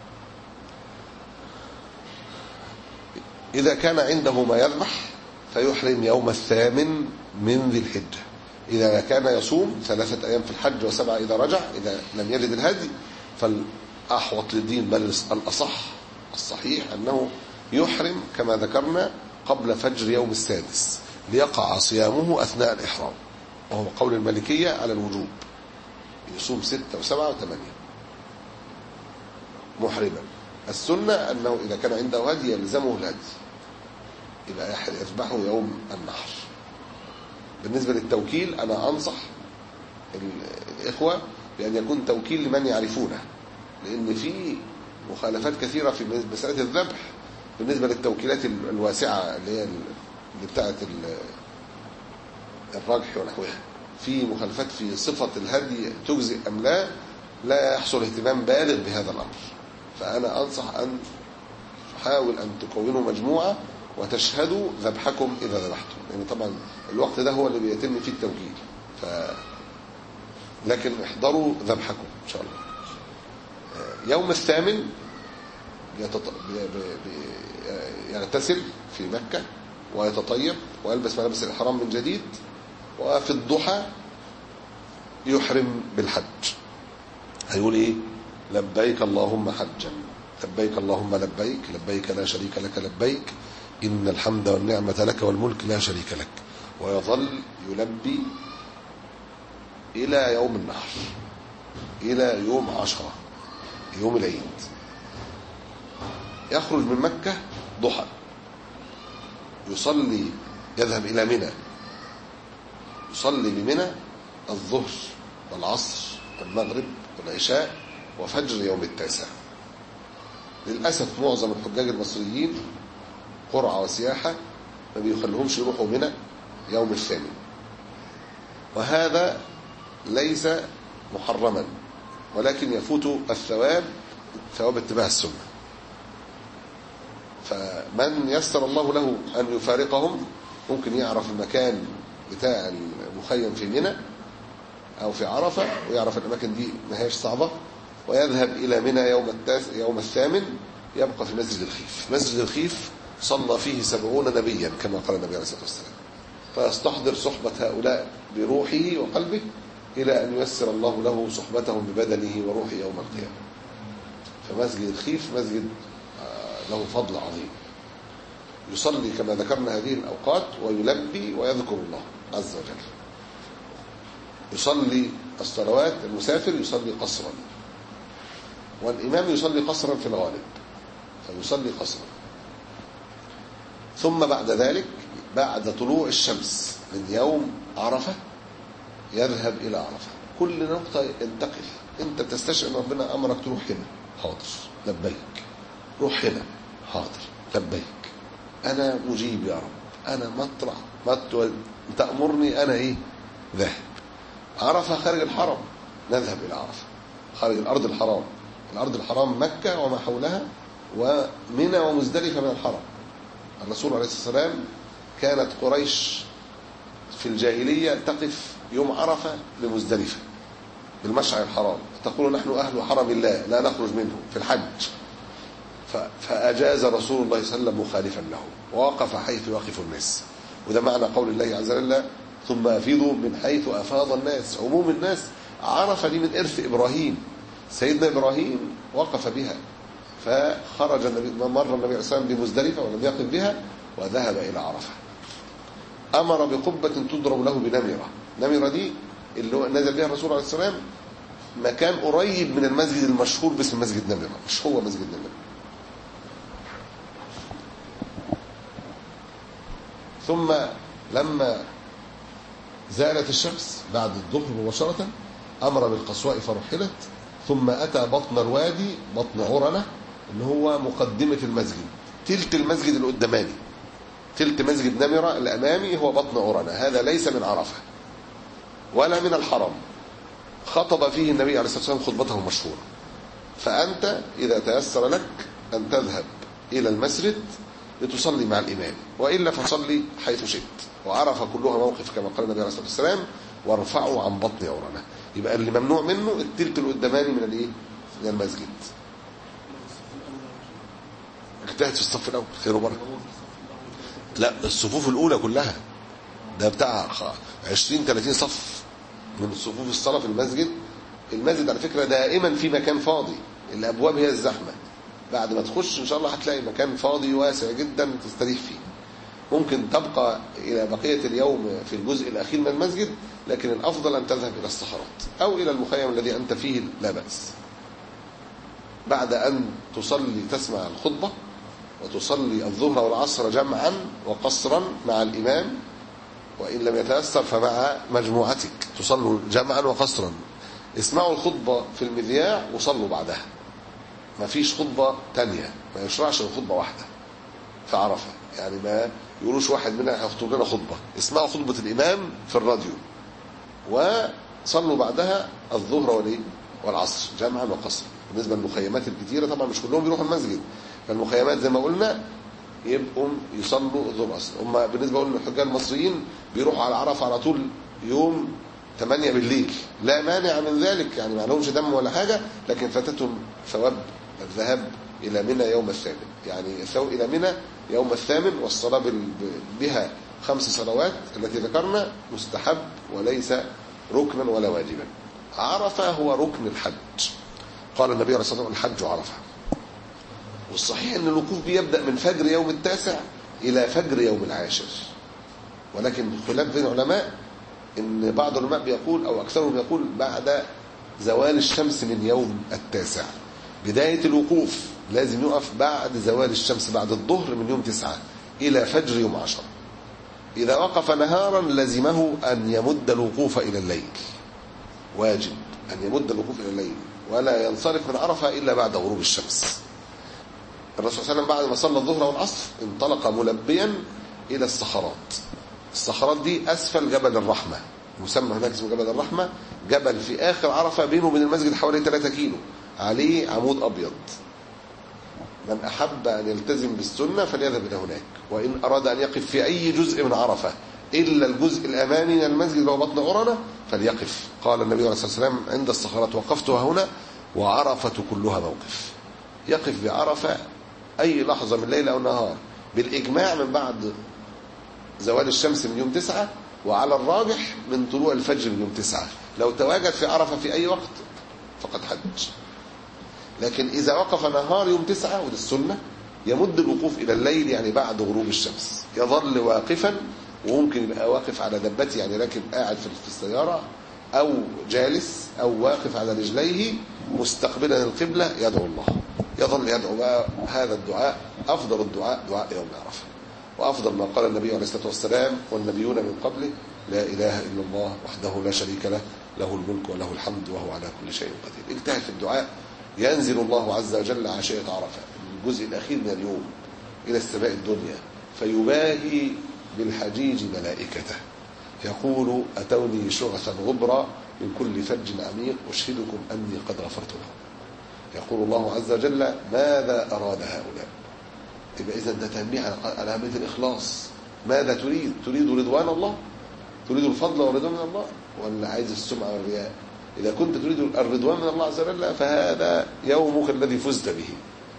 إذا كان عنده ما يذبح فيحرم يوم الثامن من ذي الحجة. إذا كان يصوم ثلاثة أيام في الحج وسبعة إذا رجع، إذا لم يجد الهدي، فالأحوط للدين بل الأصح الصحيح أنه يحرم كما ذكرنا قبل فجر يوم السادس، ليقع صيامه أثناء الإحرام، وهو قول المالكية على الوجوب، يصوم ستة وسبعة وثمانية محرما. السنة أنه إذا كان عنده هدي يلزمه الهدي، يبقى يذبحه يوم النحر. بالنسبة للتوكيل أنا أنصح الإخوة بأن يكون توكيل لمن يعرفونه، لأن في مخالفات كثيرة في مسألة الذبح بالنسبة للتوكيلات الواسعة اللي هي اللي بتاعت الرجح ونحوها. في مخالفات في صفة الهدي تجزئ أم لا، لا يحصل اهتمام بالغ بهذا الأمر. فأنا أنصح أن تحاول أن تكونوا مجموعة وتشهدوا ذبحكم إذا ذبحتم، لأن يعني طبعا الوقت ده هو اللي بيتم فيه التوكيل. ف... لكن احضروا ذبحكم إن شاء الله. يوم الثامن يتط... بي... بي... يغتسل في مكة ويتطيب ويلبس ملابس الإحرام من جديد، وفي الضحى يحرم بالحج. هيقول إيه؟ لبيك اللهم حجا، لبيك اللهم لبيك، لبيك لا شريك لك لبيك، إن الحمد والنعمة لك والملك لا شريك لك. ويظل يلبي إلى يوم النحر، إلى يوم عشرة، يوم العيد. يخرج من مكة ضحى، يصلي، يذهب إلى منى، يصلي بمنى الظهر والعصر والمغرب والعشاء وفجر يوم التاسع. للأسف معظم الحجاج المصريين قرعة وسياحة ما بيخليهمش يروحوا منى يوم الثامن، وهذا ليس محرما، ولكن يفوت الثواب، ثواب اتباع السنة. فمن يسر الله له أن يفارقهم ممكن يعرف المكان بتاع المخيم في منى أو في عرفة، ويعرف الأماكن دي ما هيش صعبة، ويذهب إلى منى يوم التاس يوم الثامن، يبقى في مسجد الخيف. مسجد الخيف صلى فيه سبعون نبيا كما قال النبي عليه الصلاة والسلام، فيستحضر صحبة هؤلاء بروحه وقلبه إلى أن ييسر الله له صحبتهم ببدنه وروحه يوم القيامة. فمسجد الخيف مسجد له فضل عظيم. يصلي كما ذكرنا هذه الأوقات ويلبي ويذكر الله عز وجل. يصلي الصلوات، المسافر يصلي قصرا، والإمام يصلي قصرا في الغالب، فيصلي قصرا. ثم بعد ذلك بعد طلوع الشمس من يوم عرفة يذهب إلى عرفة. كل نقطة ينتقل. أنت بتستشعر ربنا أمرك تروح هنا، حاضر لبيك. روح هنا، حاضر لبيك. أنا مجيب يا رب، أنا مطرح مط... تأمرني أنا إيه ذاهب. عرفة خارج الحرم، نذهب إلى عرفة خارج الأرض الحرام. الأرض الحرام مكة وما حولها، ومنى ومزدلفة من الحرم. الرسول عليه الصلاة والسلام كانت قريش في الجاهلية تقف يوم عرفة بمزدلفة بالمشعر الحرام، تقول نحن أهل حرم الله لا نخرج منه في الحج. فأجاز رسول الله صلى الله عليه وسلم مخالفا له، ووقف حيث يقف الناس. وده معنى قول الله عز وجل ثم أفيضوا من حيث أفاض الناس. عموم الناس. عرفة دي من إرث إبراهيم، سيدنا إبراهيم وقف بها، فخرج النبي مر النبي عليه الصلاة والسلام بمزدلفة ولم يقف بها وذهب إلى عرفة. أمر بقبة تضرب له بنمرة. نمرة دي اللي نزل بها الرسول عليه الصلاة والسلام مكان قريب من المسجد المشهور باسم مسجد نمرة، مش هو مسجد نمرة. ثم لما زالت الشمس بعد الظهر مباشرة أمر بالقصواء فرحلت، ثم أتى بطن الوادي، بطن عرنة اللي هو مقدمة المسجد، تلت المسجد القداماني، تلت مسجد نمرة الأمامي هو بطن عرنة. هذا ليس من عرفة ولا من الحرم. خطب فيه النبي عليه الصلاة والسلام خطبته المشهورة. فأنت إذا تيسر لك أن تذهب إلى المسجد لتصلي مع الإمام، وإلا فصلي حيث شئت. وعرف كلها موقف كما قال النبي عليه الصلاة والسلام وارفعوا عن بطن عرنة. يبقى اللي ممنوع منه التلت القداماني من الايه من المسجد. اجتهد في الصف الأول خير وبركة. لا الصفوف الأولى كلها، ده بتاع عشرين ثلاثين صف من صفوف الصلاة في المسجد. المسجد على فكرة دائما في مكان فاضي، الأبواب هي الزحمة. بعد ما تخش إن شاء الله هتلاقي مكان فاضي واسع جدا تستريح فيه. ممكن تبقى إلى بقية اليوم في الجزء الأخير من المسجد، لكن الأفضل أن تذهب إلى الصخرات أو إلى المخيم الذي أنت فيه لا بأس. بعد أن تصلي تسمع الخطبة وتصلي الظهر والعصر جمعا وقصرا مع الإمام، وإن لم يتأثر فمع مجموعتك تصلوا جمعا وقصرا. اسمعوا الخطبة في المذياع وصلوا بعدها، ما فيش خطبة تانية، ما يشرعش الخطبة واحدة في عرفة. يعني ما يقولوش واحد منا هيخطب لنا خطبة، اسمعوا خطبة الإمام في الراديو وصلوا بعدها الظهر والايه والعصر جمعا وقصرا. بالنسبة للمخيمات الكتيرة طبعا مش كلهم بيروحوا المسجد، فالمخيمات زي ما قلنا يبقوا يصلوا الظهر والعصر. هم بالنسبة للحجاج المصريين بيروحوا على عرفة على طول يوم ثمانية بالليل، لا مانع من ذلك، يعني ما لهمش دم ولا حاجة، لكن فاتتهم ثواب الذهاب إلى منى يوم الثامن. يعني الثواب إلى منى يوم الثامن، والصلاة بها خمس صلوات التي ذكرنا مستحب وليس ركنا ولا واجبا. عرفة هو ركن الحج. قال النبي عليه الصلاة والسلام الحج عرفة. والصحيح أن الوقوف بيبدأ من فجر يوم التاسع إلى فجر يوم العاشر، ولكن خلاف بين العلماء ان بعض العلماء بيقول او اكثرهم يقول بعد زوال الشمس من يوم التاسع. بداية الوقوف لازم يقف بعد زوال الشمس بعد الظهر من يوم تسعة إلى فجر يوم عشر. إذا وقف نهارا لزمه أن يمد الوقوف إلى الليل، واجب أن يمد الوقوف إلى الليل، ولا ينصرف من عرفة إلا بعد غروب الشمس. الرسول صلى الله عليه وسلم بعد ما صلى الظهر والعصر انطلق ملبيا إلى الصخرات. الصخرات دي أسفل جبل الرحمة، مسمى هناك اسمه جبل الرحمة، جبل في آخر عرفة بينه وبين المسجد حوالي ثلاثة كيلو، عليه عمود أبيض. من أحب أن يلتزم بالسنة فليذهب إلى هناك، وإن أراد أن يقف في أي جزء من عرفة إلا الجزء الأمامي من المسجد اللي هو بطن عرنة فليقف. قال النبي عليه الصلاة والسلام عند الصخرات وقفتها هنا وعرفة كلها موقف. يقف بعرفة أي لحظة من ليل أو نهار بالإجماع من بعد زوال الشمس من يوم تسعة، وعلى الراجح من طلوع الفجر من يوم تسعة. لو تواجد في عرفة في أي وقت فقد حج. لكن إذا وقف نهار يوم تسعة وده السنة يمد الوقوف إلى الليل، يعني بعد غروب الشمس يظل واقفا، وممكن يبقى واقف على دبته يعني راكب قاعد في السيارة أو جالس أو واقف على رجليه مستقبلا القبلة يدعو الله، يظل يدعو بقى. هذا الدعاء أفضل الدعاء دعاء يوم عرفة، وأفضل ما قال النبي عليه الصلاة والسلام والنبيون من قبله: لا إله إلا الله وحده لا شريك له، له الملك وله الحمد وهو على كل شيء قدير. اجتهد في الدعاء ينزل الله عز وجل عشية عرفة الجزء الأخير من اليوم إلى السماء الدنيا، فيباهي بالحجيج ملائكته يقول أتوني شعثا غبرا من كل فج عميق أشهدكم أني قد غفرت لهم. يقول الله عز وجل ماذا أراد هؤلاء؟ يبقى إذا ده تنبيه على أهمية الإخلاص. ماذا تريد؟ تريد رضوان الله؟ تريد الفضل والرضوان من الله؟ ولا عايز السمعة والرياء؟ إذا كنت تريد الرضوان من الله عز وجل فهذا يومك الذي فزت به.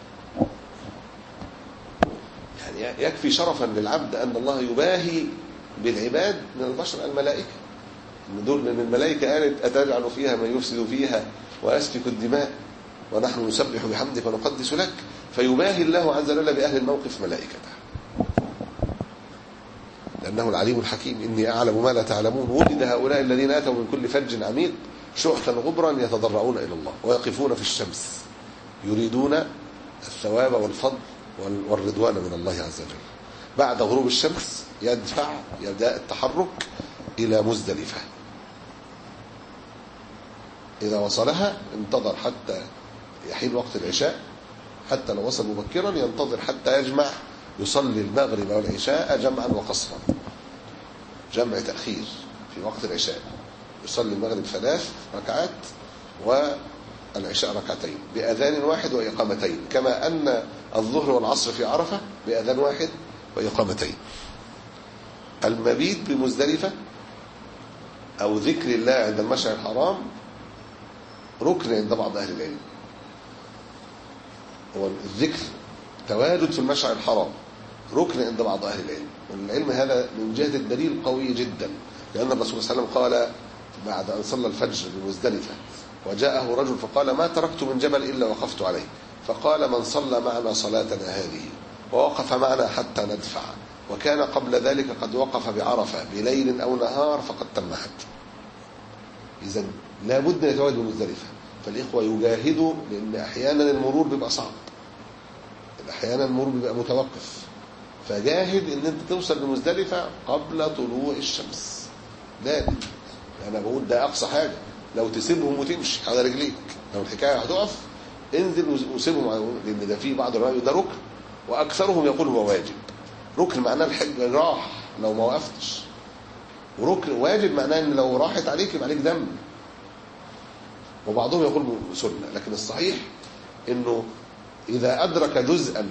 يعني يكفي شرفا للعبد أن الله يباهي بالعباد من البشر الملائكة. من دول من الملائكة قالت أتجعل فيها من يفسد فيها ويسفك الدماء ونحن نسبح بحمدك ونقدس لك. فيباهي الله عز وجل بأهل الموقف ملائكته لأنه العليم الحكيم. إني أعلم ما لا تعلمون. وجد هؤلاء الذين أتوا من كل فج عميق شعثا غبرا يتضرعون إلى الله ويقفون في الشمس يريدون الثواب والفضل والرضوان من الله عز وجل. بعد غروب الشمس يدفع يبدأ التحرك إلى مزدلفة. إذا وصلها انتظر حتى يحين وقت العشاء. حتى لو وصل مبكرا ينتظر حتى يجمع يصلي المغرب والعشاء جمعا وقصرا. جمع تأخير في وقت العشاء. يصلي المغرب ثلاث ركعات والعشاء ركعتين بأذان واحد وإقامتين، كما أن الظهر والعصر في عرفة بأذان واحد وإقامتين. المبيت بمزدلفة أو ذكر الله عند المشعر الحرام ركن عند بعض أهل العلم. هو الذكر تواجد في المشعر الحرام ركن عند بعض أهل العلم. والعلم هذا من جهة الدليل قوي جدا، لأن الرسول صلى الله عليه وسلم قال بعد أن صلى الفجر بمزدلفة وجاءه رجل فقال ما تركت من جبل إلا وقفت عليه، فقال من صلى معنا صلاتنا هذه ووقف معنا حتى ندفع وكان قبل ذلك قد وقف بعرفة بليل أو نهار فقد تم حج. إذن لا بد أن يتواجد بمزدلفة. فالإخوة يجاهدوا، لأن أحيانا المرور بيبقى صعب، أحيانا المرور بيبقى متوقف. فجاهد أن أنت توصل لمزدلفة قبل طلوع الشمس. لا أنا بقول ده أقصى حاجة. لو تسيبهم وتمشي على رجليك، لو الحكاية هتقف انزل وسيبهم، لأن ده في بعض الرأي ده ركن وأكثرهم يقول هو واجب. ركن معناه الحج راح لو ما وقفتش، وركن واجب معناه ان لو راحت عليك يبقى عليك دم. وبعضهم يقول سنة، لكن الصحيح انه اذا ادرك جزءا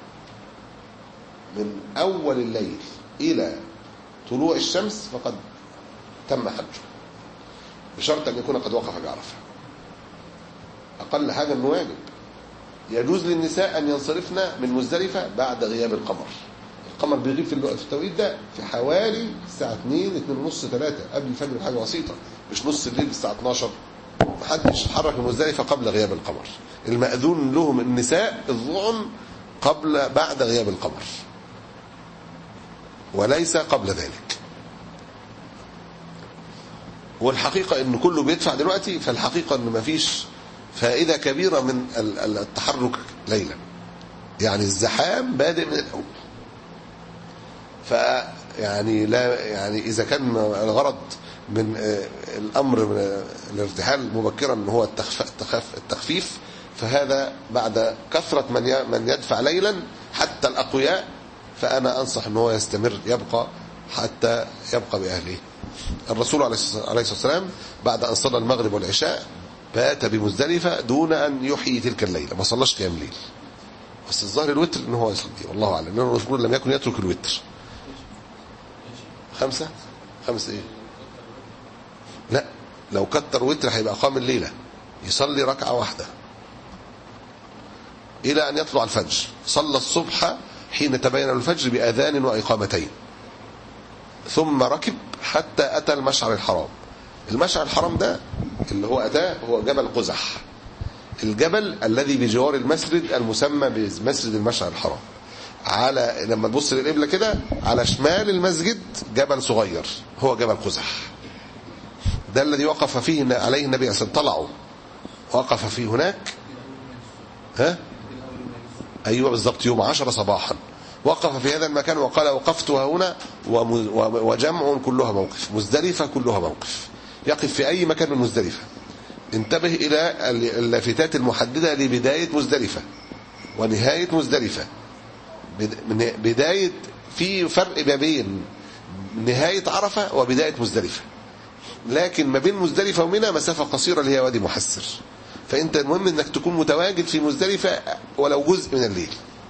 من اول الليل الى طلوع الشمس فقد تم حجه، بشرط ان يكون قد وقف بعرفة. اقل حاجة انه واجب. يجوز للنساء ان ينصرفن من مزدلفة بعد غياب القمر. القمر بيغيب في التوقيت ده في حوالي الساعة اتنين اتنين ونص ثلاثة قبل الفجر بحاجة بسيطة، مش نص الليل الساعة اتناشر. محدش يتحرك من مزدلفة قبل غياب القمر. المأذون لهم النساء الظعن قبل بعد غياب القمر وليس قبل ذلك. والحقيقة ان كله بيدفع دلوقتي، فالحقيقة ان مفيش فائدة كبيرة من التحرك ليلا. يعني الزحام بادئ من الأول. فيعني لا يعني إذا كان الغرض من الأمر من الارتحال مبكرا ان هو التخفيف، فهذا بعد كثرة من من يدفع ليلا حتى الأقوياء، فأنا أنصح ان هو يستمر يبقى حتى يبقى بأهله. الرسول عليه الصلاة والسلام بعد أن صلى المغرب والعشاء بات بمزدلفة دون أن يحيي تلك الليلة، ما صلاش قيام ليل. بس الظاهر الوتر ان هو يصلي، والله أعلم، لأن الرسول لم يكن يترك الوتر. خمسة خمسة ايه؟ لا، لو كتر وتر هيبقى قام الليلة، يصلي ركعة واحدة إلى أن يطلع الفجر. صلى الصبح حين تبين الفجر بأذان وإقامتين، ثم ركب حتى أتى المشعر الحرام. المشعر الحرام ده اللي هو أتاه هو جبل قزح، الجبل الذي بجوار المسجد المسمى بمسجد المشعر الحرام. على لما تبص للقبلة كده على شمال المسجد جبل صغير هو جبل قزح، ده الذي وقف فيه عليه النبي صلى الله عليه وسلم. طلعوا وقف فيه هناك، ها أيوة بالضبط، يوم عشرة صباحا وقف في هذا المكان وقال وقفتها هنا، وجمع كلها موقف، مزدلفة كلها موقف، يقف في أي مكان من مزدلفة. انتبه إلى اللافتات المحددة لبداية مزدلفة ونهاية مزدلفة. بداية في فرق ما بين نهاية عرفة وبداية مزدلفة، لكن ما بين مزدلفة ومنى مسافة قصيرة اللي هي وادي محسر. فانت المهم انك تكون متواجد في مزدلفة ولو جزء من الليل.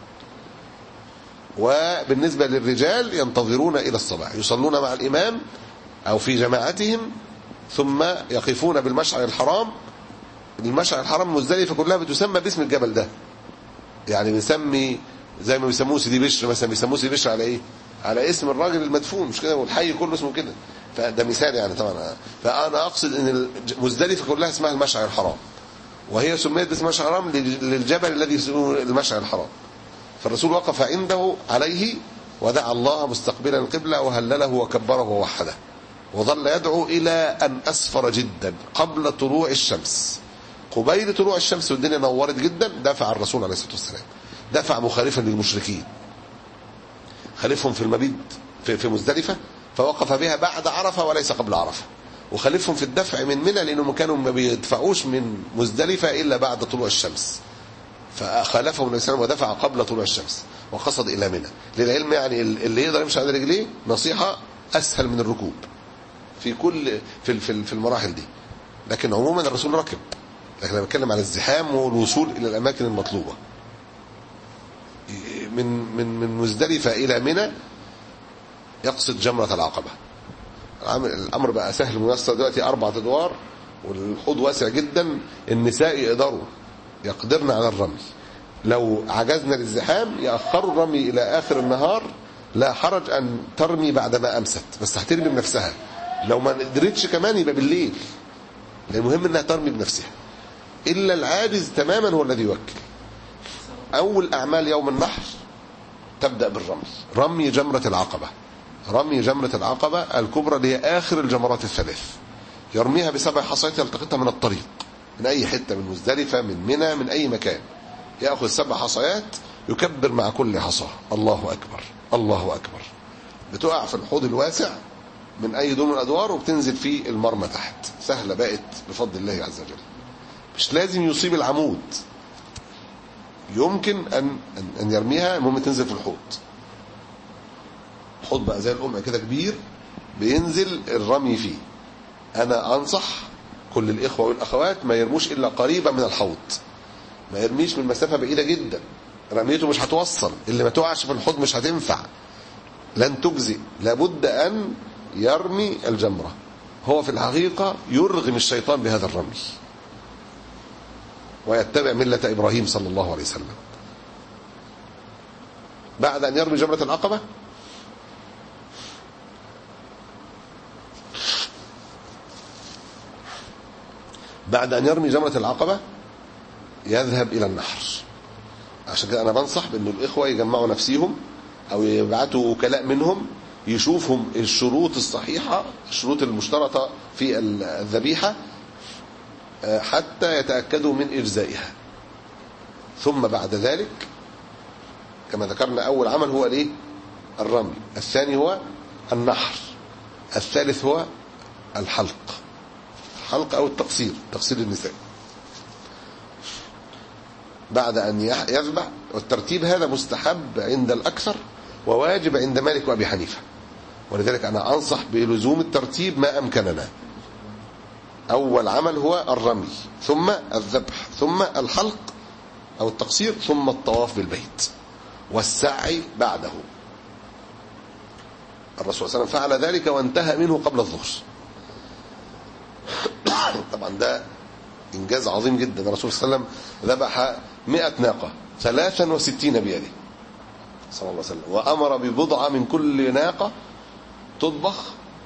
وبالنسبة للرجال ينتظرون إلى الصباح، يصلون مع الإمام أو في جماعتهم، ثم يقفون بالمشعر الحرام. المشعر الحرام مزدلفة كلها بتسمى باسم الجبل ده، يعني بنسمي زي ما بيسموه سيدي بشر مثلا، بيسموه سيدي بشر على ايه؟ على اسم الراجل المدفون، مش كده؟ والحي كله اسمه كده. فده مثال يعني طبعا. فانا اقصد ان مزدلفة كلها اسمها المشعر الحرام، وهي سميت باسم المشعر الحرام للجبل الذي يسمونه المشعر الحرام. فالرسول وقف عنده عليه ودعا الله مستقبلا القبلة وهلله وكبره ووحده، وظل يدعو إلى أن أسفر جدا قبل طلوع الشمس. قبيل طلوع الشمس والدنيا نورت جدا دفع الرسول عليه الصلاة والسلام، دفع مخالفا للمشركين، خالفهم في المبيت في, في مزدلفة، فوقف بها بعد عرفة وليس قبل عرفة، وخالفهم في الدفع من منى لأنهم كانوا ما بيدفعوش من مزدلفة إلا بعد طلوع الشمس، فخالفهم النبي صلى الله عليه وسلم ودفع قبل طلوع الشمس وقصد إلى منى. للعلم يعني اللي يقدر يمشي على رجليه نصيحة أسهل من الركوب في كل في في المراحل دي، لكن عموما الرسول ركب. لكن انا بتكلم على الزحام والوصول الى الاماكن المطلوبه من من من مزدلفه الى منى، يقصد جمره العقبه. الامر بقى سهل وميسر دلوقتي، اربع ادوار والحوض واسع جدا، النساء يقدروا يقدرن على الرمي. لو عجزنا للزحام ياخروا الرمي الى اخر النهار، لا حرج ان ترمي بعدما امست، بس هترمي بنفسها. لو ما قدرتش كمان يبقى بالليل، المهم انها ترمي بنفسها. الا العاجز تماما هو الذي يوكل. اول اعمال يوم النحر تبدا بالرمي، رمي جمره العقبه، رمي جمره العقبه الكبرى اللي هي اخر الجمرات الثلاث. يرميها بسبع حصيات يلتقطها من الطريق، من اي حته، من مزدلفه، من منى، من اي مكان. ياخذ سبع حصيات يكبر مع كل حصاه الله اكبر الله اكبر، بتقع في الحوض الواسع من اي دور من الادوار وبتنزل في المرمى تحت. سهله بقت بفضل الله عز وجل، مش لازم يصيب العمود، يمكن ان ان يرميها، المهم تنزل في الحوض. الحوض بقى زي القمع كده كبير بينزل الرمي فيه. انا انصح كل الاخوه والاخوات ما يرموش الا قريبا من الحوض، ما يرميش من مسافه بعيده جدا، رميته مش هتوصل، اللي ما تقعش في الحوض مش هتنفع، لن تجزئ. لابد ان يرمي الجمره. هو في الحقيقه يرغم الشيطان بهذا الرمي ويتبع مله ابراهيم صلى الله عليه وسلم. بعد ان يرمي جمره العقبه بعد ان يرمي جمره العقبه يذهب الى النحر. عشان كده انا بنصح بان الاخوه يجمعوا نفسيهم او يبعتوا وكلاء منهم يشوفهم الشروط الصحيحه، الشروط المشترطه في الذبيحه، حتى يتاكدوا من اجزائها. ثم بعد ذلك كما ذكرنا اول عمل هو الايه؟ الرمي، الثاني هو النحر، الثالث هو الحلق، الحلق او التقصير، تقصير النساء بعد ان يذبح. والترتيب هذا مستحب عند الاكثر وواجب عند مالك وابي حنيفه، ولذلك انا انصح بلزوم الترتيب ما امكننا. اول عمل هو الرمي، ثم الذبح، ثم الحلق او التقصير، ثم الطواف بالبيت والسعي بعده. الرسول صلى الله عليه وسلم فعل ذلك وانتهى منه قبل الظهر. طبعا ده انجاز عظيم جدا. الرسول صلى الله عليه وسلم ذبح مئة ناقه ثلاثا وستين بيده صلى الله عليه وسلم، وامر ببضعه من كل ناقه تطبخ،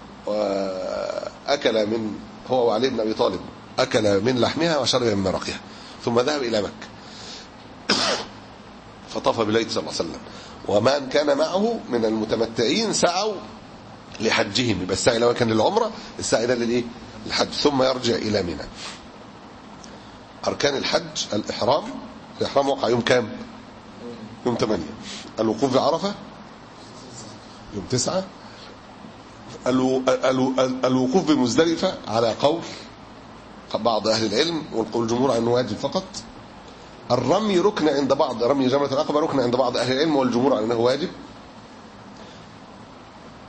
واكل من هو وعلي بن ابي طالب اكل من لحمها وشرب من مرقها، ثم ذهب الى مكه فطاف بالبيت صلى الله عليه وسلم. ومن كان معه من المتمتعين سعوا لحجهم، يبقى السعي لو كان للعمره، السعي ده للايه؟ الحج. ثم يرجع الى منى. اركان الحج الاحرام، الاحرام وقع يوم كام؟ يوم ثمانية. الوقوف بعرفه يوم تسعة. الوقوف بمزدلفه على قول بعض اهل العلم والقول الجمهور انه واجب فقط. الرمي ركن عند بعض، رمي جمره العقبه ركن عند بعض اهل العلم والجمهور على انه واجب.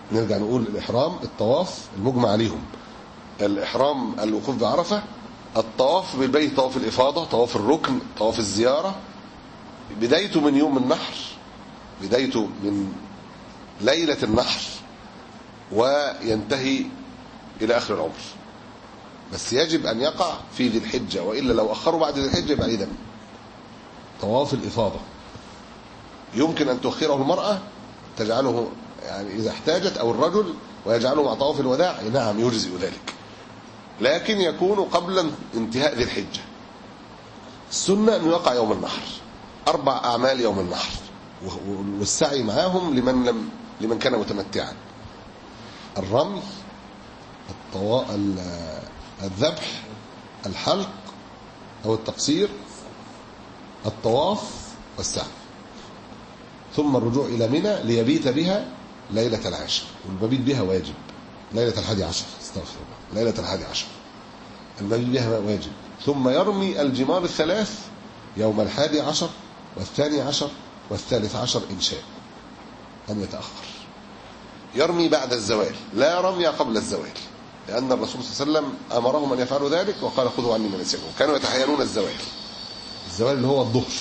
نرجع نقول الإحرام، الطواف المجمع عليهم، الإحرام الوقوف بعرفة، الطواف بالبيت طواف الإفاضة، طواف الركن، طواف الزيارة، بدايته من يوم النحر، بدايته من ليلة النحر وينتهي إلى آخر العمر. بس يجب أن يقع في ذي الحجة، وإلا لو أخروا بعد ذي الحجة يبقى عليه دم. طواف الإفاضة يمكن أن تؤخره المرأة تجعله يعني إذا احتاجت، أو الرجل ويجعله مع طواف الوداع، نعم يجزئ ذلك، لكن يكون قبل انتهاء ذي الحجة. السنة أن يقع يوم النحر، أربع أعمال يوم النحر، والسعي معاهم لمن لم لمن كان متمتعا: الرمي، الطوا... الذبح، الحلق أو التقصير، الطواف والسعي، ثم الرجوع إلى منى ليبيت بها ليلة العاشر. والمبيت بها واجب، ليلة الحادي عشر، استغفر الله، ليلة الحادي عشر المبيت بها واجب. ثم يرمي الجمار الثلاث يوم الحادي عشر والثاني عشر والثالث عشر إن شاء أن يتأخر. يرمي بعد الزوال، لا رمي قبل الزوال، لأن الرسول صلى الله عليه وسلم أمرهم أن يفعلوا ذلك وقال خذوا عني مناسككم. كانوا يتحيلون الزوال، الزوال اللي هو الظهر.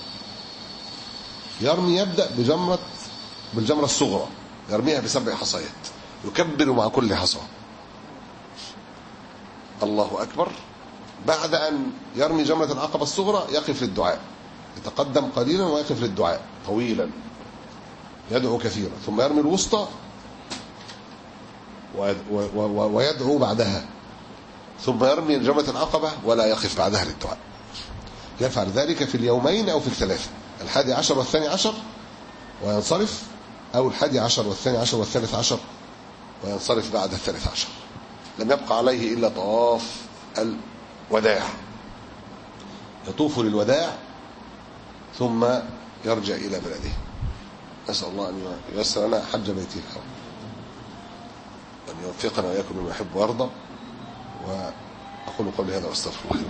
يرمي يبدأ بجمرة بالجمرة الصغرى، يرميها بسبع حصيات، يكبر مع كل حصى الله أكبر. بعد أن يرمي جمرة العقبة الصغرى يقف للدعاء، يتقدم قليلا ويقف للدعاء طويلا، يدعو كثيرا. ثم يرمي الوسطى ويدعو بعدها، ثم يرمي جمرة العقبة ولا يقف بعدها للدعاء. يفعل ذلك في اليومين أو في الثلاثة، الحادي عشر والثاني عشر وينصرف، أو الحادي عشر والثاني عشر والثالث عشر وينصرف بعد الثالث عشر. لم يبقى عليه إلا طواف الوداع، يطوف للوداع ثم يرجع إلى بلده. نسأل الله أن ييسر لنا حج بيته الحرام، أن يوفقنا وإياكم بما يحب ويرضى. وأقول قولي هذا واستغفر الله.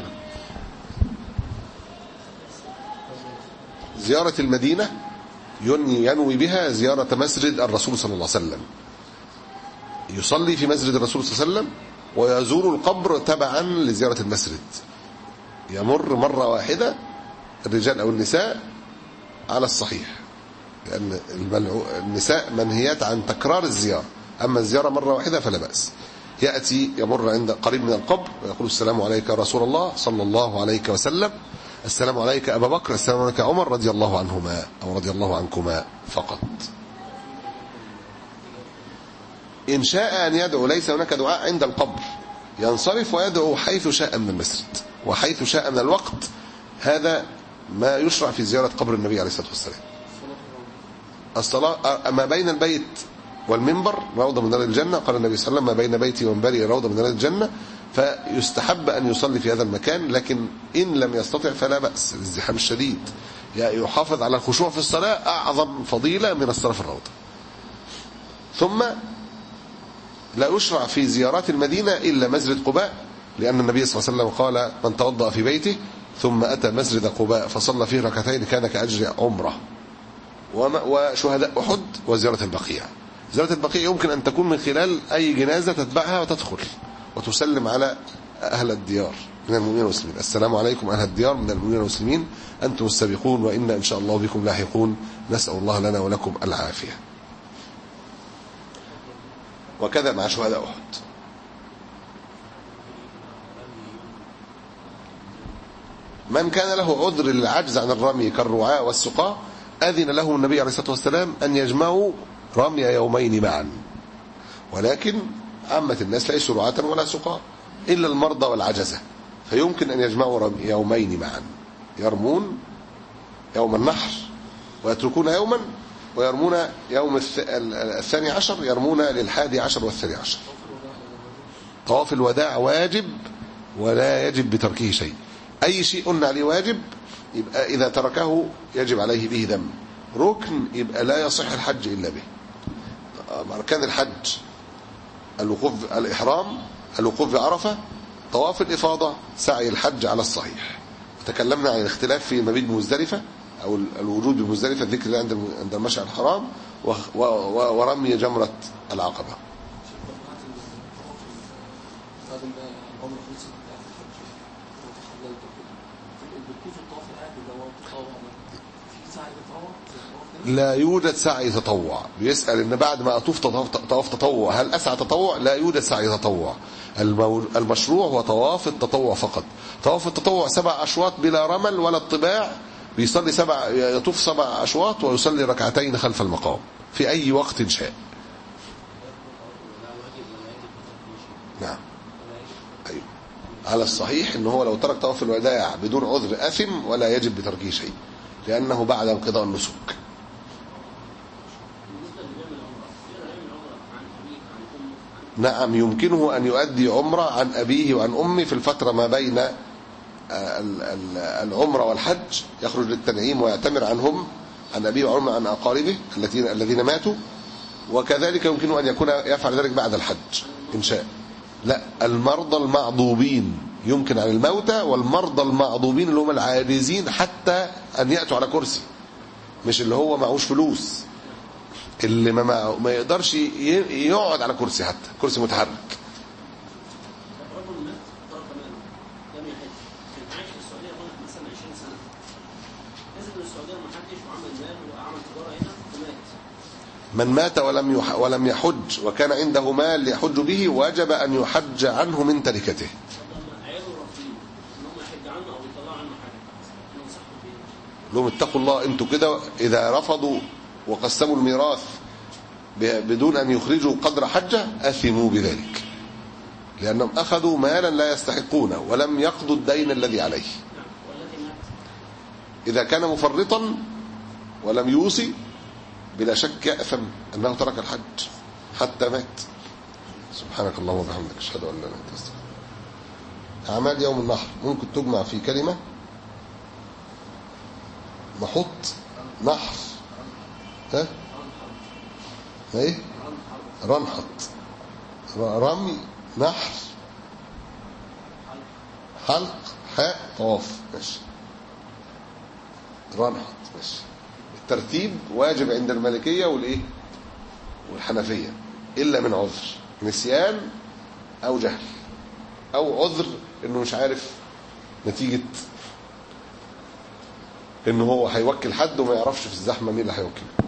زيارة المدينة ينوي بها زيارة مسجد الرسول صلى الله عليه وسلم، يصلي في مسجد الرسول صلى الله عليه وسلم ويزور القبر تبعا لزيارة المسجد. يمر مرة واحدة الرجال أو النساء على الصحيح، لأن النساء منهيات عن تكرار الزيارة، أما الزيارة مرة واحدة فلا بأس. يأتي يمر عند قريب من القبر ويقول السلام عليك يا رسول الله صلى الله عليه وسلم، السلام عليك أبا بكر، السلام عليك عمر رضي الله عنهما أو رضي الله عنكما فقط. إن شاء أن يدعو، ليس هناك دعاء عند القبر، ينصرف ويدعو حيث شاء من المسجد وحيث شاء من الوقت. هذا ما يشرع في زيارة قبر النبي عليه الصلاة والسلام. الصلاة ما بين البيت والمنبر روضة من رياض الجنة، قال النبي صلى الله عليه وسلم ما بين بيتي ومنبري روضة من رياض الجنة، فيستحب أن يصلي في هذا المكان. لكن إن لم يستطع فلا بأس، الازدحام الشديد يحافظ على الخشوع في الصلاة أعظم فضيلة من الصلاة في الروضة. ثم لا يشرع في زيارات المدينة إلا مسجد قباء، لأن النبي صلى الله عليه وسلم قال من توضأ في بيته ثم أتى مسجد قباء فصلى فيه ركعتين كان كأجر عمره. وشهداء أحد وزيارة البقيع. زيارة البقيع يمكن أن تكون من خلال أي جنازة تتبعها وتدخل وتسلم على أهل الديار من المؤمنين والمسلمين، السلام عليكم أهل الديار من المؤمنين والمسلمين أنتم السابقون وإنا إن شاء الله بكم لاحقون، نسأل الله لنا ولكم العافية. وكذا مع شهداء أحد. من كان له عذر للعجز عن الرمي كالرعاة والسقاة أذن لهم النبي عليه الصلاة والسلام أن يجمعوا رمي يومين معا، ولكن عامة الناس ليسوا رعاة ولا سقاة إلا المرضى والعجزة، فيمكن أن يجمعوا رمي يومين معا، يرمون يوم النحر ويتركون يوما، ويرمون يوم الثاني عشر، يرمون للحادي عشر والثاني عشر. طواف الوداع واجب ولا يجب بتركه شيء. أي شيء قلنا عليه واجب يبقى إذا تركه يجب عليه به دم. ركن يبقى لا يصح الحج إلا به. أركان الحج الوقوف الإحرام، الوقوف بعرفة، طواف الإفاضة، سعي الحج على الصحيح. تكلمنا عن الاختلاف في مبيت بمزدلفة أو الوجود بمزدلفة، الذكر عند عند المشعر الحرام، ورمي جمرة العقبة. لا يوجد سعي تطوع. بيسأل ان بعد ما اطوف طواف تطوع هل اسعى تطوع؟ لا يوجد سعي تطوع. المشروع هو طواف التطوع فقط. طواف التطوع سبع اشواط بلا رمل ولا اطباع، بيصلي سبع يطوف سبع اشواط ويصلي ركعتين خلف المقام في اي وقت شاء. نعم ايوه على الصحيح ان هو لو ترك طواف الوداع بدون عذر اثم ولا يجب بتركه شيء لانه بعد انقضاء النسك. نعم يمكنه أن يؤدي عمرة عن أبيه وعن أمه في الفترة ما بين العمرة والحج، يخرج للتنعيم ويعتمر عنهم عن أبيه وعن عن أقاربه الذين ماتوا، وكذلك يمكنه أن يكون يفعل ذلك بعد الحج إن شاء. لا، المرضى المعضوبين يمكن عن الموتى، والمرضى المعضوبين اللي هم العاجزين حتى أن يأتوا على كرسي، مش اللي هو معهوش فلوس، اللي ما ما يقدرش يقعد على كرسي حتى كرسي متحرك. من مات ولم ولم يحج وكان عنده مال يحج به وجب أن يحج عنه من تركته. لهم اتقوا الله انتوا كده إذا رفضوا وقسموا الميراث بدون أن يخرجوا قدر حجة أثموا بذلك، لأنهم أخذوا مالا لا يستحقونه ولم يقضوا الدين الذي عليه. إذا كان مفرطا ولم يوصي بلا شك يأثم أنه ترك الحج حتى مات. سبحانك اللهم وبحمدك أشهد أن لا إله إلا أنت أستغفرك. أعمال يوم النحر ممكن تجمع في كلمة. نحط نحر ها ايه رنحط رمي نحر حلق حاء طواف ماشي رنحط ماشي. الترتيب واجب عند المالكية والايه والحنفية الا من عذر نسيان او جهل او عذر انه مش عارف نتيجة انه هو هيوكل حد وما يعرفش في الزحمة مين اللي هيوكله.